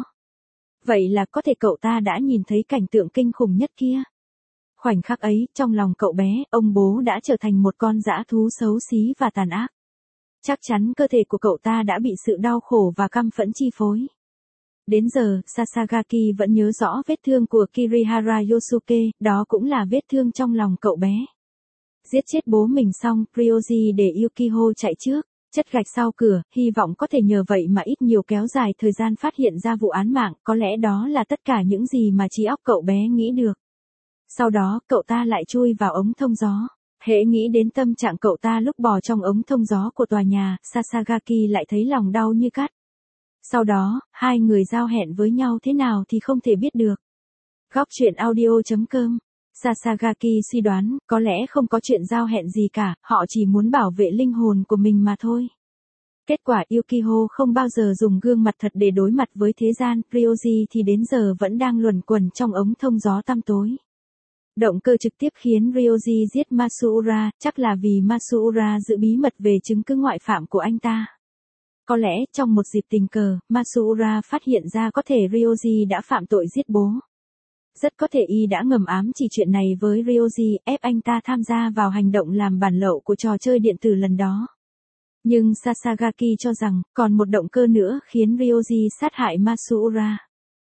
Vậy là có thể cậu ta đã nhìn thấy cảnh tượng kinh khủng nhất kia. Khoảnh khắc ấy, trong lòng cậu bé, ông bố đã trở thành một con dã thú xấu xí và tàn ác. Chắc chắn cơ thể của cậu ta đã bị sự đau khổ và căm phẫn chi phối. Đến giờ, Sasagaki vẫn nhớ rõ vết thương của Kirihara Yosuke, đó cũng là vết thương trong lòng cậu bé. Giết chết bố mình xong, Ryoji để Yukiho chạy trước, chất gạch sau cửa, hy vọng có thể nhờ vậy mà ít nhiều kéo dài thời gian phát hiện ra vụ án mạng, có lẽ đó là tất cả những gì mà trí óc cậu bé nghĩ được. Sau đó, cậu ta lại chui vào ống thông gió. Hễ nghĩ đến tâm trạng cậu ta lúc bò trong ống thông gió của tòa nhà, Sasagaki lại thấy lòng đau như cắt. Sau đó, hai người giao hẹn với nhau thế nào thì không thể biết được. Góc truyện audio chấm com. Sasagaki suy đoán, có lẽ không có chuyện giao hẹn gì cả, họ chỉ muốn bảo vệ linh hồn của mình mà thôi. Kết quả Yukiho không bao giờ dùng gương mặt thật để đối mặt với thế gian, Ryoji thì đến giờ vẫn đang luẩn quẩn trong ống thông gió tăm tối. Động cơ trực tiếp khiến Ryoji giết Masuura, chắc là vì Masuura giữ bí mật về chứng cứ ngoại phạm của anh ta. Có lẽ, trong một dịp tình cờ, Masuura phát hiện ra có thể Ryoji đã phạm tội giết bố. Rất có thể y đã ngầm ám chỉ chuyện này với Ryoji, ép anh ta tham gia vào hành động làm bản lậu của trò chơi điện tử lần đó. Nhưng Sasagaki cho rằng, còn một động cơ nữa khiến Ryoji sát hại Masuura.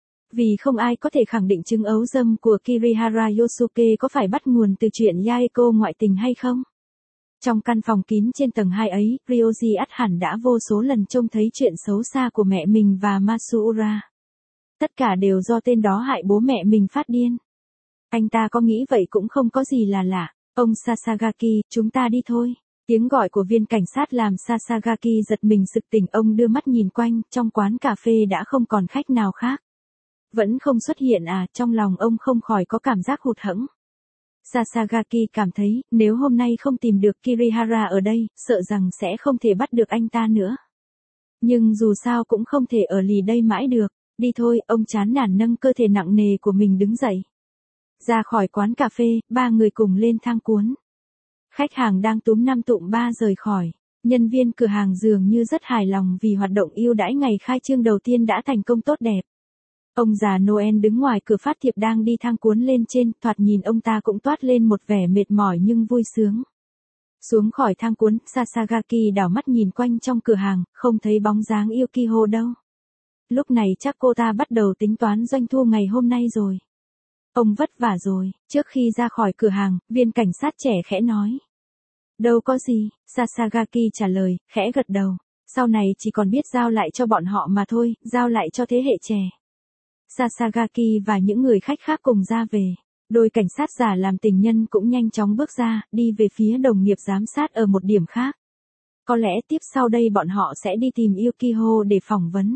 Vì không ai có thể khẳng định chứng ấu dâm của Kirihara Yosuke có phải bắt nguồn từ chuyện Yaeko ngoại tình hay không. Trong căn phòng kín trên tầng hai ấy, Ryoji ắt hẳn đã vô số lần trông thấy chuyện xấu xa của mẹ mình và Masuura. Tất cả đều do tên đó hại bố mẹ mình phát điên. Anh ta có nghĩ vậy cũng không có gì là lạ. Ông Sasagaki, chúng ta đi thôi. Tiếng gọi của viên cảnh sát làm Sasagaki giật mình sực tỉnh, ông đưa mắt nhìn quanh, trong quán cà phê đã không còn khách nào khác. Vẫn không xuất hiện à, trong lòng ông không khỏi có cảm giác hụt hẫng. Sasagaki cảm thấy, nếu hôm nay không tìm được Kirihara ở đây, sợ rằng sẽ không thể bắt được anh ta nữa. Nhưng dù sao cũng không thể ở lì đây mãi được. Đi thôi, ông chán nản nâng cơ thể nặng nề của mình đứng dậy. Ra khỏi quán cà phê, ba người cùng lên thang cuốn. Khách hàng đang túm năm tụm ba rời khỏi. Nhân viên cửa hàng dường như rất hài lòng vì hoạt động ưu đãi ngày khai trương đầu tiên đã thành công tốt đẹp. Ông già Noel đứng ngoài cửa phát thiệp đang đi thang cuốn lên trên, thoạt nhìn ông ta cũng toát lên một vẻ mệt mỏi nhưng vui sướng. Xuống khỏi thang cuốn, Sasagaki đảo mắt nhìn quanh trong cửa hàng, không thấy bóng dáng Yukiho đâu. Lúc này chắc cô ta bắt đầu tính toán doanh thu ngày hôm nay rồi. Ông vất vả rồi. Trước khi ra khỏi cửa hàng, viên cảnh sát trẻ khẽ nói. Đâu có gì, Sasagaki trả lời, khẽ gật đầu. Sau này chỉ còn biết giao lại cho bọn họ mà thôi, giao lại cho thế hệ trẻ. Sasagaki và những người khách khác cùng ra về. Đôi cảnh sát giả làm tình nhân cũng nhanh chóng bước ra, đi về phía đồng nghiệp giám sát ở một điểm khác. Có lẽ tiếp sau đây bọn họ sẽ đi tìm Yukiho để phỏng vấn.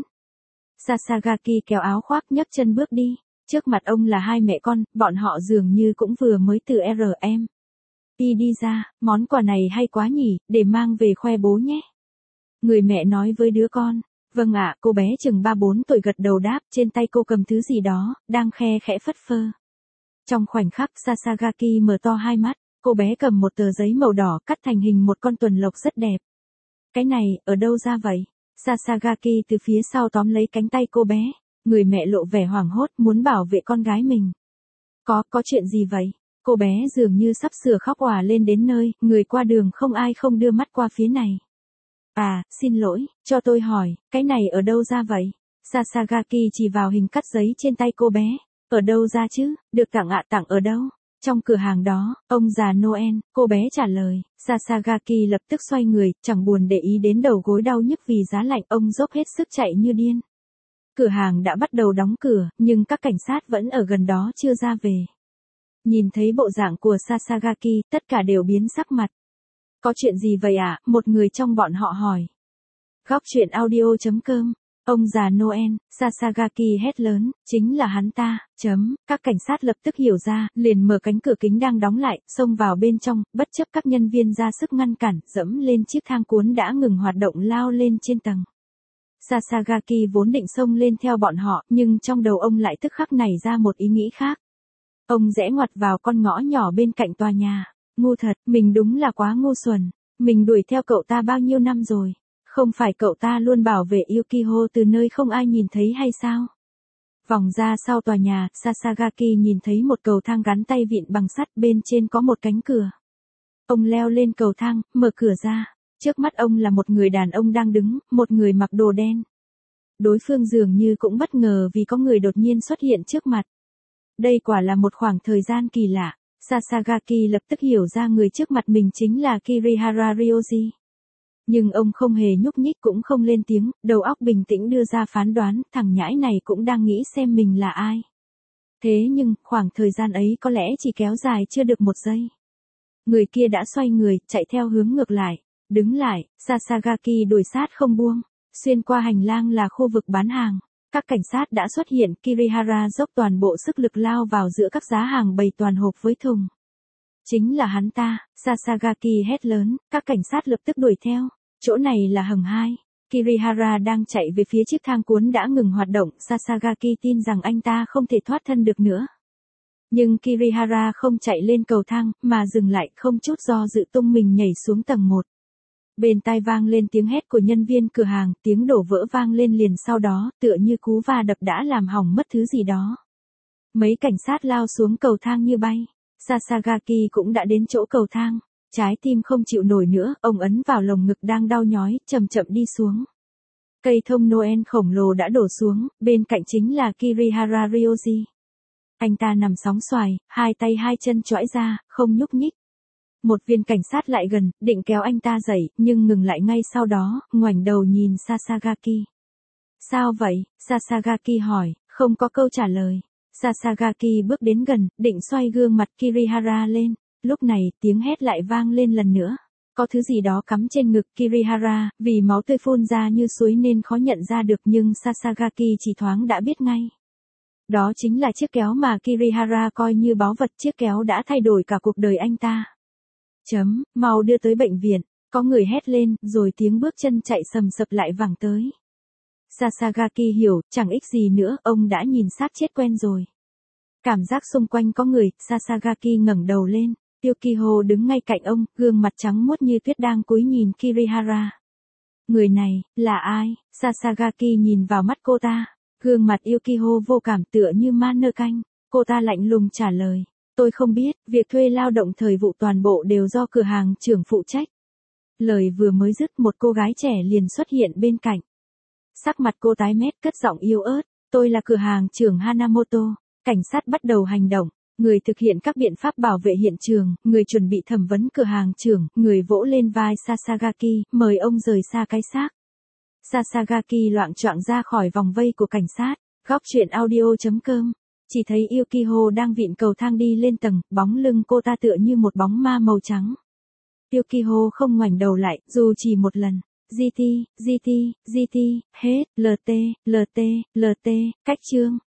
Sasagaki kéo áo khoác nhấc chân bước đi. Trước mặt ông là hai mẹ con, bọn họ dường như cũng vừa mới từ rờ em pê đi ra, món quà này hay quá nhỉ, để mang về khoe bố nhé. Người mẹ nói với đứa con. Vâng ạ, cô bé chừng ba bốn tuổi gật đầu đáp, trên tay cô cầm thứ gì đó, đang khe khẽ phất phơ. Trong khoảnh khắc Sasagaki mở to hai mắt, cô bé cầm một tờ giấy màu đỏ cắt thành hình một con tuần lộc rất đẹp. Cái này, ở đâu ra vậy? Sasagaki từ phía sau tóm lấy cánh tay cô bé. Người mẹ lộ vẻ hoảng hốt muốn bảo vệ con gái mình. Có, có chuyện gì vậy? Cô bé dường như sắp sửa khóc òa lên đến nơi, người qua đường không ai không đưa mắt qua phía này. À, xin lỗi, cho tôi hỏi, cái này ở đâu ra vậy? Sasagaki chỉ vào hình cắt giấy trên tay cô bé. Ở đâu ra chứ, được tặng ạ, tặng ở đâu? Trong cửa hàng đó, ông già Noel, cô bé trả lời. Sasagaki lập tức xoay người, chẳng buồn để ý đến đầu gối đau nhức vì giá lạnh, ông dốc hết sức chạy như điên. Cửa hàng đã bắt đầu đóng cửa, nhưng các cảnh sát vẫn ở gần đó chưa ra về. Nhìn thấy bộ dạng của Sasagaki, tất cả đều biến sắc mặt. Có chuyện gì vậy ạ? À? Một người trong bọn họ hỏi. Góc truyện audio chấm com. Ông già Noel, Sasagaki hét lớn, chính là hắn ta, chấm. Các cảnh sát lập tức hiểu ra, liền mở cánh cửa kính đang đóng lại, xông vào bên trong, bất chấp các nhân viên ra sức ngăn cản, dẫm lên chiếc thang cuốn đã ngừng hoạt động lao lên trên tầng. Sasagaki vốn định xông lên theo bọn họ, nhưng trong đầu ông lại tức khắc nảy ra một ý nghĩ khác. Ông rẽ ngoặt vào con ngõ nhỏ bên cạnh tòa nhà. Ngu thật, mình đúng là quá ngu xuẩn. Mình đuổi theo cậu ta bao nhiêu năm rồi. Không phải cậu ta luôn bảo vệ Yukiho từ nơi không ai nhìn thấy hay sao? Vòng ra sau tòa nhà, Sasagaki nhìn thấy một cầu thang gắn tay vịn bằng sắt, bên trên có một cánh cửa. Ông leo lên cầu thang, mở cửa ra. Trước mắt ông là một người đàn ông đang đứng, một người mặc đồ đen. Đối phương dường như cũng bất ngờ vì có người đột nhiên xuất hiện trước mặt. Đây quả là một khoảng thời gian kỳ lạ. Sasagaki lập tức hiểu ra người trước mặt mình chính là Kirihara Ryoji. Nhưng ông không hề nhúc nhích cũng không lên tiếng, đầu óc bình tĩnh đưa ra phán đoán, thằng nhãi này cũng đang nghĩ xem mình là ai. Thế nhưng, khoảng thời gian ấy có lẽ chỉ kéo dài chưa được một giây. Người kia đã xoay người, chạy theo hướng ngược lại. Đứng lại, Sasagaki đuổi sát không buông. Xuyên qua hành lang là khu vực bán hàng. Các cảnh sát đã xuất hiện, Kirihara dốc toàn bộ sức lực lao vào giữa các giá hàng bày toàn hộp với thùng. Chính là hắn ta, Sasagaki hét lớn, các cảnh sát lập tức đuổi theo. Chỗ này là hầm hai. Kirihara đang chạy về phía chiếc thang cuốn đã ngừng hoạt động, Sasagaki tin rằng anh ta không thể thoát thân được nữa. Nhưng Kirihara không chạy lên cầu thang, mà dừng lại, không chút do dự tung mình nhảy xuống tầng một. Bên tai vang lên tiếng hét của nhân viên cửa hàng, tiếng đổ vỡ vang lên liền sau đó, tựa như cú va đập đã làm hỏng mất thứ gì đó. Mấy cảnh sát lao xuống cầu thang như bay. Sasagaki cũng đã đến chỗ cầu thang. Trái tim không chịu nổi nữa, ông ấn vào lồng ngực đang đau nhói, chậm chậm đi xuống. Cây thông Noel khổng lồ đã đổ xuống, bên cạnh chính là Kirihara Ryoji. Anh ta nằm sóng xoài, hai tay hai chân chõi ra, không nhúc nhích. Một viên cảnh sát lại gần, định kéo anh ta dậy, nhưng ngừng lại ngay sau đó, ngoảnh đầu nhìn Sasagaki. Sao vậy? Sasagaki hỏi, không có câu trả lời. Sasagaki bước đến gần, định xoay gương mặt Kirihara lên. Lúc này, tiếng hét lại vang lên lần nữa. Có thứ gì đó cắm trên ngực Kirihara, vì máu tươi phun ra như suối nên khó nhận ra được, nhưng Sasagaki chỉ thoáng đã biết ngay. Đó chính là chiếc kéo mà Kirihara coi như báu vật, chiếc kéo đã thay đổi cả cuộc đời anh ta. Chấm, mau đưa tới bệnh viện, có người hét lên, rồi tiếng bước chân chạy sầm sập lại vẳng tới. Sasagaki hiểu, chẳng ích gì nữa, ông đã nhìn xác chết quen rồi. Cảm giác xung quanh có người, Sasagaki ngẩng đầu lên. Yukiho đứng ngay cạnh ông, gương mặt trắng muốt như tuyết đang cúi nhìn Kirihara. Người này, là ai? Sasagaki nhìn vào mắt cô ta. Gương mặt Yukiho vô cảm tựa như ma nơ canh. Cô ta lạnh lùng trả lời. Tôi không biết, việc thuê lao động thời vụ toàn bộ đều do cửa hàng trưởng phụ trách. Lời vừa mới dứt một cô gái trẻ liền xuất hiện bên cạnh. Sắc mặt cô tái mét cất giọng yếu ớt. Tôi là cửa hàng trưởng Hanamoto. Cảnh sát bắt đầu hành động. Người thực hiện các biện pháp bảo vệ hiện trường, người chuẩn bị thẩm vấn cửa hàng trưởng, người vỗ lên vai Sasagaki, mời ông rời xa cái xác. Sasagaki loạng choạng ra khỏi vòng vây của cảnh sát. Góc truyện audio chấm com. Chỉ thấy Yukiho đang vịn cầu thang đi lên tầng, bóng lưng cô ta tựa như một bóng ma màu trắng. Yukiho không ngoảnh đầu lại, dù chỉ một lần. giê tê, giê tê, giê tê, hết, lờ tê, lờ tê, lờ tê, cách chương.